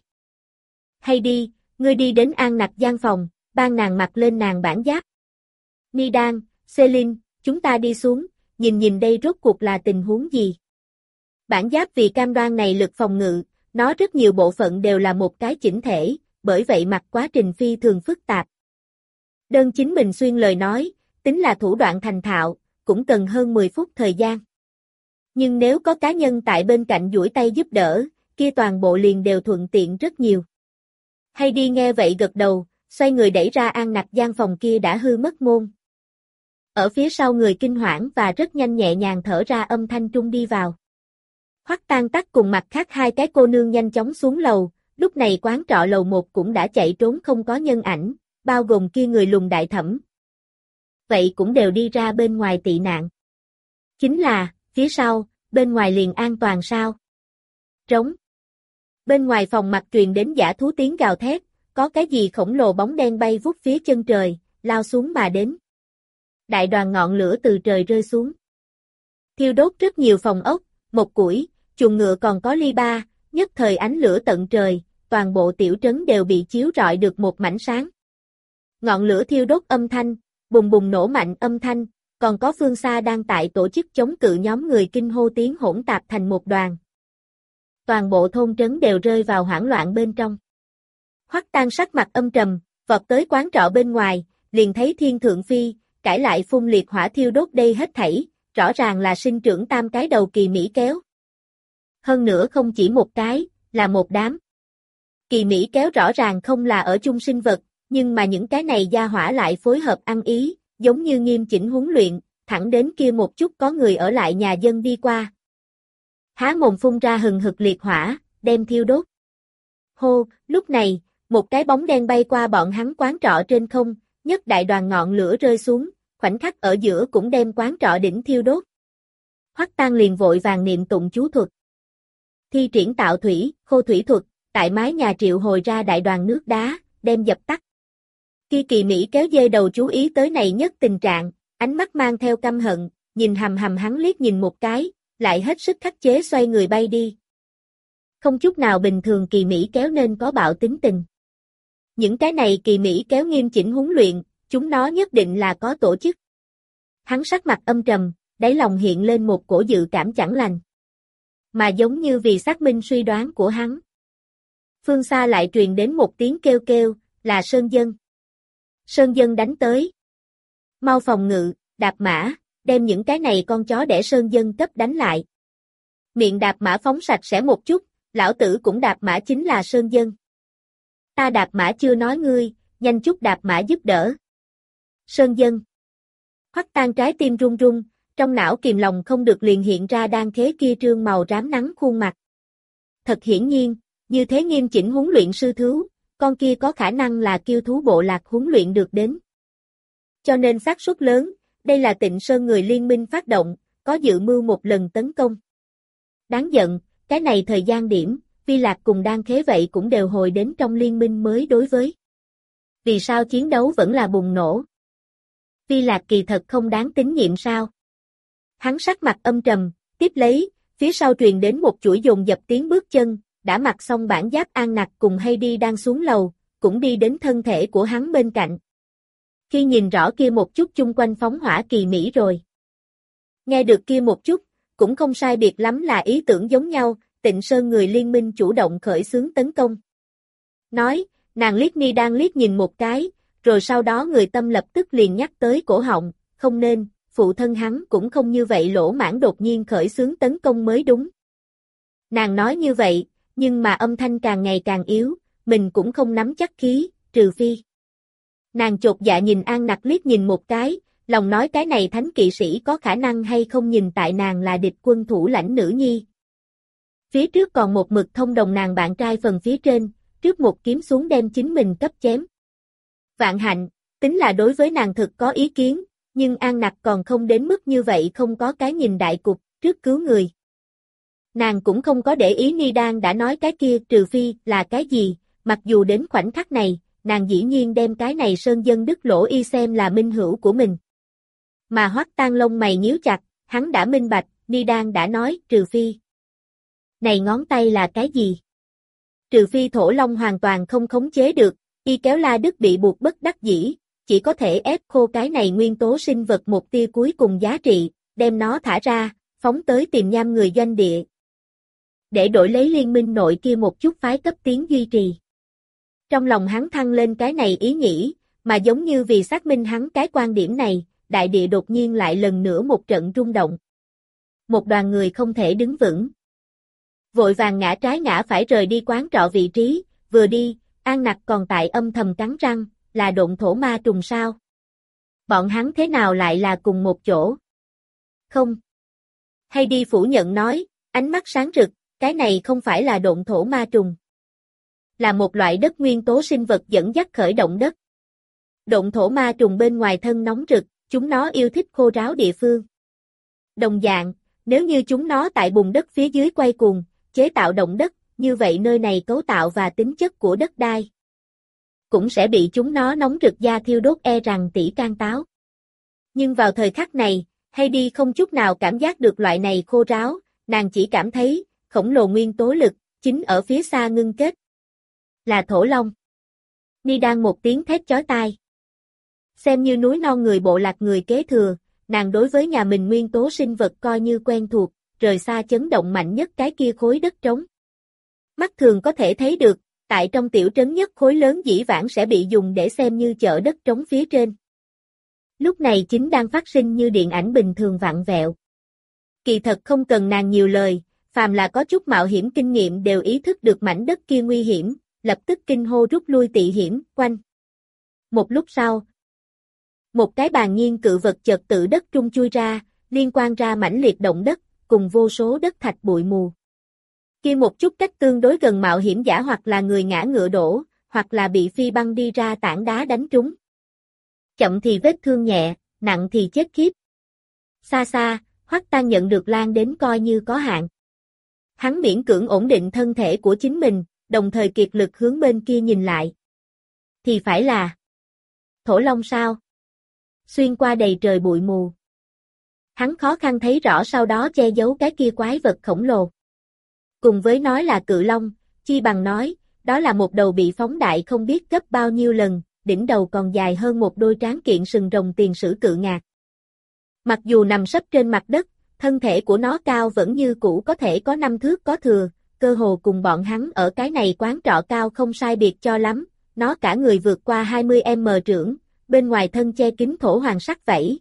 Heidi, ngươi đi đến An Nặc gian phòng, ban nàng mặc lên nàng bản giáp. Nidan, Celine, chúng ta đi xuống, nhìn nhìn đây rốt cuộc là tình huống gì. Bản giáp vì cam đoan này lực phòng ngự, nó rất nhiều bộ phận đều là một cái chỉnh thể, bởi vậy mặc quá trình phi thường phức tạp. Đơn chính mình xuyên lời nói, tính là thủ đoạn thành thạo, cũng cần hơn mười phút thời gian. Nhưng nếu có cá nhân tại bên cạnh duỗi tay giúp đỡ, kia toàn bộ liền đều thuận tiện rất nhiều. Heidi nghe vậy gật đầu, xoay người đẩy ra An Nặc gian phòng kia đã hư mất môn. Ở phía sau người kinh hoảng và rất nhanh nhẹ nhàng thở ra âm thanh trung đi vào. Hoắc Tang tắc cùng mặt khác hai cái cô nương nhanh chóng xuống lầu, lúc này quán trọ lầu một cũng đã chạy trốn không có nhân ảnh, bao gồm kia người Lùng đại thẩm. Vậy cũng đều đi ra bên ngoài tị nạn. Chính là, phía sau, bên ngoài liền an toàn sao? Trống. Bên ngoài phòng mặt truyền đến dã thú tiếng gào thét, có cái gì khổng lồ bóng đen bay vút phía chân trời, lao xuống mà đến. Đại đoàn ngọn lửa từ trời rơi xuống. Thiêu đốt rất nhiều phòng ốc, một củi, chuồng ngựa còn có ly ba, nhất thời ánh lửa tận trời, toàn bộ tiểu trấn đều bị chiếu rọi được một mảnh sáng. Ngọn lửa thiêu đốt âm thanh, bùng bùng nổ mạnh âm thanh, còn có phương xa đang tại tổ chức chống cự nhóm người kinh hô tiếng hỗn tạp thành một đoàn. Toàn bộ thôn trấn đều rơi vào hoảng loạn bên trong. Hoắc Tang sắc mặt âm trầm, vọt tới quán trọ bên ngoài, liền thấy Thiên Thượng Phi, cãi lại phun liệt hỏa thiêu đốt đây hết thảy, rõ ràng là sinh trưởng tam cái đầu kỳ Mỹ kéo. Hơn nữa không chỉ một cái, là một đám. Kỳ Mỹ kéo rõ ràng không là ở chung sinh vật, nhưng mà những cái này gia hỏa lại phối hợp ăn ý, giống như nghiêm chỉnh huấn luyện, thẳng đến kia một chút có người ở lại nhà dân đi qua. Há mồm phun ra hừng hực liệt hỏa, đem thiêu đốt. Hô, lúc này, một cái bóng đen bay qua bọn hắn quán trọ trên không, nhất đại đoàn ngọn lửa rơi xuống, khoảnh khắc ở giữa cũng đem quán trọ đỉnh thiêu đốt. Hoắc Tang liền vội vàng niệm tụng chú thuật. Thi triển tạo thủy, khô thủy thuật, tại mái nhà triệu hồi ra đại đoàn nước đá, đem dập tắt. Khi Kỳ Mỹ kéo dê đầu chú ý tới này nhất tình trạng, ánh mắt mang theo căm hận, nhìn hầm hầm hắn liếc nhìn một cái, lại hết sức khắc chế xoay người bay đi. Không chút nào bình thường Kỳ Mỹ kéo nên có bạo tính tình. Những cái này Kỳ Mỹ kéo nghiêm chỉnh huấn luyện, chúng nó nhất định là có tổ chức. Hắn sắc mặt âm trầm, đáy lòng hiện lên một cổ dự cảm chẳng lành. Mà giống như vì xác minh suy đoán của hắn. Phương xa lại truyền đến một tiếng kêu kêu, là Sơn Dân. Sơn Dân đánh tới. Mau phòng ngự, đạp mã, đem những cái này con chó để Sơn Dân cấp đánh lại. Miệng đạp mã phóng sạch sẽ một chút, lão tử cũng đạp mã chính là Sơn Dân. Ta đạp mã chưa nói ngươi, nhanh chút đạp mã giúp đỡ. Sơn Dân. Hoắc Tang trái tim run run, trong não kìm lòng không được liền hiện ra đang thế kia trương màu rám nắng khuôn mặt. Thật hiển nhiên, như thế nghiêm chỉnh huấn luyện sư thú, con kia có khả năng là kiêu thú bộ lạc huấn luyện được đến. Cho nên xác suất lớn, đây là Tịnh Sơn người liên minh phát động, có dự mưu một lần tấn công. Đáng giận, cái này thời gian điểm, Vi Lạc cùng Đan Khế vậy cũng đều hồi đến trong liên minh mới đối với. Vì sao chiến đấu vẫn là bùng nổ? Vi Lạc kỳ thật không đáng tín nhiệm sao? Hắn sắc mặt âm trầm, tiếp lấy, phía sau truyền đến một chuỗi dồn dập tiếng bước chân, đã mặc xong bản giáp An Nặc cùng Heidi đang xuống lầu, cũng đi đến thân thể của hắn bên cạnh. Khi nhìn rõ kia một chút chung quanh phóng hỏa Kỳ Mỹ rồi. Nghe được kia một chút, cũng không sai biệt lắm là ý tưởng giống nhau, Tịnh Sơn người liên minh chủ động khởi xướng tấn công. Nói, nàng liếc Ni đang liếc nhìn một cái, rồi sau đó người tâm lập tức liền nhắc tới cổ họng, không nên, phụ thân hắn cũng không như vậy lỗ mãng đột nhiên khởi xướng tấn công mới đúng. Nàng nói như vậy, nhưng mà âm thanh càng ngày càng yếu, mình cũng không nắm chắc khí, trừ phi. Nàng chột dạ nhìn An Nặc liếc nhìn một cái, lòng nói cái này thánh kỵ sĩ có khả năng hay không nhìn tại nàng là địch quân thủ lãnh nữ nhi. Phía trước còn một mực thông đồng nàng bạn trai phần phía trên, trước một kiếm xuống đem chính mình cấp chém. Vạn hạnh, tính là đối với nàng thực có ý kiến, nhưng An Nặc còn không đến mức như vậy không có cái nhìn đại cục, trước cứu người. Nàng cũng không có để ý Ni Đan đã nói cái kia trừ phi là cái gì, mặc dù đến khoảnh khắc này, nàng dĩ nhiên đem cái này sơn dân đức lỗ y xem là minh hữu của mình. Mà Hoắc Tang lông mày nhíu chặt, hắn đã minh bạch, Ni Đan đã nói trừ phi. Này ngón tay là cái gì? Trừ phi Thổ Long hoàn toàn không khống chế được, y kéo La Đức bị buộc bất đắc dĩ, chỉ có thể ép khô cái này nguyên tố sinh vật một tia cuối cùng giá trị, đem nó thả ra, phóng tới tìm nham người doanh địa. Để đổi lấy liên minh nội kia một chút phái cấp tiến duy trì. Trong lòng hắn thăng lên cái này ý nghĩ, mà giống như vì xác minh hắn cái quan điểm này, đại địa đột nhiên lại lần nữa một trận rung động. Một đoàn người không thể đứng vững. Vội vàng ngã trái ngã phải rời đi quán trọ vị trí, vừa đi, An Nặc còn tại âm thầm cắn răng, là độn thổ ma trùng sao? Bọn hắn thế nào lại là cùng một chỗ? Không. Hay đi phủ nhận nói, ánh mắt sáng rực, cái này không phải là độn thổ ma trùng. Là một loại đất nguyên tố sinh vật dẫn dắt khởi động đất. Độn thổ ma trùng bên ngoài thân nóng rực, chúng nó yêu thích khô ráo địa phương. Đồng dạng, nếu như chúng nó tại bùn đất phía dưới quay cuồng, chế tạo động đất, như vậy nơi này cấu tạo và tính chất của đất đai cũng sẽ bị chúng nó nóng rực da thiêu đốt e rằng tỉ can táo. Nhưng vào thời khắc này, Heidi không chút nào cảm giác được loại này khô ráo, nàng chỉ cảm thấy, khổng lồ nguyên tố lực, chính ở phía xa ngưng kết. Là Thổ Long. Ni đang một tiếng thét chói tai. Xem như núi non người bộ lạc người kế thừa, nàng đối với nhà mình nguyên tố sinh vật coi như quen thuộc, rời xa chấn động mạnh nhất cái kia khối đất trống. Mắt thường có thể thấy được, tại trong tiểu trấn nhất khối lớn dĩ vãng sẽ bị dùng để xem như chợ đất trống phía trên. Lúc này chính đang phát sinh như điện ảnh bình thường vặn vẹo. Kỳ thật không cần nàng nhiều lời, phàm là có chút mạo hiểm kinh nghiệm đều ý thức được mảnh đất kia nguy hiểm, lập tức kinh hô rút lui tị hiểm, quanh. Một lúc sau, một cái bàn nhiên cự vật chợt tự đất trung chui ra, liên quan ra mãnh liệt động đất, cùng vô số đất thạch bụi mù. Kia một chút cách tương đối gần mạo hiểm giả hoặc là người ngã ngựa đổ, hoặc là bị phi băng đi ra tảng đá đánh trúng. Chậm thì vết thương nhẹ, nặng thì chết khiếp. Xa xa, Hoắc Tang nhận được lan đến coi như có hạn. Hắn miễn cưỡng ổn định thân thể của chính mình, đồng thời kiệt lực hướng bên kia nhìn lại. Thì phải là Thổ Long sao? Xuyên qua đầy trời bụi mù. Hắn khó khăn thấy rõ sau đó che giấu cái kia quái vật khổng lồ. Cùng với nói là cự long, chi bằng nói, đó là một đầu bị phóng đại không biết gấp bao nhiêu lần, đỉnh đầu còn dài hơn một đôi tráng kiện sừng rồng tiền sử cự ngạc. Mặc dù nằm sấp trên mặt đất, thân thể của nó cao vẫn như cũ có thể có năm thước có thừa, cơ hồ cùng bọn hắn ở cái này quán trọ cao không sai biệt cho lắm, nó cả người vượt qua hai mươi mét trưởng, bên ngoài thân che kín thổ hoàng sắc vảy.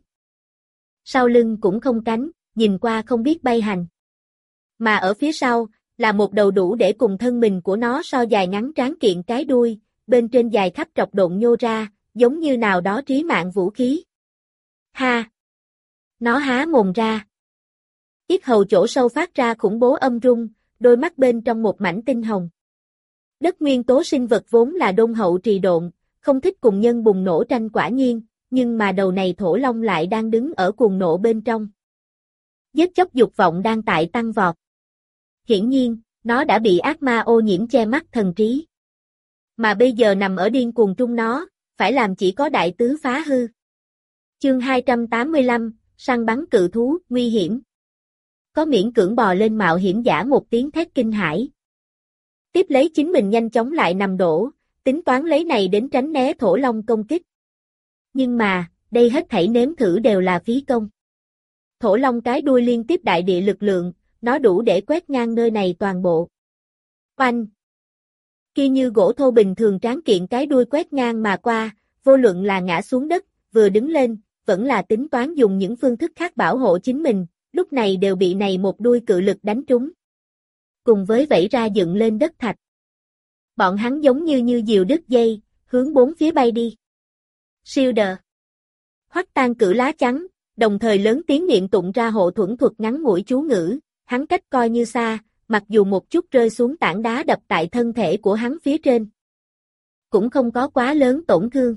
Sau lưng cũng không cánh, nhìn qua không biết bay hành. Mà ở phía sau, là một đầu đủ để cùng thân mình của nó so dài ngắn tráng kiện cái đuôi, bên trên dài khắp trọc độn nhô ra, giống như nào đó trí mạng vũ khí. Ha! Nó há mồm ra. Yết hầu chỗ sâu phát ra khủng bố âm rung, đôi mắt bên trong một mảnh tinh hồng. Đất nguyên tố sinh vật vốn là đôn hậu trì độn, không thích cùng nhân bùng nổ tranh quả nhiên, nhưng mà đầu này Thổ Long lại đang đứng ở cuồng nộ bên trong. Giết chóc dục vọng đang tại tăng vọt. Hiển nhiên, nó đã bị ác ma ô nhiễm che mắt thần trí. Mà bây giờ nằm ở điên cuồng trung nó, phải làm chỉ có đại tứ phá hư. Chương hai trăm tám mươi lăm, săn bắn cự thú, nguy hiểm. Có miễn cưỡng bò lên mạo hiểm giả một tiếng thét kinh hãi. Tiếp lấy chính mình nhanh chóng lại nằm đổ, tính toán lấy này đến tránh né Thổ Long công kích. Nhưng mà, đây hết thảy nếm thử đều là phí công. Thổ Long cái đuôi liên tiếp đại địa lực lượng, nó đủ để quét ngang nơi này toàn bộ. Oanh! Kia như gỗ thô bình thường tráng kiện cái đuôi quét ngang mà qua, vô luận là ngã xuống đất, vừa đứng lên, vẫn là tính toán dùng những phương thức khác bảo hộ chính mình, lúc này đều bị này một đuôi cự lực đánh trúng. Cùng với vẫy ra dựng lên đất thạch. Bọn hắn giống như như diều đứt dây, hướng bốn phía bay đi. Siêu đờ. Hoắc Tan cử lá chắn, đồng thời lớn tiếng niệm tụng ra hộ thuẫn thuật ngắn ngủi chú ngữ, hắn cách coi như xa, mặc dù một chút rơi xuống tảng đá đập tại thân thể của hắn phía trên. Cũng không có quá lớn tổn thương.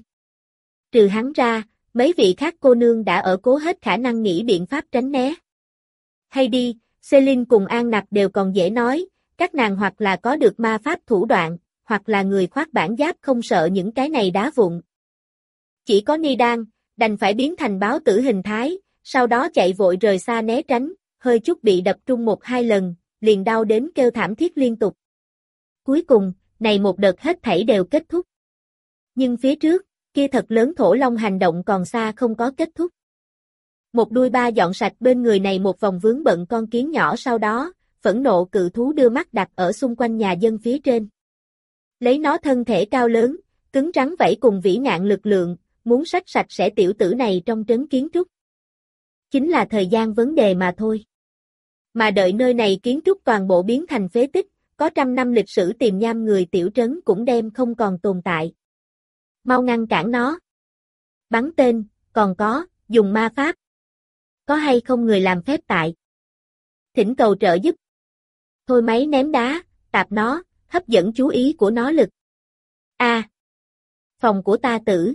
Trừ hắn ra, mấy vị khác cô nương đã ở cố hết khả năng nghĩ biện pháp tránh né. Hay đi, Celine cùng An Nặc đều còn dễ nói, các nàng hoặc là có được ma pháp thủ đoạn, hoặc là người khoác bản giáp không sợ những cái này đá vụn. Chỉ có Ni Đan, đành phải biến thành báo tử hình thái, sau đó chạy vội rời xa né tránh, hơi chút bị đập trung một hai lần, liền đau đến kêu thảm thiết liên tục. Cuối cùng, này một đợt hết thảy đều kết thúc. Nhưng phía trước, kia thật lớn thổ long hành động còn xa không có kết thúc. Một đuôi ba dọn sạch bên người này một vòng vướng bận con kiến nhỏ sau đó, phẫn nộ cự thú đưa mắt đặt ở xung quanh nhà dân phía trên. Lấy nó thân thể cao lớn, cứng rắn vảy cùng vĩ ngạn lực lượng, muốn xách sạch sẽ tiểu tử này trong trấn kiến trúc. Chính là thời gian vấn đề mà thôi. Mà đợi nơi này kiến trúc toàn bộ biến thành phế tích, có trăm năm lịch sử tìm nham người tiểu trấn cũng đem không còn tồn tại. Mau ngăn cản nó. Bắn tên, còn có, dùng ma pháp. Có hay không người làm phép tại? Thỉnh cầu trợ giúp. Thôi máy ném đá, tạp nó, hấp dẫn chú ý của nó lực. A. À, phòng của ta tử.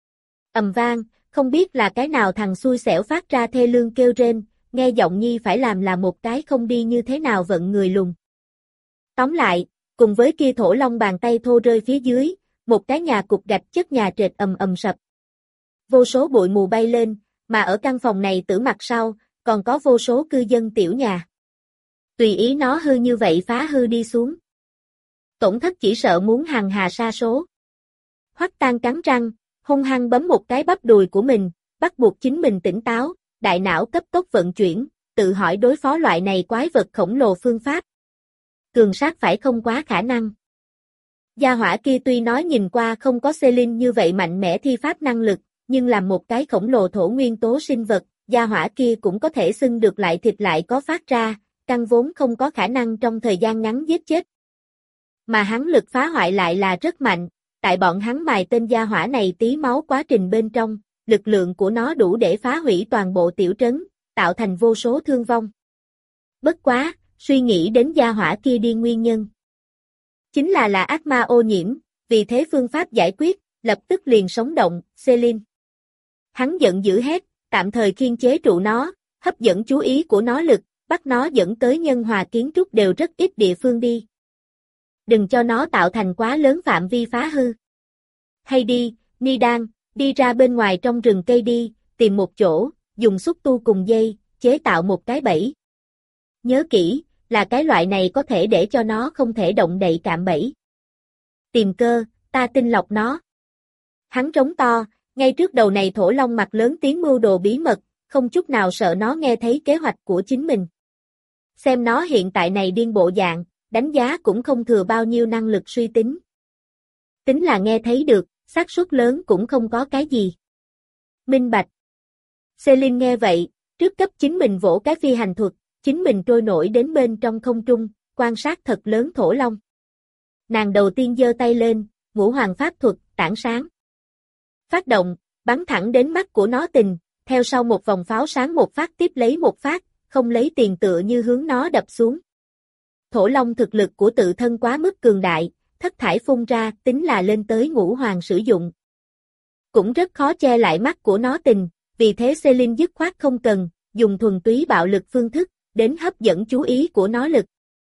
Ầm vang, không biết là cái nào thằng xui xẻo phát ra thê lương kêu rên, nghe giọng nhi phải làm là một cái không đi như thế nào vận người lùn. Tóm lại, cùng với kia thổ long bàn tay thô rơi phía dưới, một cái nhà cục gạch chất nhà trệt ầm ầm sập. Vô số bụi mù bay lên, mà ở căn phòng này tử mặt sau, còn có vô số cư dân tiểu nhà. Tùy ý nó hư như vậy phá hư đi xuống. Tổn thất chỉ sợ muốn hàng hà sa số. Hoắc Tan cắn răng, hung hăng bấm một cái bắp đùi của mình, bắt buộc chính mình tỉnh táo, đại não cấp tốc vận chuyển, tự hỏi đối phó loại này quái vật khổng lồ phương pháp. Cường sát phải không quá khả năng. Gia hỏa kia tuy nói nhìn qua không có Celine như vậy mạnh mẽ thi pháp năng lực, nhưng làm một cái khổng lồ thổ nguyên tố sinh vật, gia hỏa kia cũng có thể xưng được lại thịt lại có phát ra, căn vốn không có khả năng trong thời gian ngắn giết chết. Mà hắn lực phá hoại lại là rất mạnh, tại bọn hắn mài tên gia hỏa này tí máu quá trình bên trong, lực lượng của nó đủ để phá hủy toàn bộ tiểu trấn, tạo thành vô số thương vong. Bất quá, suy nghĩ đến gia hỏa kia đi nguyên nhân. Chính là là ác ma ô nhiễm, vì thế phương pháp giải quyết, lập tức liền sống động, Celine. Hắn giận dữ hét, tạm thời khiên chế trụ nó, hấp dẫn chú ý của nó lực, bắt nó dẫn tới nhân hòa kiến trúc đều rất ít địa phương đi. Đừng cho nó tạo thành quá lớn phạm vi phá hư. Hay đi, Ni Đan, đi ra bên ngoài trong rừng cây đi, tìm một chỗ, dùng xúc tu cùng dây, chế tạo một cái bẫy. Nhớ kỹ, là cái loại này có thể để cho nó không thể động đậy cạm bẫy. Tìm cơ, ta tinh lọc nó. Hắn trống to, ngay trước đầu này thổ long mặt lớn tiếng mưu đồ bí mật, không chút nào sợ nó nghe thấy kế hoạch của chính mình. Xem nó hiện tại này điên bộ dạng, đánh giá cũng không thừa bao nhiêu năng lực suy tính. Tính là nghe thấy được, xác suất lớn cũng không có cái gì. Minh bạch. Celine nghe vậy, trước cấp chính mình vỗ cái phi hành thuật, chính mình trôi nổi đến bên trong không trung, quan sát thật lớn thổ long. Nàng đầu tiên giơ tay lên, ngũ hoàng pháp thuật, tảng sáng. Phát động, bắn thẳng đến mắt của nó tình, theo sau một vòng pháo sáng một phát tiếp lấy một phát, không lấy tiền tựa như hướng nó đập xuống. Thổ long thực lực của tự thân quá mức cường đại, thất thải phun ra tính là lên tới ngũ hoàng sử dụng. Cũng rất khó che lại mắt của nó tình, vì thế Celine dứt khoát không cần, dùng thuần túy bạo lực phương thức, đến hấp dẫn chú ý của nó lực.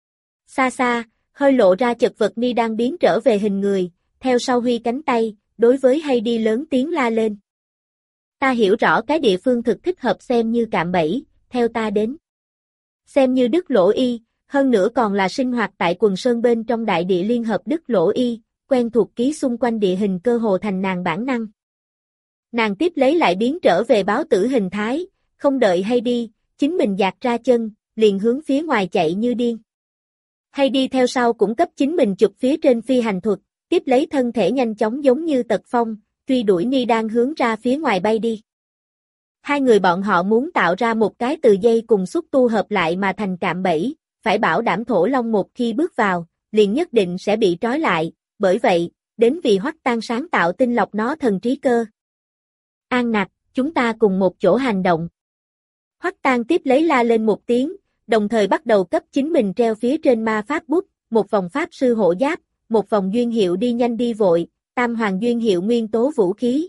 Xa xa, hơi lộ ra chật vật Ni đang biến trở về hình người, theo sau huy cánh tay, đối với Heidi lớn tiếng la lên. Ta hiểu rõ cái địa phương thực thích hợp xem như cạm bẫy, theo ta đến. Xem như Đức Lỗ Y, hơn nữa còn là sinh hoạt tại quần sơn bên trong đại địa liên hợp Đức Lỗ Y, quen thuộc ký xung quanh địa hình cơ hồ thành nàng bản năng. Nàng tiếp lấy lại biến trở về báo tử hình thái, không đợi Heidi, chính mình dạt ra chân, liền hướng phía ngoài chạy như điên. Heidi theo sau cũng cấp chính mình chụp phía trên phi hành thuật, tiếp lấy thân thể nhanh chóng giống như tật phong, truy đuổi Ni đang hướng ra phía ngoài bay đi. Hai người bọn họ muốn tạo ra một cái từ dây cùng xúc tu hợp lại mà thành cạm bẫy, phải bảo đảm Thổ Long một khi bước vào, liền nhất định sẽ bị trói lại, bởi vậy, đến vì Hoắc Tang sáng tạo tinh lọc nó thần trí cơ. An Nặc, chúng ta cùng một chỗ hành động. Hoắc Tang tiếp lấy la lên một tiếng, đồng thời bắt đầu cấp chính mình treo phía trên ma pháp bút, một vòng pháp sư hộ giáp, một vòng duyên hiệu đi nhanh đi vội, tam hoàng duyên hiệu nguyên tố vũ khí.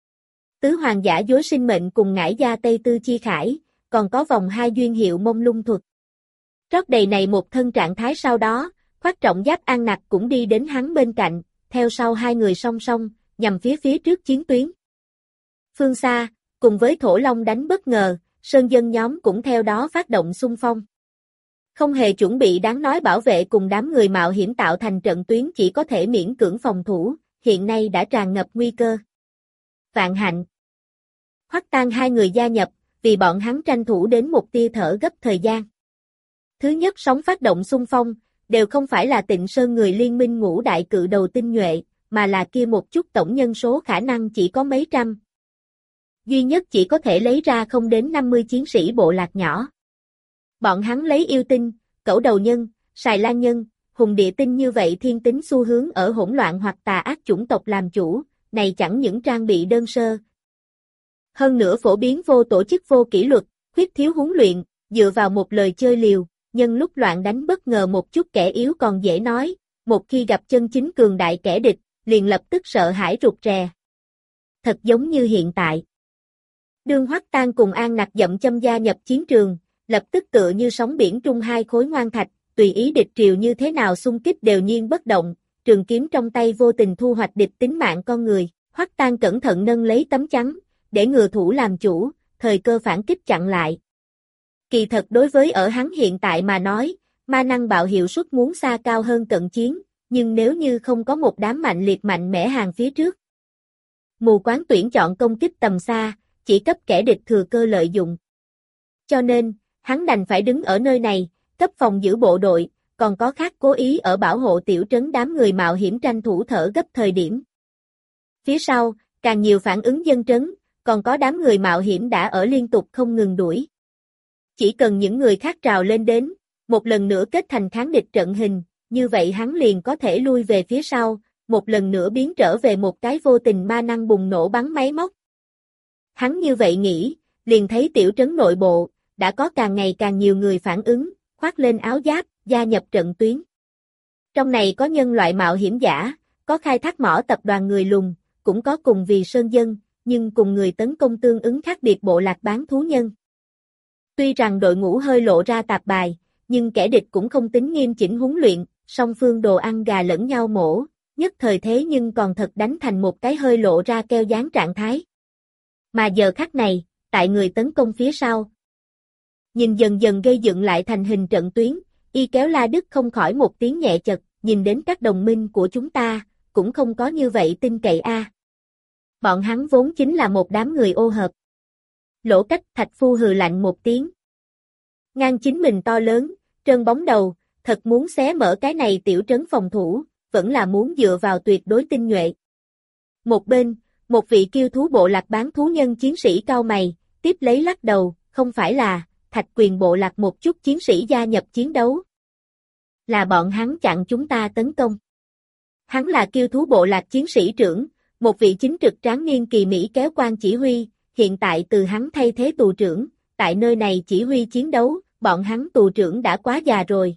Tứ hoàng giả dối sinh mệnh cùng ngải gia tây tư chi khải, còn có vòng hai duyên hiệu mông lung thuật. Trót đầy này một thân trạng thái sau đó, Khoác Trọng Giáp An Nặc cũng đi đến hắn bên cạnh, theo sau hai người song song, nhằm phía phía trước chiến tuyến. Phương xa, cùng với Thổ Long đánh bất ngờ, Sơn dân nhóm cũng theo đó phát động xung phong. Không hề chuẩn bị đáng nói bảo vệ cùng đám người mạo hiểm tạo thành trận tuyến chỉ có thể miễn cưỡng phòng thủ, hiện nay đã tràn ngập nguy cơ. Vạn hạnh. Hoắc Tang hai người gia nhập, vì bọn hắn tranh thủ đến một tia thở gấp thời gian. Thứ nhất sóng phát động xung phong, đều không phải là Tịnh Sơn người liên minh ngũ đại cự đầu tinh nhuệ, mà là kia một chút tổng nhân số khả năng chỉ có mấy trăm. Duy nhất chỉ có thể lấy ra không đến năm mươi chiến sĩ bộ lạc nhỏ. Bọn hắn lấy yêu tinh, cẩu đầu nhân, xài lan nhân, hùng địa tinh như vậy thiên tính xu hướng ở hỗn loạn hoặc tà ác chủng tộc làm chủ, này chẳng những trang bị đơn sơ. Hơn nữa phổ biến vô tổ chức vô kỷ luật, khuyết thiếu huấn luyện, dựa vào một lời chơi liều, nhân lúc loạn đánh bất ngờ một chút kẻ yếu còn dễ nói, một khi gặp chân chính cường đại kẻ địch, liền lập tức sợ hãi rụt rè. Thật giống như hiện tại. Đương Hoắc Tang cùng An Nặc dậm châm gia nhập chiến trường, lập tức tựa như sóng biển trung hai khối ngoan thạch, tùy ý địch triều như thế nào xung kích đều nhiên bất động, trường kiếm trong tay vô tình thu hoạch địch tính mạng con người. Hoắc Tang cẩn thận nâng lấy tấm chắn, để ngừa thủ làm chủ, thời cơ phản kích chặn lại. Kỳ thật đối với ở hắn hiện tại mà nói, ma năng bạo hiệu suất muốn xa cao hơn cận chiến, nhưng nếu như không có một đám mạnh liệt mạnh mẽ hàng phía trước. Mù quáng tuyển chọn công kích tầm xa, chỉ cấp kẻ địch thừa cơ lợi dụng. Cho nên, hắn đành phải đứng ở nơi này, cấp phòng giữ bộ đội, còn có khác cố ý ở bảo hộ tiểu trấn đám người mạo hiểm tranh thủ thở gấp thời điểm. Phía sau, càng nhiều phản ứng dân trấn, còn có đám người mạo hiểm đã ở liên tục không ngừng đuổi. Chỉ cần những người khác trào lên đến, một lần nữa kết thành kháng địch trận hình, như vậy hắn liền có thể lui về phía sau, một lần nữa biến trở về một cái vô tình ma năng bùng nổ bắn máy móc. Hắn như vậy nghĩ, liền thấy tiểu trấn nội bộ, đã có càng ngày càng nhiều người phản ứng, khoác lên áo giáp, gia nhập trận tuyến. Trong này có nhân loại mạo hiểm giả, có khai thác mỏ tập đoàn người lùn, cũng có cùng vì sơn dân, nhưng cùng người tấn công tương ứng khác biệt bộ lạc bán thú nhân. Tuy rằng đội ngũ hơi lộ ra tạp bài, nhưng kẻ địch cũng không tính nghiêm chỉnh huấn luyện, song phương đồ ăn gà lẫn nhau mổ, nhất thời thế nhưng còn thật đánh thành một cái hơi lộ ra keo dáng trạng thái. Mà giờ khắc này, tại người tấn công phía sau. Nhìn dần dần gây dựng lại thành hình trận tuyến, y kéo La Đức không khỏi một tiếng nhẹ chật, nhìn đến các đồng minh của chúng ta, cũng không có như vậy tin cậy a. Bọn hắn vốn chính là một đám người ô hợp. Lỗ Cách Thạch Phu hừ lạnh một tiếng. Ngang chính mình to lớn, trơn bóng đầu, thật muốn xé mở cái này tiểu trấn phòng thủ, vẫn là muốn dựa vào tuyệt đối tinh nhuệ. Một bên, một vị kiêu thú bộ lạc bán thú nhân chiến sĩ cao mày, tiếp lấy lắc đầu, không phải là, Thạch Quyền bộ lạc một chút chiến sĩ gia nhập chiến đấu. Là bọn hắn chặn chúng ta tấn công. Hắn là kiêu thú bộ lạc chiến sĩ trưởng, một vị chính trực tráng niên kỳ Mỹ kéo quan chỉ huy, hiện tại từ hắn thay thế tù trưởng, tại nơi này chỉ huy chiến đấu, bọn hắn tù trưởng đã quá già rồi.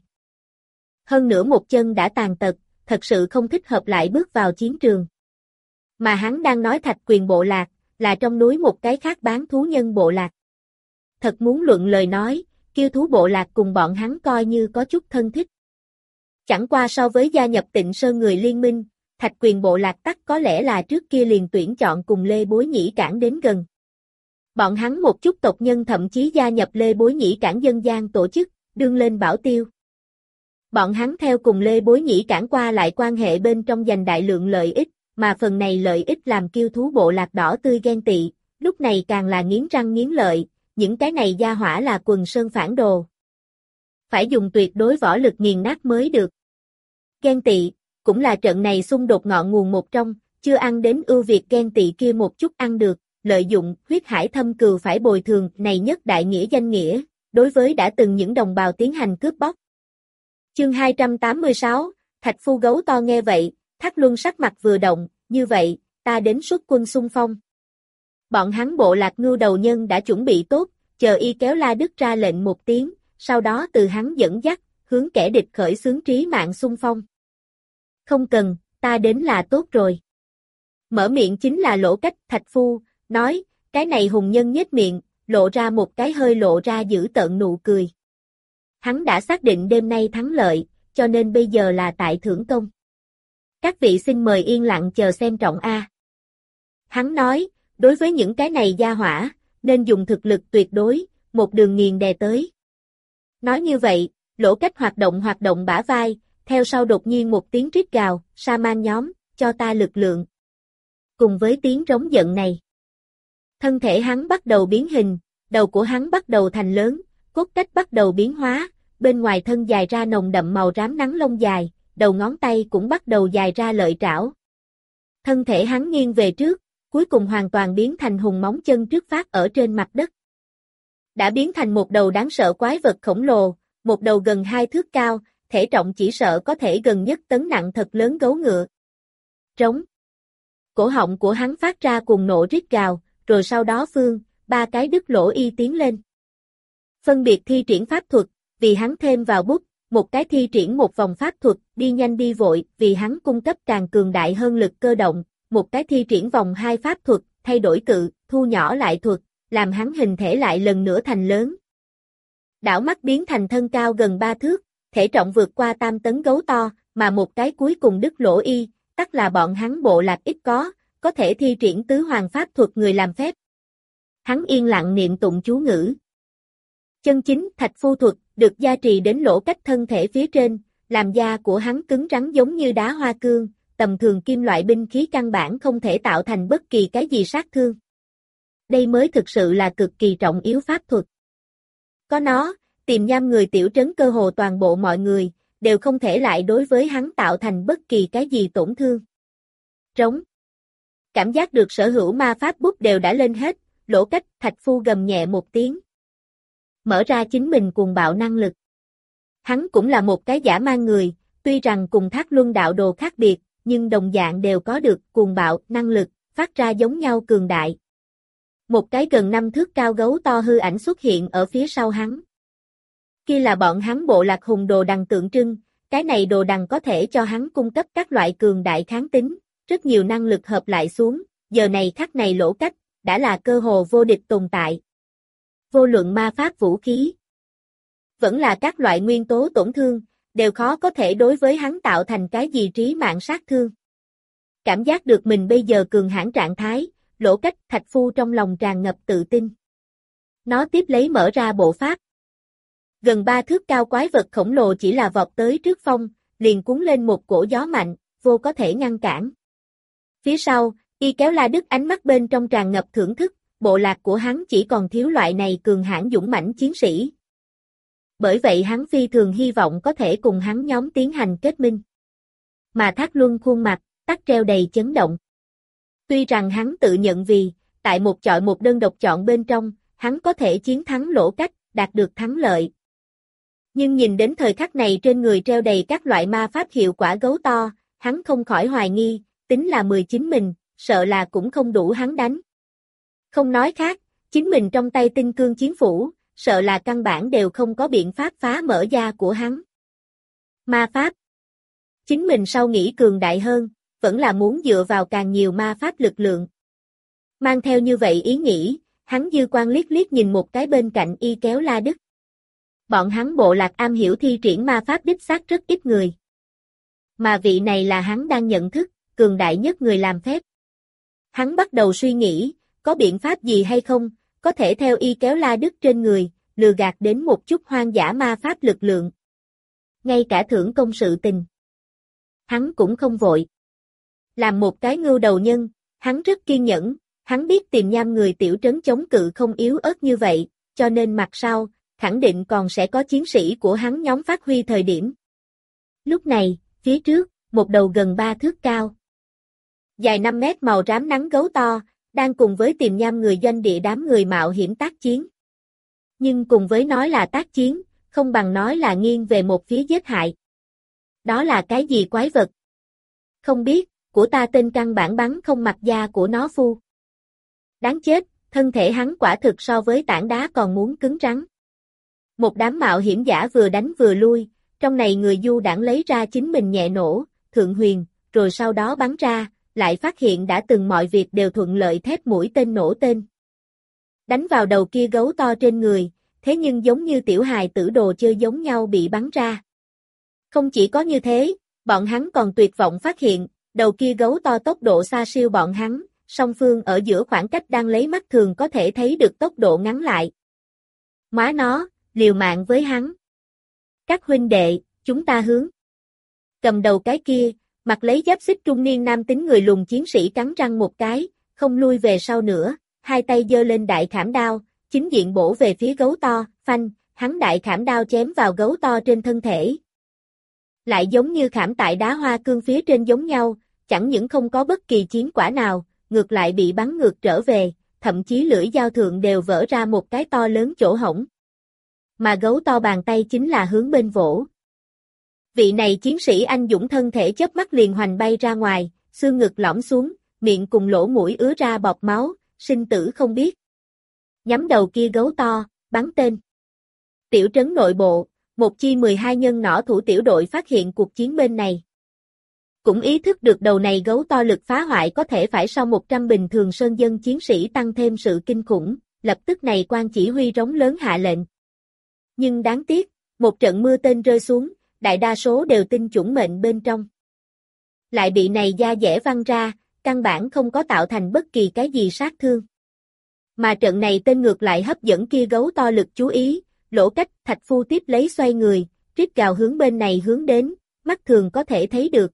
Hơn nữa một chân đã tàn tật, thật sự không thích hợp lại bước vào chiến trường. Mà hắn đang nói Thạch Quyền bộ lạc, là trong núi một cái khác bán thú nhân bộ lạc. Thật muốn luận lời nói, kiêu thú bộ lạc cùng bọn hắn coi như có chút thân thích. Chẳng qua so với gia nhập Tịnh Sơn người liên minh, Thạch Quyền bộ lạc tắc có lẽ là trước kia liền tuyển chọn cùng Lê Bối Nhĩ Cảng đến gần. Bọn hắn một chút tộc nhân thậm chí gia nhập Lê Bối Nhĩ Cảng dân gian tổ chức, đương lên bảo tiêu. Bọn hắn theo cùng Lê Bối Nhĩ Cảng qua lại quan hệ bên trong giành đại lượng lợi ích, mà phần này lợi ích làm kiêu thú bộ lạc đỏ tươi ghen tị, lúc này càng là nghiến răng nghiến lợi, những cái này gia hỏa là quần sơn phản đồ. Phải dùng tuyệt đối võ lực nghiền nát mới được. Ghen tị, cũng là trận này xung đột ngọn nguồn một trong, chưa ăn đến ưu việt ghen tị kia một chút ăn được, lợi dụng, huyết hải thâm cừu phải bồi thường, này nhất đại nghĩa danh nghĩa, đối với đã từng những đồng bào tiến hành cướp bóc. Chương hai trăm tám mươi sáu, Thạch Phu Gấu To nghe vậy, Thác Luân sắc mặt vừa động, như vậy, ta đến xuất quân xung phong. Bọn hắn bộ lạc ngưu đầu nhân đã chuẩn bị tốt, chờ Y Kéo La Đức ra lệnh một tiếng, sau đó từ hắn dẫn dắt, hướng kẻ địch khởi xướng trí mạng xung phong. Không cần, ta đến là tốt rồi. Mở miệng chính là Lỗ Cách. Thạch Phu, nói, cái này hùng nhân nhếch miệng, lộ ra một cái hơi lộ ra dữ tợn nụ cười. Hắn đã xác định đêm nay thắng lợi, cho nên bây giờ là tại thưởng công. Các vị xin mời yên lặng chờ xem trọng A. Hắn nói, đối với những cái này gia hỏa, nên dùng thực lực tuyệt đối, một đường nghiền đè tới. Nói như vậy, Lỗ Cách hoạt động hoạt động bả vai, theo sau đột nhiên một tiếng rít gào, sa man nhóm, cho ta lực lượng. Cùng với tiếng rống giận này, thân thể hắn bắt đầu biến hình, đầu của hắn bắt đầu thành lớn, cốt cách bắt đầu biến hóa, bên ngoài thân dài ra nồng đậm màu rám nắng lông dài, đầu ngón tay cũng bắt đầu dài ra lợi trảo. Thân thể hắn nghiêng về trước, cuối cùng hoàn toàn biến thành hùng móng chân trước phát ở trên mặt đất. Đã biến thành một đầu đáng sợ quái vật khổng lồ, một đầu gần hai thước cao, thể trọng chỉ sợ có thể gần nhất tấn nặng thật lớn gấu ngựa. Trống. Cổ họng của hắn phát ra cuồng nộ rít gào, rồi sau đó phương, ba cái đứt lỗ y tiến lên. Phân biệt thi triển pháp thuật, vì hắn thêm vào bút, một cái thi triển một vòng pháp thuật, đi nhanh đi vội, vì hắn cung cấp càng cường đại hơn lực cơ động, một cái thi triển vòng hai pháp thuật, thay đổi cự, thu nhỏ lại thuật, làm hắn hình thể lại lần nữa thành lớn. Đảo mắt biến thành thân cao gần ba thước, thể trọng vượt qua tam tấn gấu to, mà một cái cuối cùng đứt lỗ y, tất là bọn hắn bộ lạc ít có, có thể thi triển tứ hoàng pháp thuật người làm phép. Hắn yên lặng niệm tụng chú ngữ. Chân chính Thạch Phu thuật, được gia trì đến Lỗ Cách thân thể phía trên, làm da của hắn cứng rắn giống như đá hoa cương, tầm thường kim loại binh khí căn bản không thể tạo thành bất kỳ cái gì sát thương. Đây mới thực sự là cực kỳ trọng yếu pháp thuật. Có nó, Tiềm Nham người tiểu trấn cơ hồ toàn bộ mọi người, đều không thể lại đối với hắn tạo thành bất kỳ cái gì tổn thương. Trống. Cảm giác được sở hữu ma pháp bút đều đã lên hết, Lỗ Cách. Thạch Phu gầm nhẹ một tiếng. Mở ra chính mình cuồng bạo năng lực. Hắn cũng là một cái dã man người, tuy rằng cùng Thác Luân đạo đồ khác biệt, nhưng đồng dạng đều có được cuồng bạo năng lực, phát ra giống nhau cường đại. Một cái gần năm thước cao gấu to hư ảnh xuất hiện ở phía sau hắn. Kia là bọn hắn bộ lạc hùng đồ đằng tượng trưng, cái này đồ đằng có thể cho hắn cung cấp các loại cường đại kháng tính, rất nhiều năng lực hợp lại xuống, giờ này khắc này Lỗ Cách, đã là cơ hồ vô địch tồn tại. Vô luận ma pháp vũ khí, vẫn là các loại nguyên tố tổn thương, đều khó có thể đối với hắn tạo thành cái gì trí mạng sát thương. Cảm giác được mình bây giờ cường hãn trạng thái, Lỗ Cách. Thạch Phu trong lòng tràn ngập tự tin. Nó tiếp lấy mở ra bộ pháp. Gần ba thước cao quái vật khổng lồ chỉ là vọt tới trước phong, liền cuốn lên một cổ gió mạnh, vô có thể ngăn cản. Phía sau, Y Kéo La Đức ánh mắt bên trong tràn ngập thưởng thức, bộ lạc của hắn chỉ còn thiếu loại này cường hãn dũng mãnh chiến sĩ. Bởi vậy hắn phi thường hy vọng có thể cùng hắn nhóm tiến hành kết minh. Mà Thác Luân khuôn mặt, tắt treo đầy chấn động. Tuy rằng hắn tự nhận vì, tại một chọi một đơn độc chọn bên trong, hắn có thể chiến thắng Lỗ Cách, đạt được thắng lợi. Nhưng nhìn đến thời khắc này trên người treo đầy các loại ma pháp hiệu quả gấu to, hắn không khỏi hoài nghi, tính là mười chín mình, sợ là cũng không đủ hắn đánh. Không nói khác, chính mình trong tay tinh cương chiến phủ, sợ là căn bản đều không có biện pháp phá mở da của hắn. Ma pháp. Chính mình sau nghĩ cường đại hơn, vẫn là muốn dựa vào càng nhiều ma pháp lực lượng. Mang theo như vậy ý nghĩ, hắn dư quan liếc liếc nhìn một cái bên cạnh Y Kéo La Đức. Bọn hắn bộ lạc am hiểu thi triển ma pháp đích xác rất ít người. Mà vị này là hắn đang nhận thức, cường đại nhất người làm phép. Hắn bắt đầu suy nghĩ, có biện pháp gì hay không, có thể theo Y Kéo La Đức trên người, lừa gạt đến một chút hoang dã ma pháp lực lượng. Ngay cả thưởng công sự tình. Hắn cũng không vội. Làm một cái ngưu đầu nhân, hắn rất kiên nhẫn, hắn biết Tiềm Nham người tiểu trấn chống cự không yếu ớt như vậy, cho nên mặt sau, khẳng định còn sẽ có chiến sĩ của hắn nhóm phát huy thời điểm. Lúc này, phía trước, một đầu gần ba thước cao. Dài năm mét màu rám nắng gấu to, đang cùng với tìm nham người doanh địa đám người mạo hiểm tác chiến. Nhưng cùng với nói là tác chiến, không bằng nói là nghiêng về một phía giết hại. Đó là cái gì quái vật? Không biết, của ta tên căn bản bắn không mặt da của nó phu. Đáng chết, thân thể hắn quả thực so với tảng đá còn muốn cứng rắn. Một đám mạo hiểm giả vừa đánh vừa lui, trong này người du đảng lấy ra chính mình nhẹ nổ, thượng huyền, rồi sau đó bắn ra, lại phát hiện đã từng mọi việc đều thuận lợi thép mũi tên nổ tên. Đánh vào đầu kia gấu to trên người, thế nhưng giống như tiểu hài tử đồ chơi giống nhau bị bắn ra. Không chỉ có như thế, bọn hắn còn tuyệt vọng phát hiện, đầu kia gấu to tốc độ xa siêu bọn hắn, song phương ở giữa khoảng cách đang lấy mắt thường có thể thấy được tốc độ ngắn lại. Má nó, liều mạng với hắn. Các huynh đệ, chúng ta hướng. Cầm đầu cái kia, mặc lấy giáp xích trung niên nam tính người lùn chiến sĩ cắn răng một cái, không lui về sau nữa, hai tay giơ lên đại khảm đao, chính diện bổ về phía gấu to, phanh, hắn đại khảm đao chém vào gấu to trên thân thể. Lại giống như khảm tại đá hoa cương phía trên giống nhau, chẳng những không có bất kỳ chiến quả nào, ngược lại bị bắn ngược trở về, thậm chí lưỡi dao thượng đều vỡ ra một cái to lớn chỗ hổng. Mà gấu to bàn tay chính là hướng bên vỗ. Vị này chiến sĩ anh dũng thân thể chớp mắt liền hoành bay ra ngoài, xương ngực lõm xuống, miệng cùng lỗ mũi ứa ra bọt máu, sinh tử không biết. Nhắm đầu kia gấu to, bắn tên. Tiểu trấn nội bộ, một chi mười hai nhân nỏ thủ tiểu đội phát hiện cuộc chiến bên này. Cũng ý thức được đầu này gấu to lực phá hoại có thể phải sau một trăm bình thường sơn dân chiến sĩ tăng thêm sự kinh khủng, lập tức này quan chỉ huy rống lớn hạ lệnh. Nhưng đáng tiếc, một trận mưa tên rơi xuống, đại đa số đều tinh chuẩn mệnh bên trong. Lại bị này da dẻ văng ra, căn bản không có tạo thành bất kỳ cái gì sát thương. Mà trận này tên ngược lại hấp dẫn kia gấu to lực chú ý, lỗ cách thạch phu tiếp lấy xoay người, rít gào hướng bên này hướng đến, mắt thường có thể thấy được.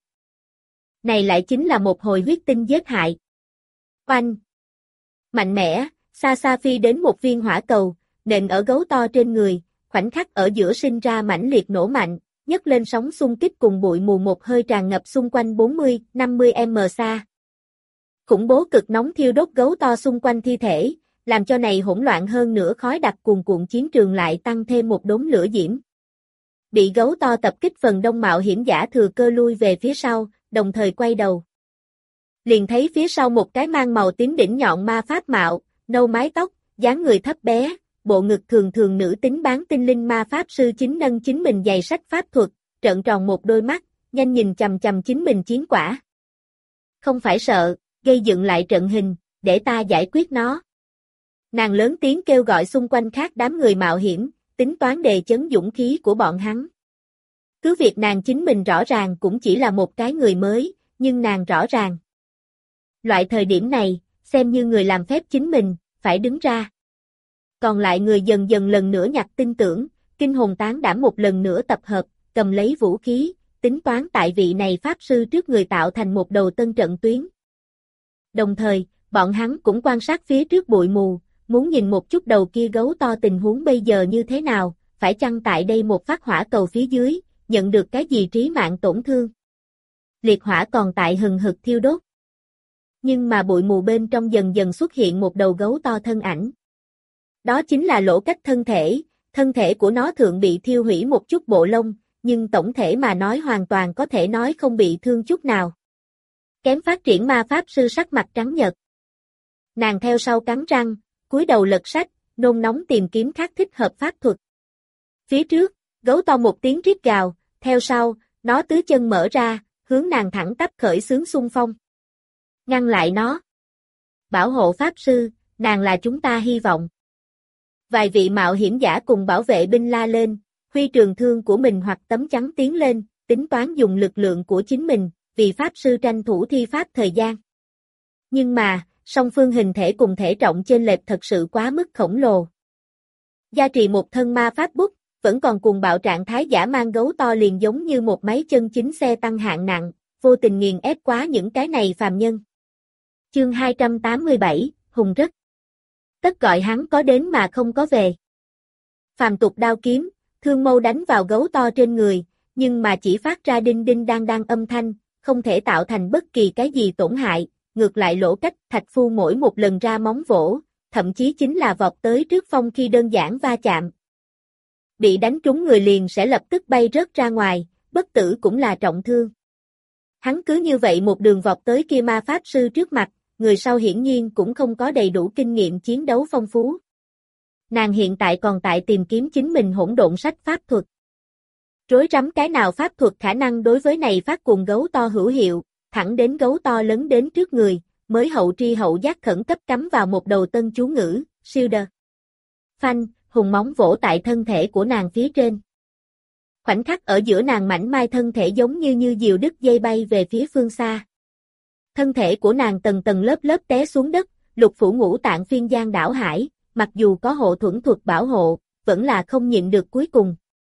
Này lại chính là một hồi huyết tinh giết hại. Oanh! Mạnh mẽ, xa xa phi đến một viên hỏa cầu, nện ở gấu to trên người, khoảnh khắc ở giữa sinh ra mãnh liệt nổ mạnh, nhấc lên sóng xung kích cùng bụi mù một hơi tràn ngập xung quanh bốn mươi, năm mươi mét xa. Khủng bố cực nóng thiêu đốt gấu to xung quanh thi thể, làm cho này hỗn loạn hơn nữa khói đặc cuồn cuộn chiến trường lại tăng thêm một đốm lửa diễm. Bị gấu to tập kích phần đông mạo hiểm giả thừa cơ lui về phía sau, đồng thời quay đầu. Liền thấy phía sau một cái mang màu tím đỉnh nhọn ma pháp mạo, nâu mái tóc, dáng người thấp bé, bộ ngực thường thường nữ tính bán tinh linh ma pháp sư chính nâng chính mình giày sách pháp thuật, trợn tròn một đôi mắt, nhanh nhìn chằm chằm chính mình chiến quả. Không phải sợ, gây dựng lại trận hình, để ta giải quyết nó. Nàng lớn tiếng kêu gọi xung quanh khác đám người mạo hiểm, tính toán đề chấn dũng khí của bọn hắn. Cứ việc nàng chính mình rõ ràng cũng chỉ là một cái người mới, nhưng nàng rõ ràng. Loại thời điểm này, xem như người làm phép chính mình, phải đứng ra. Còn lại người dần dần lần nữa nhặt tin tưởng, kinh hồn tán đảm một lần nữa tập hợp, cầm lấy vũ khí, tính toán tại vị này pháp sư trước người tạo thành một đầu tân trận tuyến. Đồng thời, bọn hắn cũng quan sát phía trước bụi mù, muốn nhìn một chút đầu kia gấu to tình huống bây giờ như thế nào, phải chăng tại đây một phát hỏa cầu phía dưới, nhận được cái gì trí mạng tổn thương. Liệt hỏa còn tại hừng hực thiêu đốt. Nhưng mà bụi mù bên trong dần dần xuất hiện một đầu gấu to thân ảnh. Đó chính là lỗ cách thân thể, thân thể của nó thường bị thiêu hủy một chút bộ lông, nhưng tổng thể mà nói hoàn toàn có thể nói không bị thương chút nào. Kém phát triển ma pháp sư sắc mặt trắng nhợt. Nàng theo sau cắn răng, cúi đầu lật sách, nôn nóng tìm kiếm khác thích hợp pháp thuật. Phía trước, gấu to một tiếng rít gào, theo sau, nó tứ chân mở ra, hướng nàng thẳng tắp khởi xướng xung phong. Ngăn lại nó. Bảo hộ pháp sư, nàng là chúng ta hy vọng. Vài vị mạo hiểm giả cùng bảo vệ binh la lên, huy trường thương của mình hoặc tấm chắn tiến lên, tính toán dùng lực lượng của chính mình, vì pháp sư tranh thủ thi pháp thời gian. Nhưng mà, song phương hình thể cùng thể trọng chênh lệch thật sự quá mức khổng lồ. Gia trì một thân ma pháp bút, vẫn còn cuồng bạo trạng thái dã man gấu to liền giống như một máy chân chính xe tăng hạng nặng, vô tình nghiền ép quá những cái này phàm nhân. Chương hai trăm tám mươi bảy, Hùng rất. Tất gọi hắn có đến mà không có về. Phàm tục đao kiếm, thương mâu đánh vào gấu to trên người, nhưng mà chỉ phát ra đinh đinh đang đang âm thanh, không thể tạo thành bất kỳ cái gì tổn hại, ngược lại Lỗ Cách, Thạch Phu mỗi một lần ra móng vỗ, thậm chí chính là vọt tới trước Phong khi đơn giản va chạm. Bị đánh trúng người liền sẽ lập tức bay rớt ra ngoài, bất tử cũng là trọng thương. Hắn cứ như vậy một đường vọt tới kia ma pháp sư trước mặt, người sau hiển nhiên cũng không có đầy đủ kinh nghiệm chiến đấu phong phú. Nàng hiện tại còn tại tìm kiếm chính mình hỗn độn sách pháp thuật. Rối rắm cái nào pháp thuật khả năng đối với này phát cuồng gấu to hữu hiệu, thẳng đến gấu to lấn đến trước người, mới hậu tri hậu giác khẩn cấp cắm vào một đầu tân chú ngữ, Shielder. Phanh, hùng móng vỗ tại thân thể của nàng phía trên. Khoảnh khắc ở giữa nàng mảnh mai thân thể giống như như diều đứt dây bay về phía phương xa. Thân thể của nàng tầng tầng lớp lớp té xuống đất, lục phủ ngũ tạng phiên giang đảo hải, mặc dù có hộ thuẫn thuật bảo hộ, vẫn là không nhịn được cuối cùng.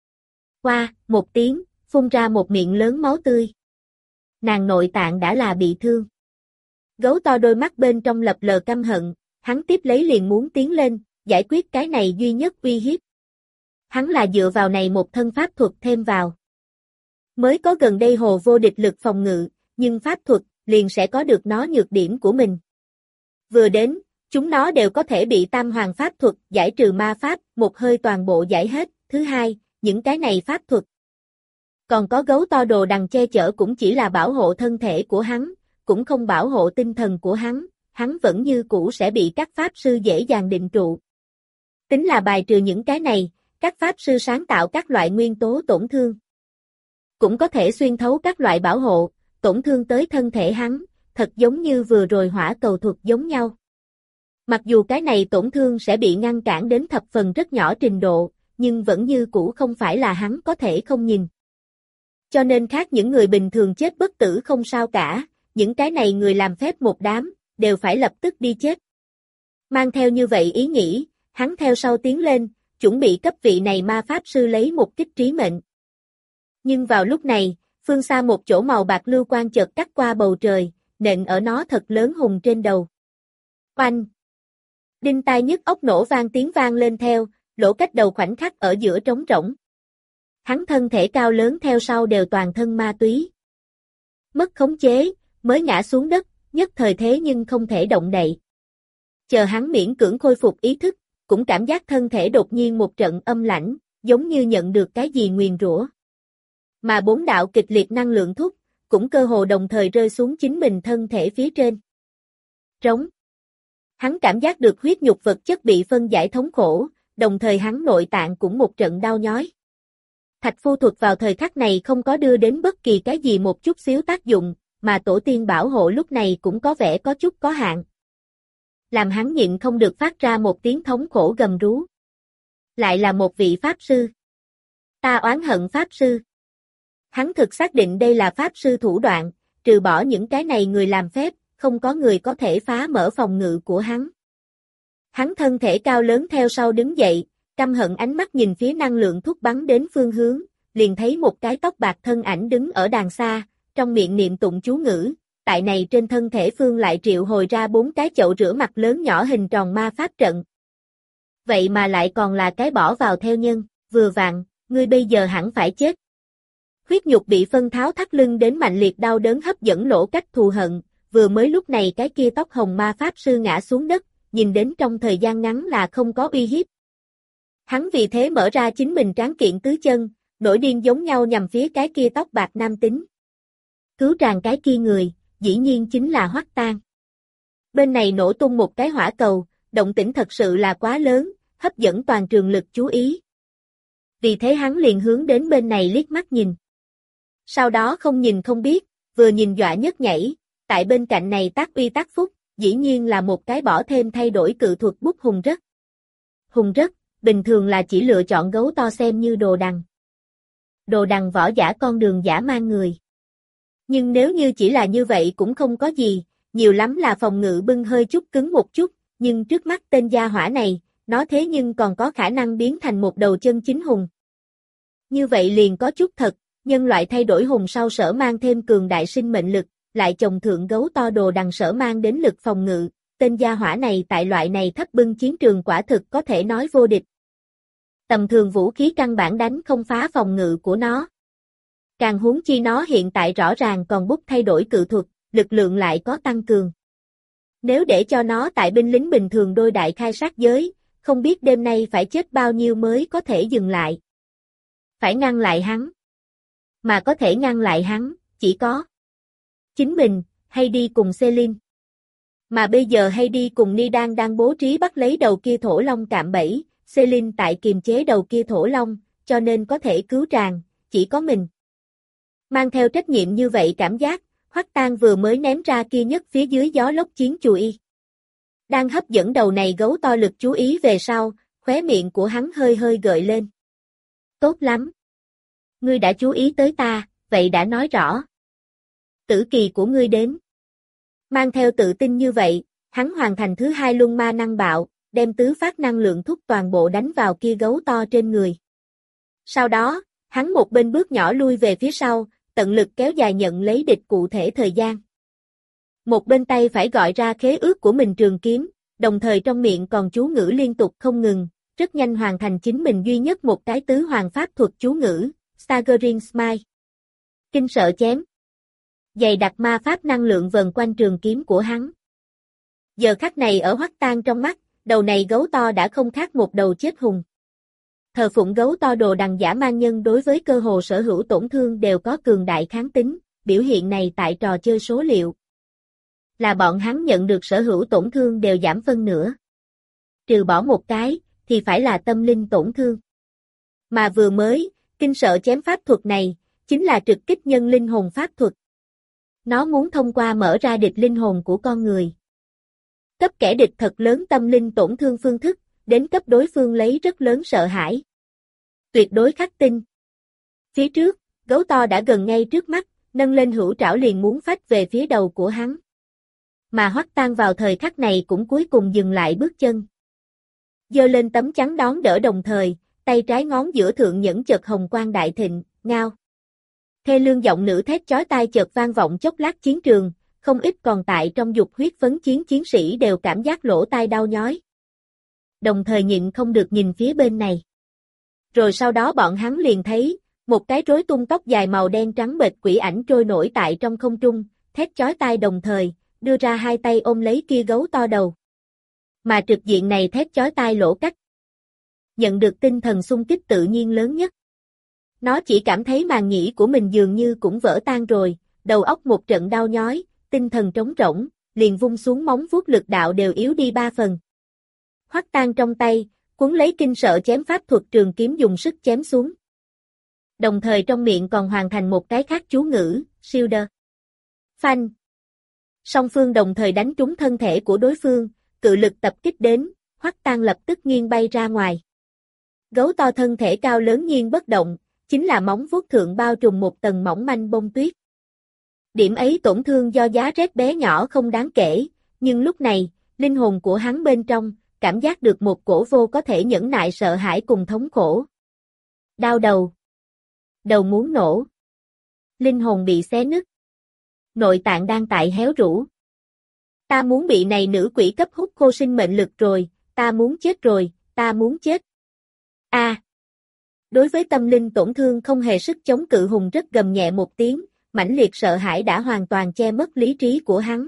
Qua, một tiếng, phun ra một miệng lớn máu tươi. Nàng nội tạng đã là bị thương. Gấu to đôi mắt bên trong lập lờ căm hận, hắn tiếp lấy liền muốn tiến lên, giải quyết cái này duy nhất uy hiếp. Hắn là dựa vào này một thân pháp thuật thêm vào. Mới có gần đây hồ vô địch lực phòng ngự, nhưng pháp thuật liền sẽ có được nó nhược điểm của mình. Vừa đến, chúng nó đều có thể bị tam hoàng pháp thuật giải trừ ma pháp, một hơi toàn bộ giải hết. Thứ hai, những cái này pháp thuật. Còn có gấu to đồ đằng che chở cũng chỉ là bảo hộ thân thể của hắn, cũng không bảo hộ tinh thần của hắn, hắn vẫn như cũ sẽ bị các pháp sư dễ dàng định trụ. Tính là bài trừ những cái này, các pháp sư sáng tạo các loại nguyên tố tổn thương. Cũng có thể xuyên thấu các loại bảo hộ, tổn thương tới thân thể hắn, thật giống như vừa rồi hỏa cầu thuật giống nhau. Mặc dù cái này tổn thương sẽ bị ngăn cản đến thập phần rất nhỏ trình độ, nhưng vẫn như cũ không phải là hắn có thể không nhìn. Cho nên khác những người bình thường chết bất tử không sao cả, những cái này người làm phép một đám, đều phải lập tức đi chết. Mang theo như vậy ý nghĩ, hắn theo sau tiến lên, chuẩn bị cấp vị này ma pháp sư lấy một kích trí mệnh. Nhưng vào lúc này, phương xa một chỗ màu bạc lưu quang chợt cắt qua bầu trời, nện ở nó thật lớn hùng trên đầu. Oanh! Đinh tai nhức óc nổ vang tiếng vang lên theo, Lỗ Cách đầu khoảnh khắc ở giữa trống rỗng. Hắn thân thể cao lớn theo sau đều toàn thân ma túy. Mất khống chế, mới ngã xuống đất, nhất thời thế nhưng không thể động đậy. Chờ hắn miễn cưỡng khôi phục ý thức, cũng cảm giác thân thể đột nhiên một trận âm lãnh, giống như nhận được cái gì nguyền rủa. Mà bốn đạo kịch liệt năng lượng thúc, cũng cơ hồ đồng thời rơi xuống chính mình thân thể phía trên. Trống. Hắn cảm giác được huyết nhục vật chất bị phân giải thống khổ, đồng thời hắn nội tạng cũng một trận đau nhói. Thạch Phu thuật vào thời khắc này không có đưa đến bất kỳ cái gì một chút xíu tác dụng, mà tổ tiên bảo hộ lúc này cũng có vẻ có chút có hạn. Làm hắn nhịn không được phát ra một tiếng thống khổ gầm rú. Lại là một vị pháp sư. Ta oán hận pháp sư. Hắn thực xác định đây là pháp sư thủ đoạn, trừ bỏ những cái này người làm phép, không có người có thể phá mở phòng ngự của hắn. Hắn thân thể cao lớn theo sau đứng dậy, căm hận ánh mắt nhìn phía năng lượng thuốc bắn đến phương hướng, liền thấy một cái tóc bạc thân ảnh đứng ở đàng xa, trong miệng niệm tụng chú ngữ, tại này trên thân thể phương lại triệu hồi ra bốn cái chậu rửa mặt lớn nhỏ hình tròn ma pháp trận. Vậy mà lại còn là cái bỏ vào theo nhân, vừa vặn, ngươi bây giờ hẳn phải chết. Huyết nhục bị phân tháo thắt lưng đến mạnh liệt đau đớn hấp dẫn Lỗ Cách thù hận, vừa mới lúc này cái kia tóc hồng ma pháp sư ngã xuống đất, nhìn đến trong thời gian ngắn là không có uy hiếp. Hắn vì thế mở ra chính mình tráng kiện tứ chân, nổi điên giống nhau nhằm phía cái kia tóc bạc nam tính. Cứu tràng cái kia người, dĩ nhiên chính là Hoắc Tang. Bên này nổ tung một cái hỏa cầu, động tĩnh thật sự là quá lớn, hấp dẫn toàn trường lực chú ý. Vì thế hắn liền hướng đến bên này liếc mắt nhìn. Sau đó không nhìn không biết, vừa nhìn dọa nhất nhảy, tại bên cạnh này tác uy tác phúc, dĩ nhiên là một cái bỏ thêm thay đổi cự thuật bút hùng rất. Hùng rất, bình thường là chỉ lựa chọn gấu to xem như đồ đằng. Đồ đằng võ giả con đường giả mang người. Nhưng nếu như chỉ là như vậy cũng không có gì, nhiều lắm là phòng ngự bưng hơi chút cứng một chút, nhưng trước mắt tên gia hỏa này, nó thế nhưng còn có khả năng biến thành một đầu chân chính hùng. Như vậy liền có chút thật, nhân loại thay đổi hùng sau sở mang thêm cường đại sinh mệnh lực, lại chồng thượng gấu to đồ đằng sở mang đến lực phòng ngự, tên gia hỏa này tại loại này thấp bưng chiến trường quả thực có thể nói vô địch. Tầm thường vũ khí căn bản đánh không phá phòng ngự của nó. Càng huống chi nó hiện tại rõ ràng còn bút thay đổi cự thuật, lực lượng lại có tăng cường. Nếu để cho nó tại binh lính bình thường đôi đại khai sát giới, không biết đêm nay phải chết bao nhiêu mới có thể dừng lại. Phải ngăn lại hắn. Mà có thể ngăn lại hắn, chỉ có chính mình, hay đi cùng Celine. Mà bây giờ hay đi cùng Nidan đang bố trí bắt lấy đầu kia thổ long cạm bẫy, Celine tại kiềm chế đầu kia thổ long, cho nên có thể cứu tràng, chỉ có mình. Mang theo trách nhiệm như vậy cảm giác, Hoắc Tang vừa mới ném ra kia nhất phía dưới gió lốc chiến chùy y. Đang hấp dẫn đầu này gấu to lực chú ý về sau, khóe miệng của hắn hơi hơi gợi lên. Tốt lắm. Ngươi đã chú ý tới ta, vậy đã nói rõ. Tử kỳ của ngươi đến. Mang theo tự tin như vậy, hắn hoàn thành thứ hai luân ma năng bạo, đem tứ phát năng lượng thúc toàn bộ đánh vào kia gấu to trên người. Sau đó, hắn một bên bước nhỏ lui về phía sau, tận lực kéo dài nhận lấy địch cụ thể thời gian. Một bên tay phải gọi ra khế ước của mình trường kiếm, đồng thời trong miệng còn chú ngữ liên tục không ngừng, rất nhanh hoàn thành chính mình duy nhất một cái tứ hoàng pháp thuật chú ngữ, Staggering Smite. Kinh sợ chém. Dày đặc ma pháp năng lượng vần quanh trường kiếm của hắn. Giờ khắc này ở Hoắc Tang trong mắt, đầu này gấu to đã không khác một đầu chết hùng. Thờ phụng gấu to đồ đằng giả mang nhân đối với cơ hồ sở hữu tổn thương đều có cường đại kháng tính, biểu hiện này tại trò chơi số liệu. Là bọn hắn nhận được sở hữu tổn thương đều giảm phân nửa. Trừ bỏ một cái, thì phải là tâm linh tổn thương. Mà vừa mới, kinh sợ chém pháp thuật này, chính là trực kích nhân linh hồn pháp thuật. Nó muốn thông qua mở ra địch linh hồn của con người. Cấp kẻ địch thật lớn tâm linh tổn thương phương thức, đến cấp đối phương lấy rất lớn sợ hãi. Tuyệt đối khắc tinh. Phía trước, gấu to đã gần ngay trước mắt, nâng lên hữu trảo liền muốn phách về phía đầu của hắn. Mà Hoắc Tang vào thời khắc này cũng cuối cùng dừng lại bước chân. Giơ lên tấm chắn đón đỡ đồng thời, tay trái ngón giữa thượng nhẫn chợt hồng quang đại thịnh, ngao. Thê lương giọng nữ thét chói tai chợt vang vọng chốc lát chiến trường, không ít còn tại trong dục huyết phấn chiến chiến sĩ đều cảm giác lỗ tai đau nhói. Đồng thời nhịn không được nhìn phía bên này. Rồi sau đó bọn hắn liền thấy, một cái rối tung tóc dài màu đen trắng bệch quỷ ảnh trôi nổi tại trong không trung, thét chói tai đồng thời, đưa ra hai tay ôm lấy kia gấu to đầu. Mà trực diện này thét chói tai lỗ cách. Nhận được tinh thần xung kích tự nhiên lớn nhất. Nó chỉ cảm thấy màng nhĩ của mình dường như cũng vỡ tan rồi, đầu óc một trận đau nhói, tinh thần trống rỗng, liền vung xuống móng vuốt lực đạo đều yếu đi ba phần. Hoắc Tang trong tay, cuốn lấy kinh sợ chém pháp thuật trường kiếm dùng sức chém xuống. Đồng thời trong miệng còn hoàn thành một cái khác chú ngữ, Shielder. Phanh. Song phương đồng thời đánh trúng thân thể của đối phương, cự lực tập kích đến, Hoắc Tang lập tức nghiêng bay ra ngoài. Gấu to thân thể cao lớn nhiên bất động, chính là móng vuốt thượng bao trùm một tầng mỏng manh bông tuyết. Điểm ấy tổn thương do giá rét bé nhỏ không đáng kể, nhưng lúc này, linh hồn của hắn bên trong, cảm giác được một cổ vô có thể nhẫn nại sợ hãi cùng thống khổ. Đau đầu. Đầu muốn nổ. Linh hồn bị xé nứt. Nội tạng đang tại héo rũ. Ta muốn bị này nữ quỷ cấp hút khô sinh mệnh lực rồi, ta muốn chết rồi, ta muốn chết. A. À. Đối với tâm linh tổn thương không hề sức chống cự hùng rất gầm nhẹ một tiếng, mãnh liệt sợ hãi đã hoàn toàn che mất lý trí của hắn.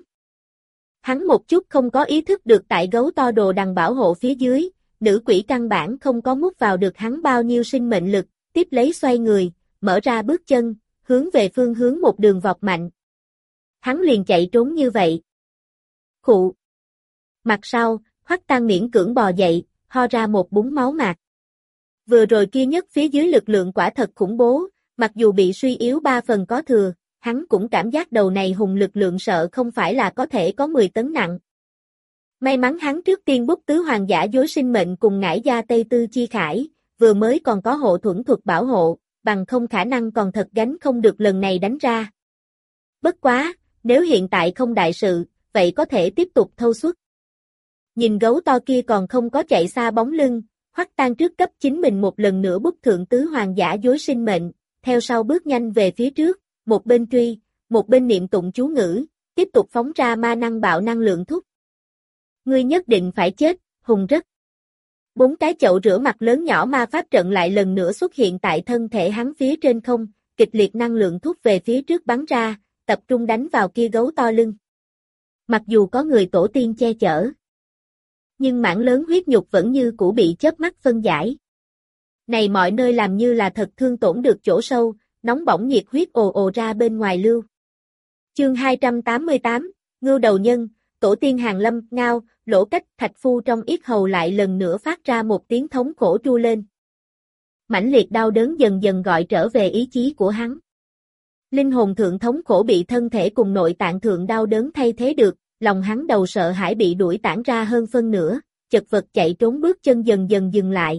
Hắn một chút không có ý thức được tại gấu to đồ đằng bảo hộ phía dưới, nữ quỷ căn bản không có mút vào được hắn bao nhiêu sinh mệnh lực, tiếp lấy xoay người, mở ra bước chân, hướng về phương hướng một đường vọt mạnh. Hắn liền chạy trốn như vậy. Khụ. Mặt sau, Hoắc Tang miễn cưỡng bò dậy, ho ra một búng máu mạt. Vừa rồi kia nhất phía dưới lực lượng quả thật khủng bố, mặc dù bị suy yếu ba phần có thừa, hắn cũng cảm giác đầu này hùng lực lượng sợ không phải là có thể có mười tấn nặng. May mắn hắn trước tiên bút tứ hoàng giả dối sinh mệnh cùng ngải gia Tây Tư Chi Khải, vừa mới còn có hộ thuẫn thuật bảo hộ, bằng không khả năng còn thật gánh không được lần này đánh ra. Bất quá, nếu hiện tại không đại sự, vậy có thể tiếp tục thâu suất. Nhìn gấu to kia còn không có chạy xa bóng lưng, Hoắc Tang trước cấp chính mình một lần nữa bút thượng tứ hoàng giả dối sinh mệnh, theo sau bước nhanh về phía trước, một bên truy, một bên niệm tụng chú ngữ, tiếp tục phóng ra ma năng bạo năng lượng thúc. Ngươi nhất định phải chết, hùng rất. Bốn cái chậu rửa mặt lớn nhỏ ma pháp trận lại lần nữa xuất hiện tại thân thể hắn phía trên không, kịch liệt năng lượng thúc về phía trước bắn ra, tập trung đánh vào kia gấu to lưng. Mặc dù có người tổ tiên che chở, nhưng mảng lớn huyết nhục vẫn như cũ bị chớp mắt phân giải. Này mọi nơi làm như là thật thương tổn được chỗ sâu, nóng bỏng nhiệt huyết ồ ồ ra bên ngoài lưu. Chương hai trăm tám mươi tám, Ngưu đầu nhân, tổ tiên hàng lâm, ngao, lỗ cách, thạch phu trong yết hầu lại lần nữa phát ra một tiếng thống khổ tru lên. Mãnh liệt đau đớn dần dần gọi trở về ý chí của hắn. Linh hồn thượng thống khổ bị thân thể cùng nội tạng thượng đau đớn thay thế được, lòng hắn đầu sợ hãi bị đuổi tản ra hơn phân nửa, chật vật chạy trốn bước chân dần dần dừng lại.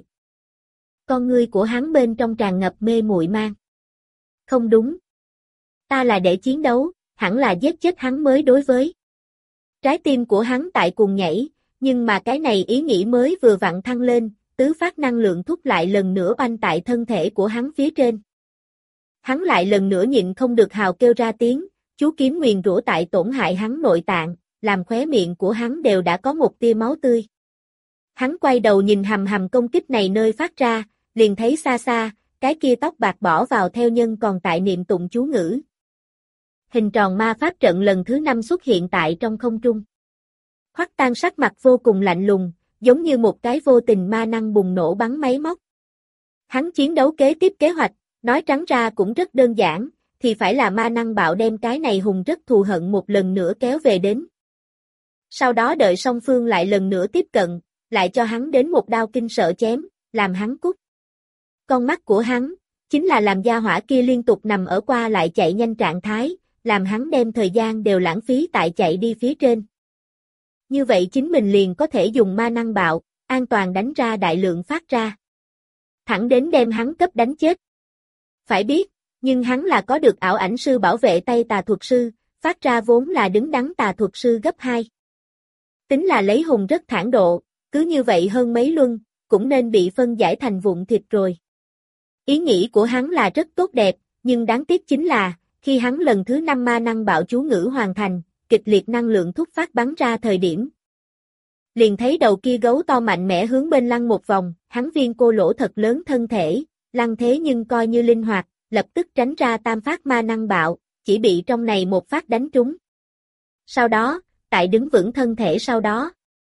Con ngươi của hắn bên trong tràn ngập mê muội mang. Không đúng. Ta là để chiến đấu, hẳn là giết chết hắn mới đối với. Trái tim của hắn tại cùng nhảy, nhưng mà cái này ý nghĩ mới vừa vặn thăng lên, tứ phát năng lượng thúc lại lần nữa oanh tại thân thể của hắn phía trên. Hắn lại lần nữa nhịn không được hào kêu ra tiếng, chú kiếm nguyền rủa tại tổn hại hắn nội tạng, làm khóe miệng của hắn đều đã có một tia máu tươi. Hắn quay đầu nhìn hầm hầm công kích này nơi phát ra, liền thấy xa xa, cái kia tóc bạc bỏ vào theo nhân còn tại niệm tụng chú ngữ. Hình tròn ma pháp trận lần thứ năm xuất hiện tại trong không trung. Hoắc Tan sắc mặt vô cùng lạnh lùng, giống như một cái vô tình ma năng bùng nổ bắn máy móc. Hắn chiến đấu kế tiếp kế hoạch, nói trắng ra cũng rất đơn giản, thì phải là ma năng bạo đem cái này hùng rất thù hận một lần nữa kéo về đến. Sau đó đợi song phương lại lần nữa tiếp cận, lại cho hắn đến một đao kinh sợ chém, làm hắn cút. Con mắt của hắn, chính là làm gia hỏa kia liên tục nằm ở qua lại chạy nhanh trạng thái, làm hắn đem thời gian đều lãng phí tại chạy đi phía trên. Như vậy chính mình liền có thể dùng ma năng bạo, an toàn đánh ra đại lượng phát ra. Thẳng đến đem hắn cấp đánh chết. Phải biết, nhưng hắn là có được ảo ảnh sư bảo vệ tay tà thuật sư, phát ra vốn là đứng đắn tà thuật sư gấp hai. Tính là lấy hùng rất thản độ, cứ như vậy hơn mấy luân, cũng nên bị phân giải thành vụn thịt rồi. Ý nghĩ của hắn là rất tốt đẹp, nhưng đáng tiếc chính là, khi hắn lần thứ năm ma năng bạo chú ngữ hoàn thành, kịch liệt năng lượng thúc phát bắn ra thời điểm. Liền thấy đầu kia gấu to mạnh mẽ hướng bên lăn một vòng, hắn viên cô lỗ thật lớn thân thể, lăn thế nhưng coi như linh hoạt, lập tức tránh ra tam phát ma năng bạo, chỉ bị trong này một phát đánh trúng. Sau đó, tại đứng vững thân thể sau đó,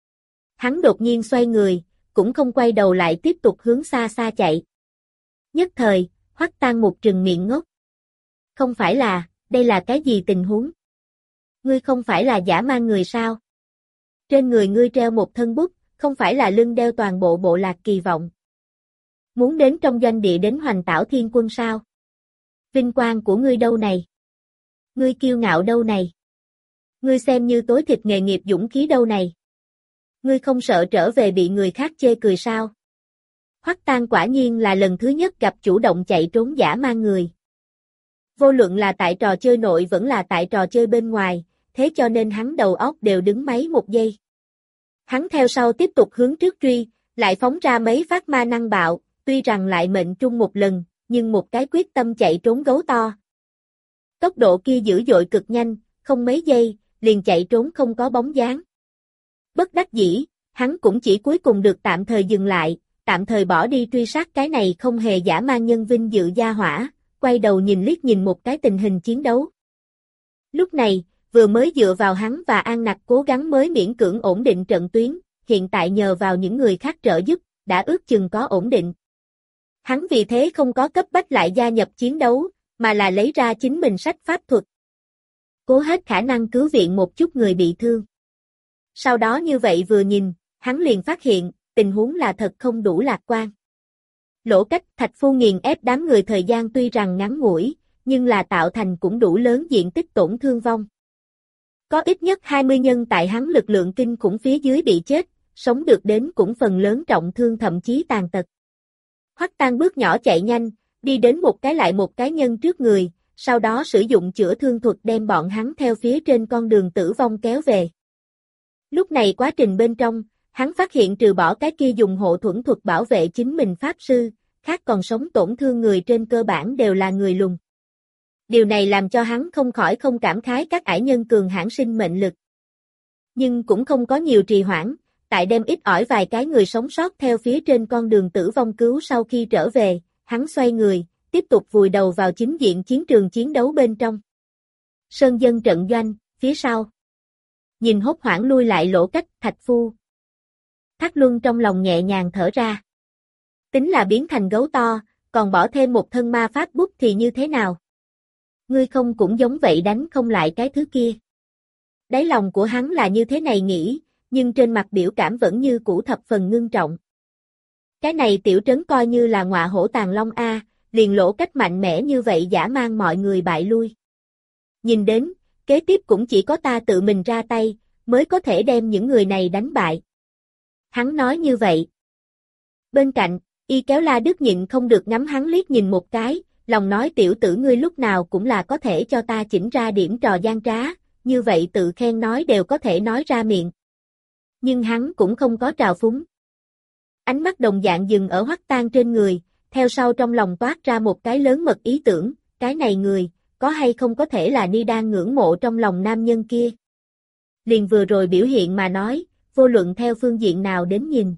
hắn đột nhiên xoay người, cũng không quay đầu lại tiếp tục hướng xa xa chạy. Nhất thời, Hoắc Tan một trừng miệng ngốc. Không phải là, đây là cái gì tình huống? Ngươi không phải là giả mang người sao? Trên người ngươi treo một thân bút, không phải là lưng đeo toàn bộ bộ lạc kỳ vọng. Muốn đến trong doanh địa đến hoành tảo thiên quân sao? Vinh quang của ngươi đâu này? Ngươi kiêu ngạo đâu này? Ngươi xem như tối thịt nghề nghiệp dũng khí đâu này? Ngươi không sợ trở về bị người khác chê cười sao? Hoắc Tan quả nhiên là lần thứ nhất gặp chủ động chạy trốn giả mang người. Vô luận là tại trò chơi nội vẫn là tại trò chơi bên ngoài, thế cho nên hắn đầu óc đều đứng máy một giây. Hắn theo sau tiếp tục hướng trước truy, lại phóng ra mấy phát ma năng bạo, tuy rằng lại mệnh trung một lần, nhưng một cái quyết tâm chạy trốn gấu to. Tốc độ kia dữ dội cực nhanh, không mấy giây, liền chạy trốn không có bóng dáng. Bất đắc dĩ, hắn cũng chỉ cuối cùng được tạm thời dừng lại, tạm thời bỏ đi truy sát cái này không hề giả mang nhân vinh dự gia hỏa, quay đầu nhìn liếc nhìn một cái tình hình chiến đấu. Lúc này, vừa mới dựa vào hắn và An Nặc cố gắng mới miễn cưỡng ổn định trận tuyến, hiện tại nhờ vào những người khác trợ giúp, đã ước chừng có ổn định. Hắn vì thế không có cấp bách lại gia nhập chiến đấu, mà là lấy ra chính mình sách pháp thuật. Cố hết khả năng cứu viện một chút người bị thương. Sau đó như vậy vừa nhìn, hắn liền phát hiện, tình huống là thật không đủ lạc quan. Lỗ cách thạch phu nghiền ép đám người thời gian tuy rằng ngắn ngủi, nhưng là tạo thành cũng đủ lớn diện tích tổn thương vong. Có ít nhất hai mươi nhân tại hắn lực lượng kinh khủng phía dưới bị chết, sống được đến cũng phần lớn trọng thương thậm chí tàn tật. Hoắc Tan bước nhỏ chạy nhanh, đi đến một cái lại một cái nhân trước người, sau đó sử dụng chữa thương thuật đem bọn hắn theo phía trên con đường tử vong kéo về. Lúc này quá trình bên trong, hắn phát hiện trừ bỏ cái kia dùng hộ thuẫn thuật bảo vệ chính mình pháp sư, khác còn sống tổn thương người trên cơ bản đều là người lùn. Điều này làm cho hắn không khỏi không cảm khái các ải nhân cường hãn sinh mệnh lực. Nhưng cũng không có nhiều trì hoãn, tại đem ít ỏi vài cái người sống sót theo phía trên con đường tử vong cứu sau khi trở về, hắn xoay người, tiếp tục vùi đầu vào chính diện chiến trường chiến đấu bên trong. Sơn dân trận doanh, phía sau. Nhìn hốt hoảng lui lại Lỗ Cách, Thạch Phu. Thác Luân trong lòng nhẹ nhàng thở ra. Tính là biến thành gấu to, còn bỏ thêm một thân ma pháp bút thì như thế nào? Ngươi không cũng giống vậy đánh không lại cái thứ kia. Đáy lòng của hắn là như thế này nghĩ, nhưng trên mặt biểu cảm vẫn như cũ thập phần ngưng trọng. Cái này tiểu trấn coi như là ngọa hổ tàng long A, liền Lỗ Cách mạnh mẽ như vậy dã man mọi người bại lui. Nhìn đến, kế tiếp cũng chỉ có ta tự mình ra tay, mới có thể đem những người này đánh bại. Hắn nói như vậy. Bên cạnh, Y Kéo La Đức nhịn không được ngắm hắn liếc nhìn một cái, lòng nói tiểu tử ngươi lúc nào cũng là có thể cho ta chỉnh ra điểm trò gian trá, như vậy tự khen nói đều có thể nói ra miệng. Nhưng hắn cũng không có trào phúng. Ánh mắt đồng dạng dừng ở Hoắc Tang trên người, theo sau trong lòng toát ra một cái lớn mật ý tưởng, cái này người, có hay không có thể là Ni đang ngưỡng mộ trong lòng nam nhân kia. Liền vừa rồi biểu hiện mà nói, vô luận theo phương diện nào đến nhìn.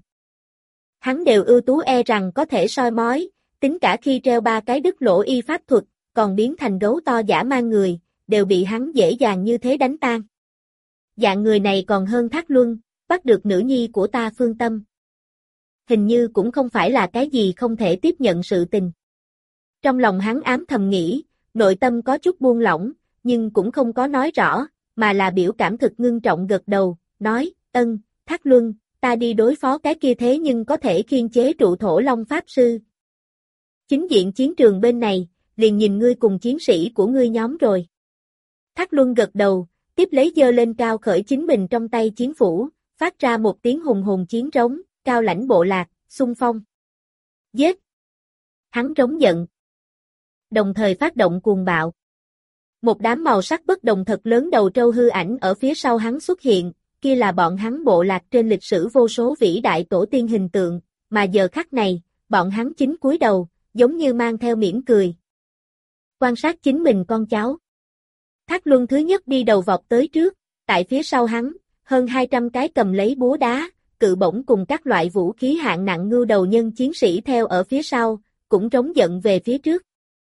Hắn đều ưu tú e rằng có thể soi mói, tính cả khi treo ba cái đứt lỗ y pháp thuật, còn biến thành gấu to dã man người, đều bị hắn dễ dàng như thế đánh tan. Dạng người này còn hơn Thác Luân, bắt được nữ nhi của ta Phương Tâm. Hình như cũng không phải là cái gì không thể tiếp nhận sự tình. Trong lòng hắn ám thầm nghĩ, nội tâm có chút buông lỏng, nhưng cũng không có nói rõ, mà là biểu cảm thực ngưng trọng gật đầu, nói, ân, Thác Luân, ta đi đối phó cái kia thế nhưng có thể khiên chế trụ thổ long pháp sư. Chính diện chiến trường bên này, liền nhìn ngươi cùng chiến sĩ của ngươi nhóm rồi. Thác Luân gật đầu, tiếp lấy giơ lên cao khởi chính mình trong tay chiến phủ, phát ra một tiếng hùng hùng chiến trống, cao lãnh bộ lạc, xung phong. Giết! Hắn trống giận. Đồng thời phát động cuồng bạo. Một đám màu sắc bất đồng thật lớn đầu trâu hư ảnh ở phía sau hắn xuất hiện, kia là bọn hắn bộ lạc trên lịch sử vô số vĩ đại tổ tiên hình tượng, mà giờ khắc này, bọn hắn chính cúi đầu, giống như mang theo mỉm cười. Quan sát chính mình con cháu. Thác Luân thứ nhất đi đầu vọt tới trước, tại phía sau hắn, hơn hai trăm cái cầm lấy búa đá, cự bổng cùng các loại vũ khí hạng nặng ngưu đầu nhân chiến sĩ theo ở phía sau, cũng trống giận về phía trước.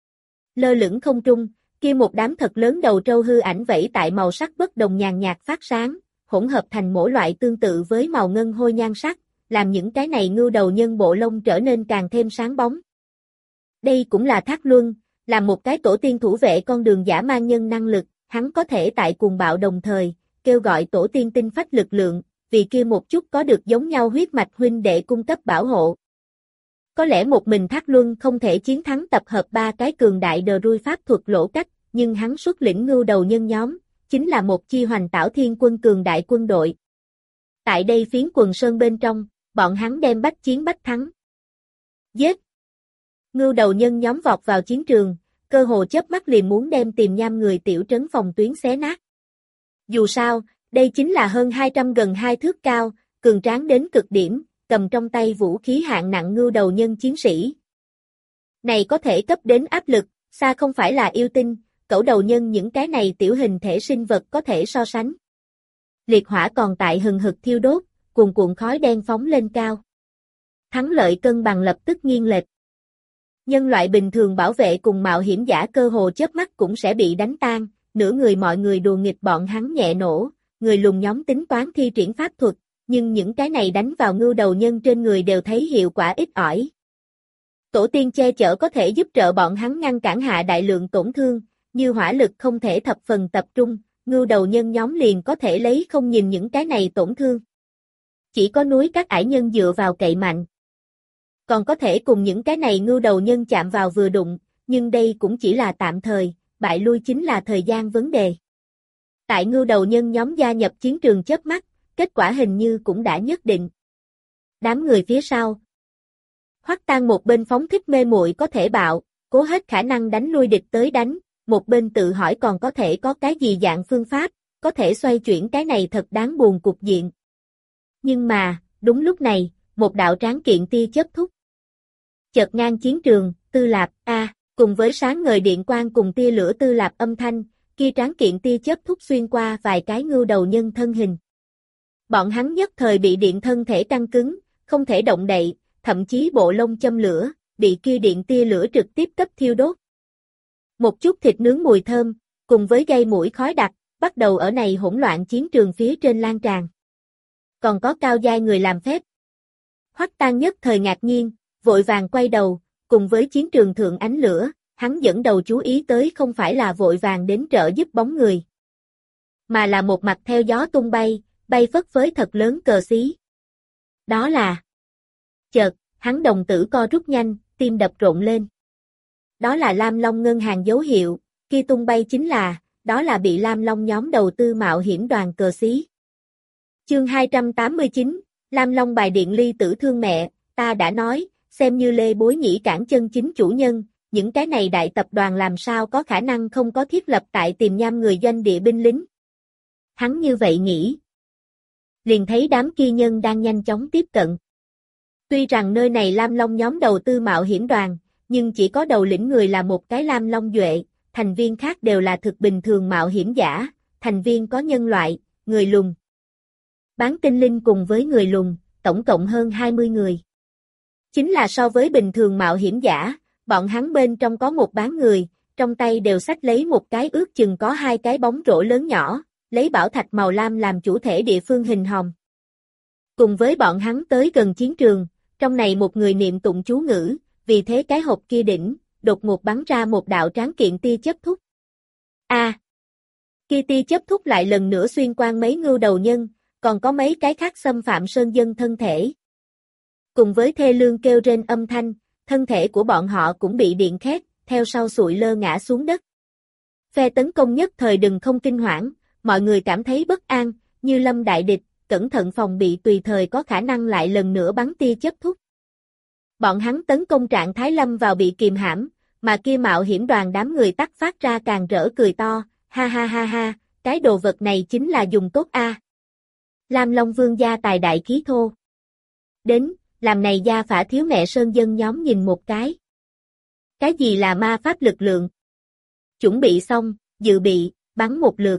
Lơ lửng không trung, kia một đám thật lớn đầu trâu hư ảnh vẫy tại màu sắc bất đồng nhàn nhạt phát sáng, hỗn hợp thành mỗi loại tương tự với màu ngân hôi nhan sắc, làm những cái này ngưu đầu nhân bộ lông trở nên càng thêm sáng bóng. Đây cũng là Thác Luân, là một cái tổ tiên thủ vệ con đường dã man nhân năng lực, hắn có thể tại cuồng bạo đồng thời, kêu gọi tổ tiên tinh phách lực lượng, vì kia một chút có được giống nhau huyết mạch huynh đệ cung cấp bảo hộ. Có lẽ một mình Thác Luân không thể chiến thắng tập hợp ba cái cường đại đờ rui pháp thuật Lỗ Cách, nhưng hắn xuất lĩnh ngưu đầu nhân nhóm, chính là một chi hoành tảo thiên quân cường đại quân đội. Tại đây phiến quần sơn bên trong, bọn hắn đem bách chiến bách thắng. Giết! Ngưu đầu nhân nhóm vọt vào chiến trường, cơ hồ chớp mắt liền muốn đem tìm nham người tiểu trấn phòng tuyến xé nát. Dù sao, đây chính là hơn hai trăm gần hai thước cao, cường tráng đến cực điểm, cầm trong tay vũ khí hạng nặng ngưu đầu nhân chiến sĩ. Này có thể cấp đến áp lực, xa không phải là yêu tinh, cẩu đầu nhân những cái này tiểu hình thể sinh vật có thể so sánh. Liệt hỏa còn tại hừng hực thiêu đốt, cuồn cuộn khói đen phóng lên cao. Thắng lợi cân bằng lập tức nghiêng lệch. Nhân loại bình thường bảo vệ cùng mạo hiểm giả cơ hồ chớp mắt cũng sẽ bị đánh tan, nửa người mọi người đùa nghịch bọn hắn nhẹ nổ, người lùn nhóm tính toán thi triển pháp thuật, nhưng những cái này đánh vào ngưu đầu nhân trên người đều thấy hiệu quả ít ỏi. Tổ tiên che chở có thể giúp trợ bọn hắn ngăn cản hạ đại lượng tổn thương, như hỏa lực không thể thập phần tập trung, ngưu đầu nhân nhóm liền có thể lấy không nhìn những cái này tổn thương. Chỉ có núi các ải nhân dựa vào cậy mạnh. Còn có thể cùng những cái này ngưu đầu nhân chạm vào vừa đụng, nhưng đây cũng chỉ là tạm thời, bại lui chính là thời gian vấn đề. Tại ngưu đầu nhân nhóm gia nhập chiến trường chớp mắt, kết quả hình như cũng đã nhất định. Đám người phía sau. Hoắc Tang một bên phóng thích mê muội có thể bạo, cố hết khả năng đánh lui địch tới đánh, một bên tự hỏi còn có thể có cái gì dạng phương pháp, có thể xoay chuyển cái này thật đáng buồn cục diện. Nhưng mà, đúng lúc này, một đạo tráng kiện tia chớp thúc. Chợt ngang chiến trường, tư lạp, a, cùng với sáng ngời điện quang cùng tia lửa tư lạp âm thanh, kia tráng kiện tia chớp thúc xuyên qua vài cái ngưu đầu nhân thân hình. Bọn hắn nhất thời bị điện thân thể căng cứng, không thể động đậy, thậm chí bộ lông châm lửa, bị kia điện tia lửa trực tiếp cấp thiêu đốt. Một chút thịt nướng mùi thơm, cùng với gây mũi khói đặc, bắt đầu ở này hỗn loạn chiến trường phía trên lan tràn. Còn có cao giai người làm phép. Hoắc Tang nhất thời ngạc nhiên, vội vàng quay đầu, cùng với chiến trường thượng ánh lửa, hắn dẫn đầu chú ý tới không phải là vội vàng đến trợ giúp bóng người, mà là một mặt theo gió tung bay, bay phất phới thật lớn cờ xí. Đó là... Chợt, hắn đồng tử co rút nhanh, tim đập rộn lên. Đó là Lam Long ngân hàng dấu hiệu, kia tung bay chính là, đó là bị Lam Long nhóm đầu tư mạo hiểm đoàn cờ xí. Chương hai trăm tám mươi chín, Lam Long bài điện ly tử thương mẹ, ta đã nói, xem như Lê Bối Nhĩ cản chân chính chủ nhân, những cái này đại tập đoàn làm sao có khả năng không có thiết lập tại Tiềm Nham người doanh địa binh lính. Hắn như vậy nghĩ. Liền thấy đám kia nhân đang nhanh chóng tiếp cận. Tuy rằng nơi này Lam Long nhóm đầu tư mạo hiểm đoàn, nhưng chỉ có đầu lĩnh người là một cái Lam Long Duệ, thành viên khác đều là thực bình thường mạo hiểm giả, thành viên có nhân loại, người lùn, bán tinh linh cùng với người lùn, tổng cộng hơn hai mươi người. Chính là so với bình thường mạo hiểm giả, bọn hắn bên trong có một bán người, trong tay đều xách lấy một cái ước chừng có hai cái bóng rổ lớn nhỏ, lấy bảo thạch màu lam làm chủ thể địa phương hình hòm. Cùng với bọn hắn tới gần chiến trường, trong này một người niệm tụng chú ngữ, vì thế cái hộp kia đỉnh, đột ngột bắn ra một đạo tráng kiện tia chớp thúc. A, à, kia tia chớp thúc lại lần nữa xuyên qua mấy ngưu đầu nhân, còn có mấy cái khác xâm phạm sơn dân thân thể. Cùng với thê lương kêu rên âm thanh, thân thể của bọn họ cũng bị điện khét, theo sau sụi lơ ngã xuống đất. Phe tấn công nhất thời đừng không kinh hoảng, mọi người cảm thấy bất an, như lâm đại địch, cẩn thận phòng bị tùy thời có khả năng lại lần nữa bắn tia chớp thúc. Bọn hắn tấn công trạng thái lâm vào bị kìm hãm, mà kia mạo hiểm đoàn đám người tắt phát ra càng rỡ cười to, ha ha ha ha, cái đồ vật này chính là dùng tốt a. À. Lam Long Vương gia tài đại khí thô. Đến, làm này gia phả thiếu mẹ sơn dân nhóm nhìn một cái. Cái gì là ma pháp lực lượng? Chuẩn bị xong, dự bị, bắn một lượt.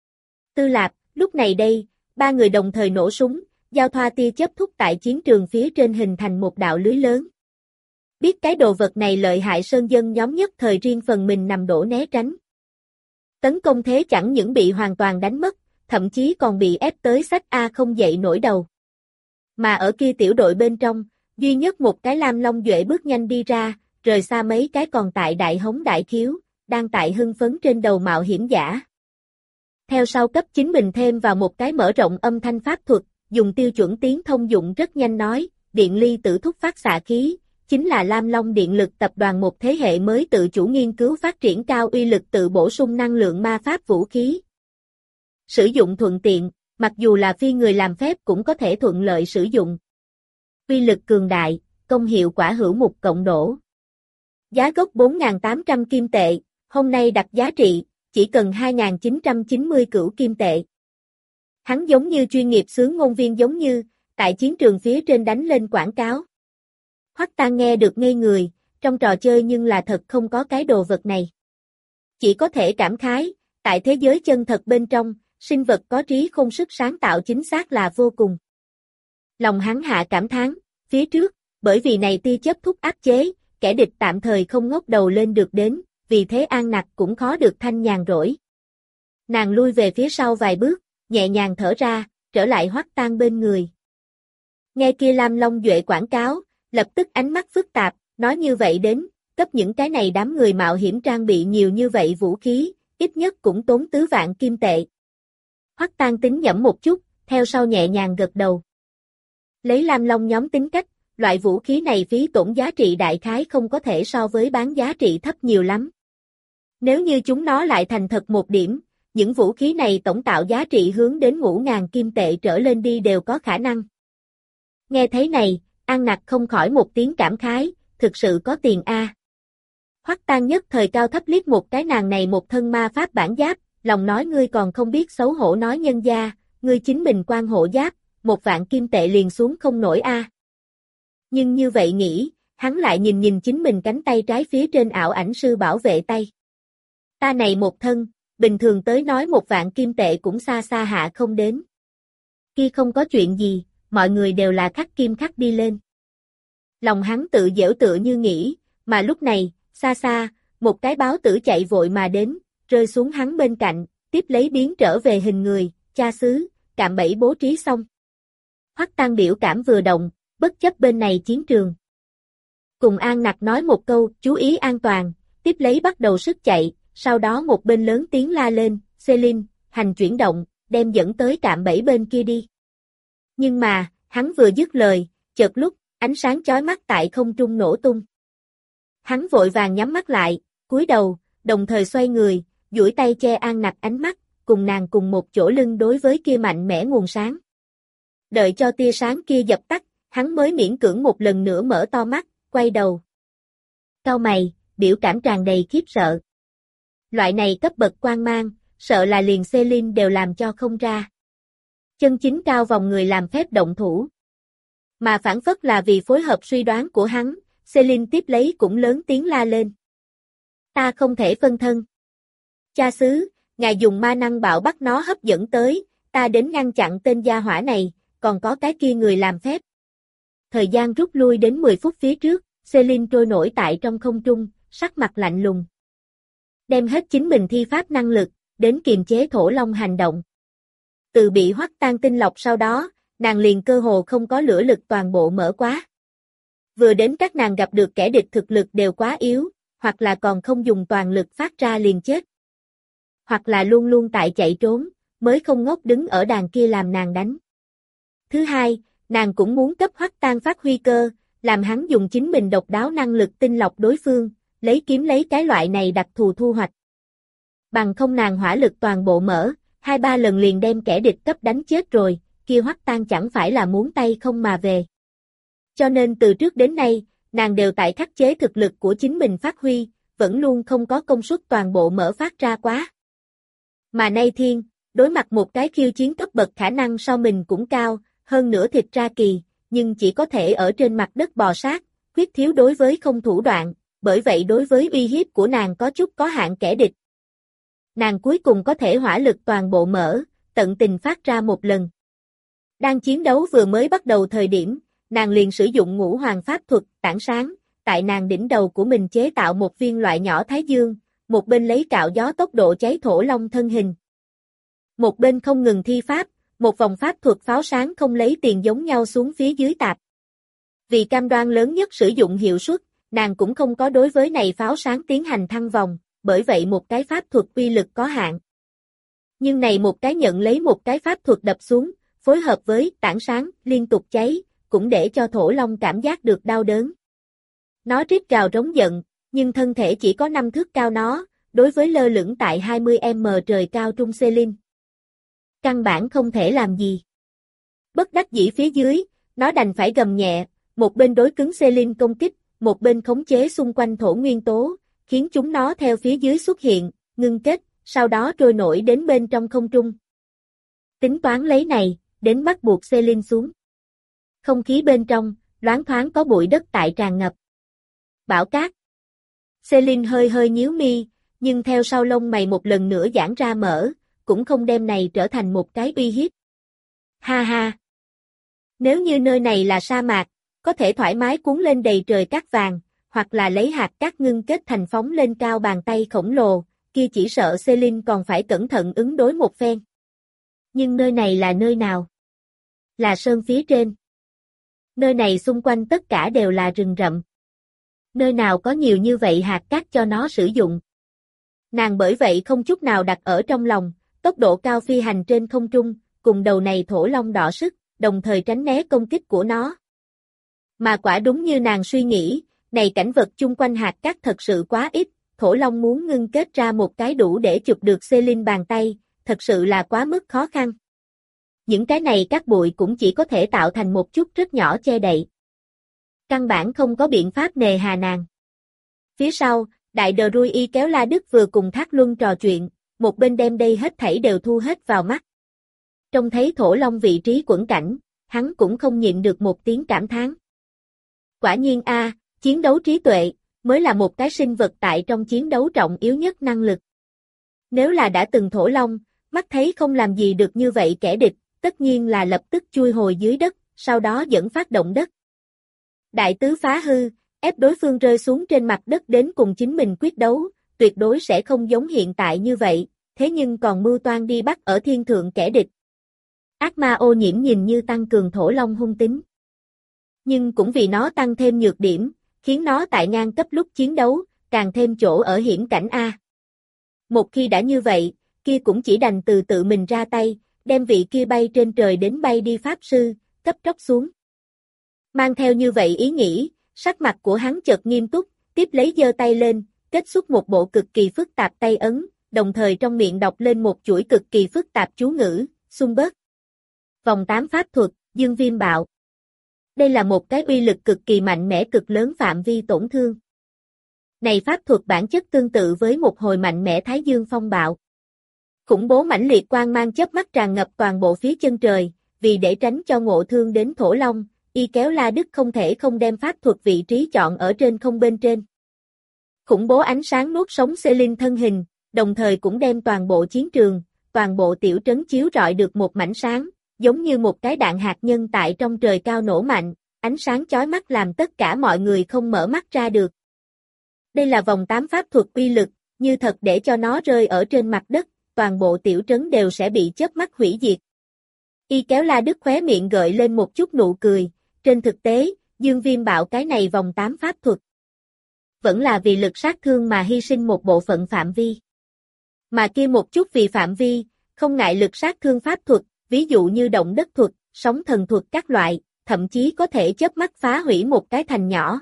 Tư Lạp, lúc này đây, ba người đồng thời nổ súng, giao thoa tia chớp thúc tại chiến trường phía trên hình thành một đạo lưới lớn. Biết cái đồ vật này lợi hại sơn dân nhóm nhất thời riêng phần mình nằm đổ né tránh. Tấn công thế chẳng những bị hoàn toàn đánh mất, thậm chí còn bị ép tới xách A không dậy nổi đầu. Mà ở kia tiểu đội bên trong, duy nhất một cái Lam Long Duệ bước nhanh đi ra, rời xa mấy cái còn tại đại hống đại khiếu, đang tại hưng phấn trên đầu mạo hiểm giả. Theo sau cấp chính mình thêm vào một cái mở rộng âm thanh pháp thuật, dùng tiêu chuẩn tiếng thông dụng rất nhanh nói, điện ly tử thúc phát xạ khí, chính là Lam Long Điện lực tập đoàn một thế hệ mới tự chủ nghiên cứu phát triển cao uy lực tự bổ sung năng lượng ma pháp vũ khí. Sử dụng thuận tiện, mặc dù là phi người làm phép cũng có thể thuận lợi sử dụng. Uy lực cường đại, công hiệu quả hữu mục cộng đổ. Giá gốc bốn nghìn tám trăm kim tệ, hôm nay đặt giá trị, chỉ cần hai nghìn chín trăm chín mươi cửu kim tệ. Hắn giống như chuyên nghiệp xướng ngôn viên giống như, tại chiến trường phía trên đánh lên quảng cáo. Hoắc Tang nghe được ngây người, trong trò chơi nhưng là thật không có cái đồ vật này. Chỉ có thể cảm khái, tại thế giới chân thật bên trong, sinh vật có trí khôn sức sáng tạo chính xác là vô cùng. Lòng hắn hạ cảm thán, phía trước, bởi vì này tia chớp thúc áp chế, kẻ địch tạm thời không ngóc đầu lên được đến, vì thế An Nặc cũng khó được thanh nhàn rỗi. Nàng lui về phía sau vài bước, nhẹ nhàng thở ra, trở lại Hoắc Tang bên người. Nghe kia Lam Long Duệ quảng cáo, lập tức ánh mắt phức tạp, nói như vậy đến, cấp những cái này đám người mạo hiểm trang bị nhiều như vậy vũ khí, ít nhất cũng tốn tứ vạn kim tệ. Hoắc Tang tính nhẩm một chút, theo sau nhẹ nhàng gật đầu. Lấy Lam Long nhóm tính cách, loại vũ khí này phí tổn giá trị đại khái không có thể so với bán giá trị thấp nhiều lắm. Nếu như chúng nó lại thành thật một điểm, những vũ khí này tổng tạo giá trị hướng đến ngũ ngàn kim tệ trở lên đi đều có khả năng. Nghe thấy này, An Nặc không khỏi một tiếng cảm khái, thực sự có tiền a. Hoắc Tang nhất thời cao thấp liếc một cái nàng này một thân ma pháp bản giáp, lòng nói ngươi còn không biết xấu hổ nói nhân gia, ngươi chính mình quan hộ giáp, một vạn kim tệ liền xuống không nổi a. Nhưng như vậy nghĩ, hắn lại nhìn nhìn chính mình cánh tay trái phía trên ảo ảnh sư bảo vệ tay. Ta này một thân, bình thường tới nói một vạn kim tệ cũng xa xa hạ không đến. Kia không có chuyện gì, mọi người đều là khắc kim khắc đi lên. Lòng hắn tự giễu tựa như nghĩ, mà lúc này, xa xa, một cái báo tử chạy vội mà đến, rơi xuống hắn bên cạnh, tiếp lấy biến trở về hình người, cha xứ, cạm bẫy bố trí xong. Hoắc Tăng biểu cảm vừa động, bất chấp bên này chiến trường. Cùng An Nặc nói một câu, chú ý an toàn, tiếp lấy bắt đầu sức chạy, sau đó một bên lớn tiếng la lên, Celine, hành chuyển động, đem dẫn tới cạm bẫy bên kia đi. Nhưng mà, hắn vừa dứt lời, chợt lúc, ánh sáng chói mắt tại không trung nổ tung. Hắn vội vàng nhắm mắt lại, cúi đầu, đồng thời xoay người, duỗi tay che An Nặc ánh mắt, cùng nàng cùng một chỗ lưng đối với kia mạnh mẽ nguồn sáng. Đợi cho tia sáng kia dập tắt, hắn mới miễn cưỡng một lần nữa mở to mắt, quay đầu. Cau mày, biểu cảm tràn đầy khiếp sợ. Loại này cấp bậc quang mang, sợ là liền Celine đều làm cho không ra. Chân chính cao vòng người làm phép động thủ. Mà phản phất là vì phối hợp suy đoán của hắn, Celine tiếp lấy cũng lớn tiếng la lên. Ta không thể phân thân. Cha xứ, ngài dùng ma năng bạo bắt nó hấp dẫn tới, ta đến ngăn chặn tên gia hỏa này, còn có cái kia người làm phép. Thời gian rút lui đến mười phút phía trước, Celine trôi nổi tại trong không trung, sắc mặt lạnh lùng. Đem hết chính mình thi pháp năng lực, đến kiềm chế Thổ Long hành động. Từ bị Hoắc Tăng tinh lọc sau đó, nàng liền cơ hồ không có lửa lực toàn bộ mở quá. Vừa đến các nàng gặp được kẻ địch thực lực đều quá yếu, hoặc là còn không dùng toàn lực phát ra liền chết. Hoặc là luôn luôn tại chạy trốn, mới không ngốc đứng ở đàn kia làm nàng đánh. Thứ hai, nàng cũng muốn cấp Hoắc Tăng phát huy cơ, làm hắn dùng chính mình độc đáo năng lực tinh lọc đối phương, lấy kiếm lấy cái loại này đặc thù thu hoạch. Bằng không nàng hỏa lực toàn bộ mở, hai ba lần liền đem kẻ địch cấp đánh chết rồi, kia Hoắc Tăng chẳng phải là muốn tay không mà về. Cho nên từ trước đến nay, nàng đều tại khắc chế thực lực của chính mình phát huy, vẫn luôn không có công suất toàn bộ mở phát ra quá. Mà nay thiên, đối mặt một cái khiêu chiến cấp bậc khả năng so mình cũng cao, hơn nữa thịt ra kỳ, nhưng chỉ có thể ở trên mặt đất bò sát, khuyết thiếu đối với không thủ đoạn, bởi vậy đối với uy hiếp của nàng có chút có hạn kẻ địch. Nàng cuối cùng có thể hỏa lực toàn bộ mở, tận tình phát ra một lần. Đang chiến đấu vừa mới bắt đầu thời điểm, nàng liền sử dụng ngũ hoàng pháp thuật, tảng sáng, tại nàng đỉnh đầu của mình chế tạo một viên loại nhỏ thái dương, một bên lấy cạo gió tốc độ cháy Thổ Long thân hình. Một bên không ngừng thi pháp, một vòng pháp thuật pháo sáng không lấy tiền giống nhau xuống phía dưới tạp. Vì cam đoan lớn nhất sử dụng hiệu suất, nàng cũng không có đối với này pháo sáng tiến hành thăng vòng, bởi vậy một cái pháp thuật uy lực có hạn. Nhưng này một cái nhận lấy một cái pháp thuật đập xuống, phối hợp với tảng sáng liên tục cháy, cũng để cho Thổ Long cảm giác được đau đớn. Nó rít gào rống giận, nhưng thân thể chỉ có năm thước cao nó, đối với lơ lửng tại hai mươi mét trời cao trung Celine. Căn bản không thể làm gì. Bất đắc dĩ phía dưới, nó đành phải gầm nhẹ, một bên đối cứng Celine công kích, một bên khống chế xung quanh thổ nguyên tố, khiến chúng nó theo phía dưới xuất hiện, ngưng kết, sau đó trôi nổi đến bên trong không trung. Tính toán lấy này, đến bắt buộc Celine xuống. Không khí bên trong, loáng thoáng có bụi đất tại tràn ngập. Bão cát. Celine hơi hơi nhíu mi, nhưng theo sau lông mày một lần nữa giãn ra mở, cũng không đem này trở thành một cái uy hiếp. Ha ha! Nếu như nơi này là sa mạc, có thể thoải mái cuốn lên đầy trời cát vàng, hoặc là lấy hạt cát ngưng kết thành phóng lên cao bàn tay khổng lồ, kia chỉ sợ Celine còn phải cẩn thận ứng đối một phen. Nhưng nơi này là nơi nào? Là sơn phía trên. Nơi này xung quanh tất cả đều là rừng rậm. Nơi nào có nhiều như vậy hạt cát cho nó sử dụng. Nàng bởi vậy không chút nào đặt ở trong lòng, tốc độ cao phi hành trên không trung, cùng đầu này Thổ Long đọ sức, đồng thời tránh né công kích của nó. Mà quả đúng như nàng suy nghĩ, này cảnh vật chung quanh hạt cát thật sự quá ít, Thổ Long muốn ngưng kết ra một cái đủ để chụp được Celine bàn tay, thật sự là quá mức khó khăn. Những cái này các bụi cũng chỉ có thể tạo thành một chút rất nhỏ che đậy. Căn bản không có biện pháp nề hà nàng. Phía sau, Đại Đờ Rui Y kéo La Đức vừa cùng Thác Luân trò chuyện, một bên đem đây hết thảy đều thu hết vào mắt. Trông thấy Thổ Long vị trí quẫn cảnh, hắn cũng không nhịn được một tiếng cảm thán. Quả nhiên a, chiến đấu trí tuệ, mới là một cái sinh vật tại trong chiến đấu trọng yếu nhất năng lực. Nếu là đã từng Thổ Long, mắt thấy không làm gì được như vậy kẻ địch, tất nhiên là lập tức chui hồi dưới đất, sau đó dẫn phát động đất. Đại tứ phá hư, ép đối phương rơi xuống trên mặt đất đến cùng chính mình quyết đấu, tuyệt đối sẽ không giống hiện tại như vậy, thế nhưng còn mưu toan đi bắt ở thiên thượng kẻ địch. Ác ma ô nhiễm nhìn như tăng cường thổ long hung tính. Nhưng cũng vì nó tăng thêm nhược điểm, khiến nó tại ngang cấp lúc chiến đấu, càng thêm chỗ ở hiểm cảnh A. Một khi đã như vậy, kia cũng chỉ đành từ tự mình ra tay, đem vị kia bay trên trời đến bay đi pháp sư, cấp tróc xuống. Mang theo như vậy ý nghĩ, sắc mặt của hắn chợt nghiêm túc, tiếp lấy giơ tay lên, kết xuất một bộ cực kỳ phức tạp tay ấn, đồng thời trong miệng đọc lên một chuỗi cực kỳ phức tạp chú ngữ, xung bớt. Vòng tám pháp thuật, dương viêm bạo. Đây là một cái uy lực cực kỳ mạnh mẽ cực lớn phạm vi tổn thương. Này pháp thuật bản chất tương tự với một hồi mạnh mẽ thái dương phong bạo. Khủng bố mãnh liệt quang mang chớp mắt tràn ngập toàn bộ phía chân trời, vì để tránh cho ngộ thương đến thổ long, y kéo La Đức không thể không đem pháp thuật vị trí chọn ở trên không bên trên. Khủng bố ánh sáng nuốt sống Selin thân hình, đồng thời cũng đem toàn bộ chiến trường, toàn bộ tiểu trấn chiếu rọi được một mảnh sáng, giống như một cái đạn hạt nhân tại trong trời cao nổ mạnh, ánh sáng chói mắt làm tất cả mọi người không mở mắt ra được. Đây là vòng tám pháp thuật uy lực, như thật để cho nó rơi ở trên mặt đất, toàn bộ tiểu trấn đều sẽ bị chớp mắt hủy diệt. Y kéo La Đức khóe miệng gợi lên một chút nụ cười, trên thực tế, dương viêm bạo cái này vòng tám pháp thuật. Vẫn là vì lực sát thương mà hy sinh một bộ phận phạm vi. Mà kia một chút vì phạm vi, không ngại lực sát thương pháp thuật, ví dụ như động đất thuật, sóng thần thuật các loại, thậm chí có thể chớp mắt phá hủy một cái thành nhỏ.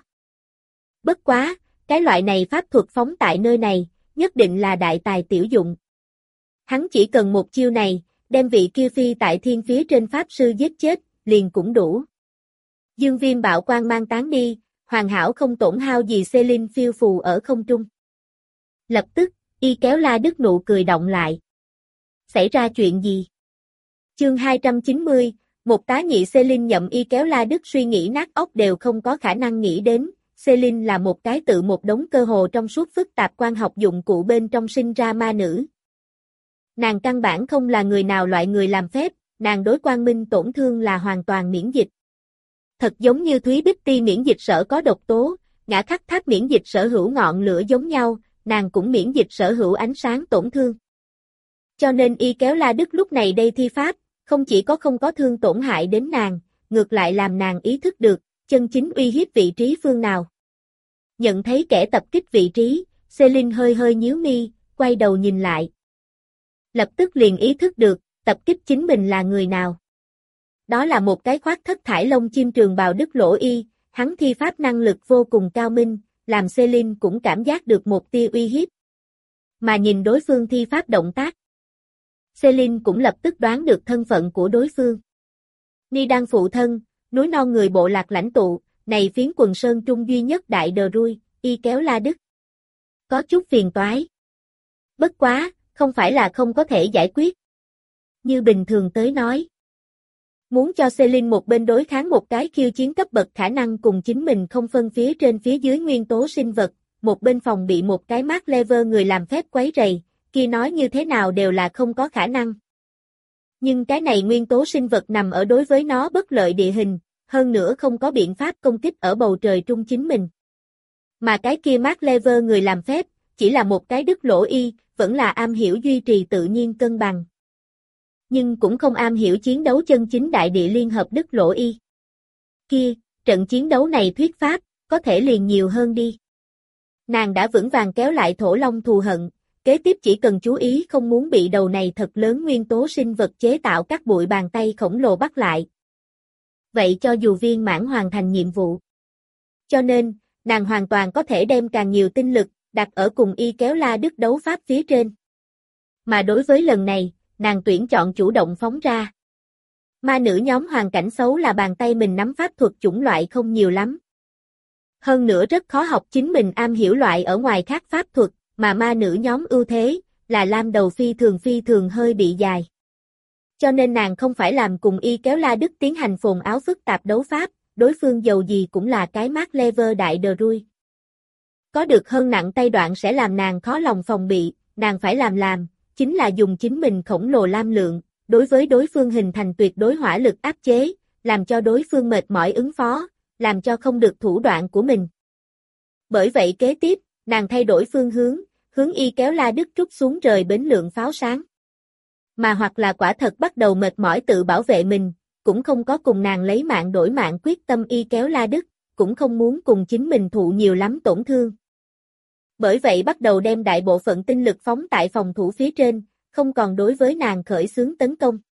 Bất quá, cái loại này pháp thuật phóng tại nơi này, nhất định là đại tài tiểu dụng. Hắn chỉ cần một chiêu này, đem vị kia phi tại thiên phía trên pháp sư giết chết, liền cũng đủ. Dương viêm bạo quang mang tán đi, hoàn hảo không tổn hao gì Selin phiêu phù ở không trung. Lập tức, y kéo La Đức nụ cười động lại. Xảy ra chuyện gì? Chương hai trăm chín mươi, một tá nhị Selin nhậm y kéo La Đức suy nghĩ nát óc đều không có khả năng nghĩ đến. Selin là một cái tự một đống cơ hồ trong suốt phức tạp quan học dụng cụ bên trong sinh ra ma nữ. Nàng căn bản không là người nào loại người làm phép, nàng đối quang minh tổn thương là hoàn toàn miễn dịch. Thật giống như Thúy Bích Ti miễn dịch sở có độc tố, Ngã Khắc Tháp miễn dịch sở hữu ngọn lửa giống nhau, nàng cũng miễn dịch sở hữu ánh sáng tổn thương. Cho nên y kéo La Đức lúc này đây thi pháp, không chỉ có không có thương tổn hại đến nàng, ngược lại làm nàng ý thức được, chân chính uy hiếp vị trí phương nào. Nhận thấy kẻ tập kích vị trí, Selin hơi hơi nhíu mi, quay đầu nhìn lại. Lập tức liền ý thức được, tập kích chính mình là người nào. Đó là một cái khoác thất thải lông chim trường bào Đức Lỗ Y, hắn thi pháp năng lực vô cùng cao minh, làm Selin cũng cảm giác được một tia uy hiếp. Mà nhìn đối phương thi pháp động tác, Selin cũng lập tức đoán được thân phận của đối phương. Ni Đăng phụ thân, núi non người bộ lạc lãnh tụ, này phiến quần sơn trung duy nhất đại đờ rui, y kéo La Đức. Có chút phiền toái. Bất quá, không phải là không có thể giải quyết. Như bình thường tới nói. Muốn cho Selin một bên đối kháng một cái khiêu chiến cấp bậc khả năng cùng chính mình không phân phía trên phía dưới nguyên tố sinh vật, một bên phòng bị một cái mát level người làm phép quấy rầy, kia nói như thế nào đều là không có khả năng. Nhưng cái này nguyên tố sinh vật nằm ở đối với nó bất lợi địa hình, hơn nữa không có biện pháp công kích ở bầu trời trung chính mình. Mà cái kia mát level người làm phép, chỉ là một cái Đức Lỗ Y, vẫn là am hiểu duy trì tự nhiên cân bằng. Nhưng cũng không am hiểu chiến đấu chân chính đại địa liên hợp Đức Lỗ Y. Kia, trận chiến đấu này thuyết pháp, có thể liền nhiều hơn đi. Nàng đã vững vàng kéo lại thổ long thù hận, kế tiếp chỉ cần chú ý không muốn bị đầu này thật lớn nguyên tố sinh vật chế tạo các bụi bàn tay khổng lồ bắt lại. Vậy cho dù viên mãn hoàn thành nhiệm vụ. Cho nên, nàng hoàn toàn có thể đem càng nhiều tinh lực, đặt ở cùng y kéo La Đức đấu pháp phía trên. Mà đối với lần này, nàng tuyển chọn chủ động phóng ra. Ma nữ nhóm hoàn cảnh xấu là bàn tay mình nắm pháp thuật chủng loại không nhiều lắm. Hơn nữa rất khó học chính mình am hiểu loại ở ngoài khác pháp thuật, mà ma nữ nhóm ưu thế, là lam đầu phi thường phi thường hơi bị dài. Cho nên nàng không phải làm cùng y kéo La Đức tiến hành phồn áo phức tạp đấu pháp, đối phương dầu gì cũng là cái mát level đại đờ rui. Có được hơn nặng tay đoạn sẽ làm nàng khó lòng phòng bị, nàng phải làm làm, chính là dùng chính mình khổng lồ lam lượng, đối với đối phương hình thành tuyệt đối hỏa lực áp chế, làm cho đối phương mệt mỏi ứng phó, làm cho không được thủ đoạn của mình. Bởi vậy kế tiếp, nàng thay đổi phương hướng, hướng y kéo La Đức rút xuống rời bến lượng pháo sáng. Mà hoặc là quả thật bắt đầu mệt mỏi tự bảo vệ mình, cũng không có cùng nàng lấy mạng đổi mạng quyết tâm y kéo La Đức, cũng không muốn cùng chính mình thụ nhiều lắm tổn thương. Bởi vậy bắt đầu đem đại bộ phận tinh lực phóng tại phòng thủ phía trên, không còn đối với nàng khởi xướng tấn công.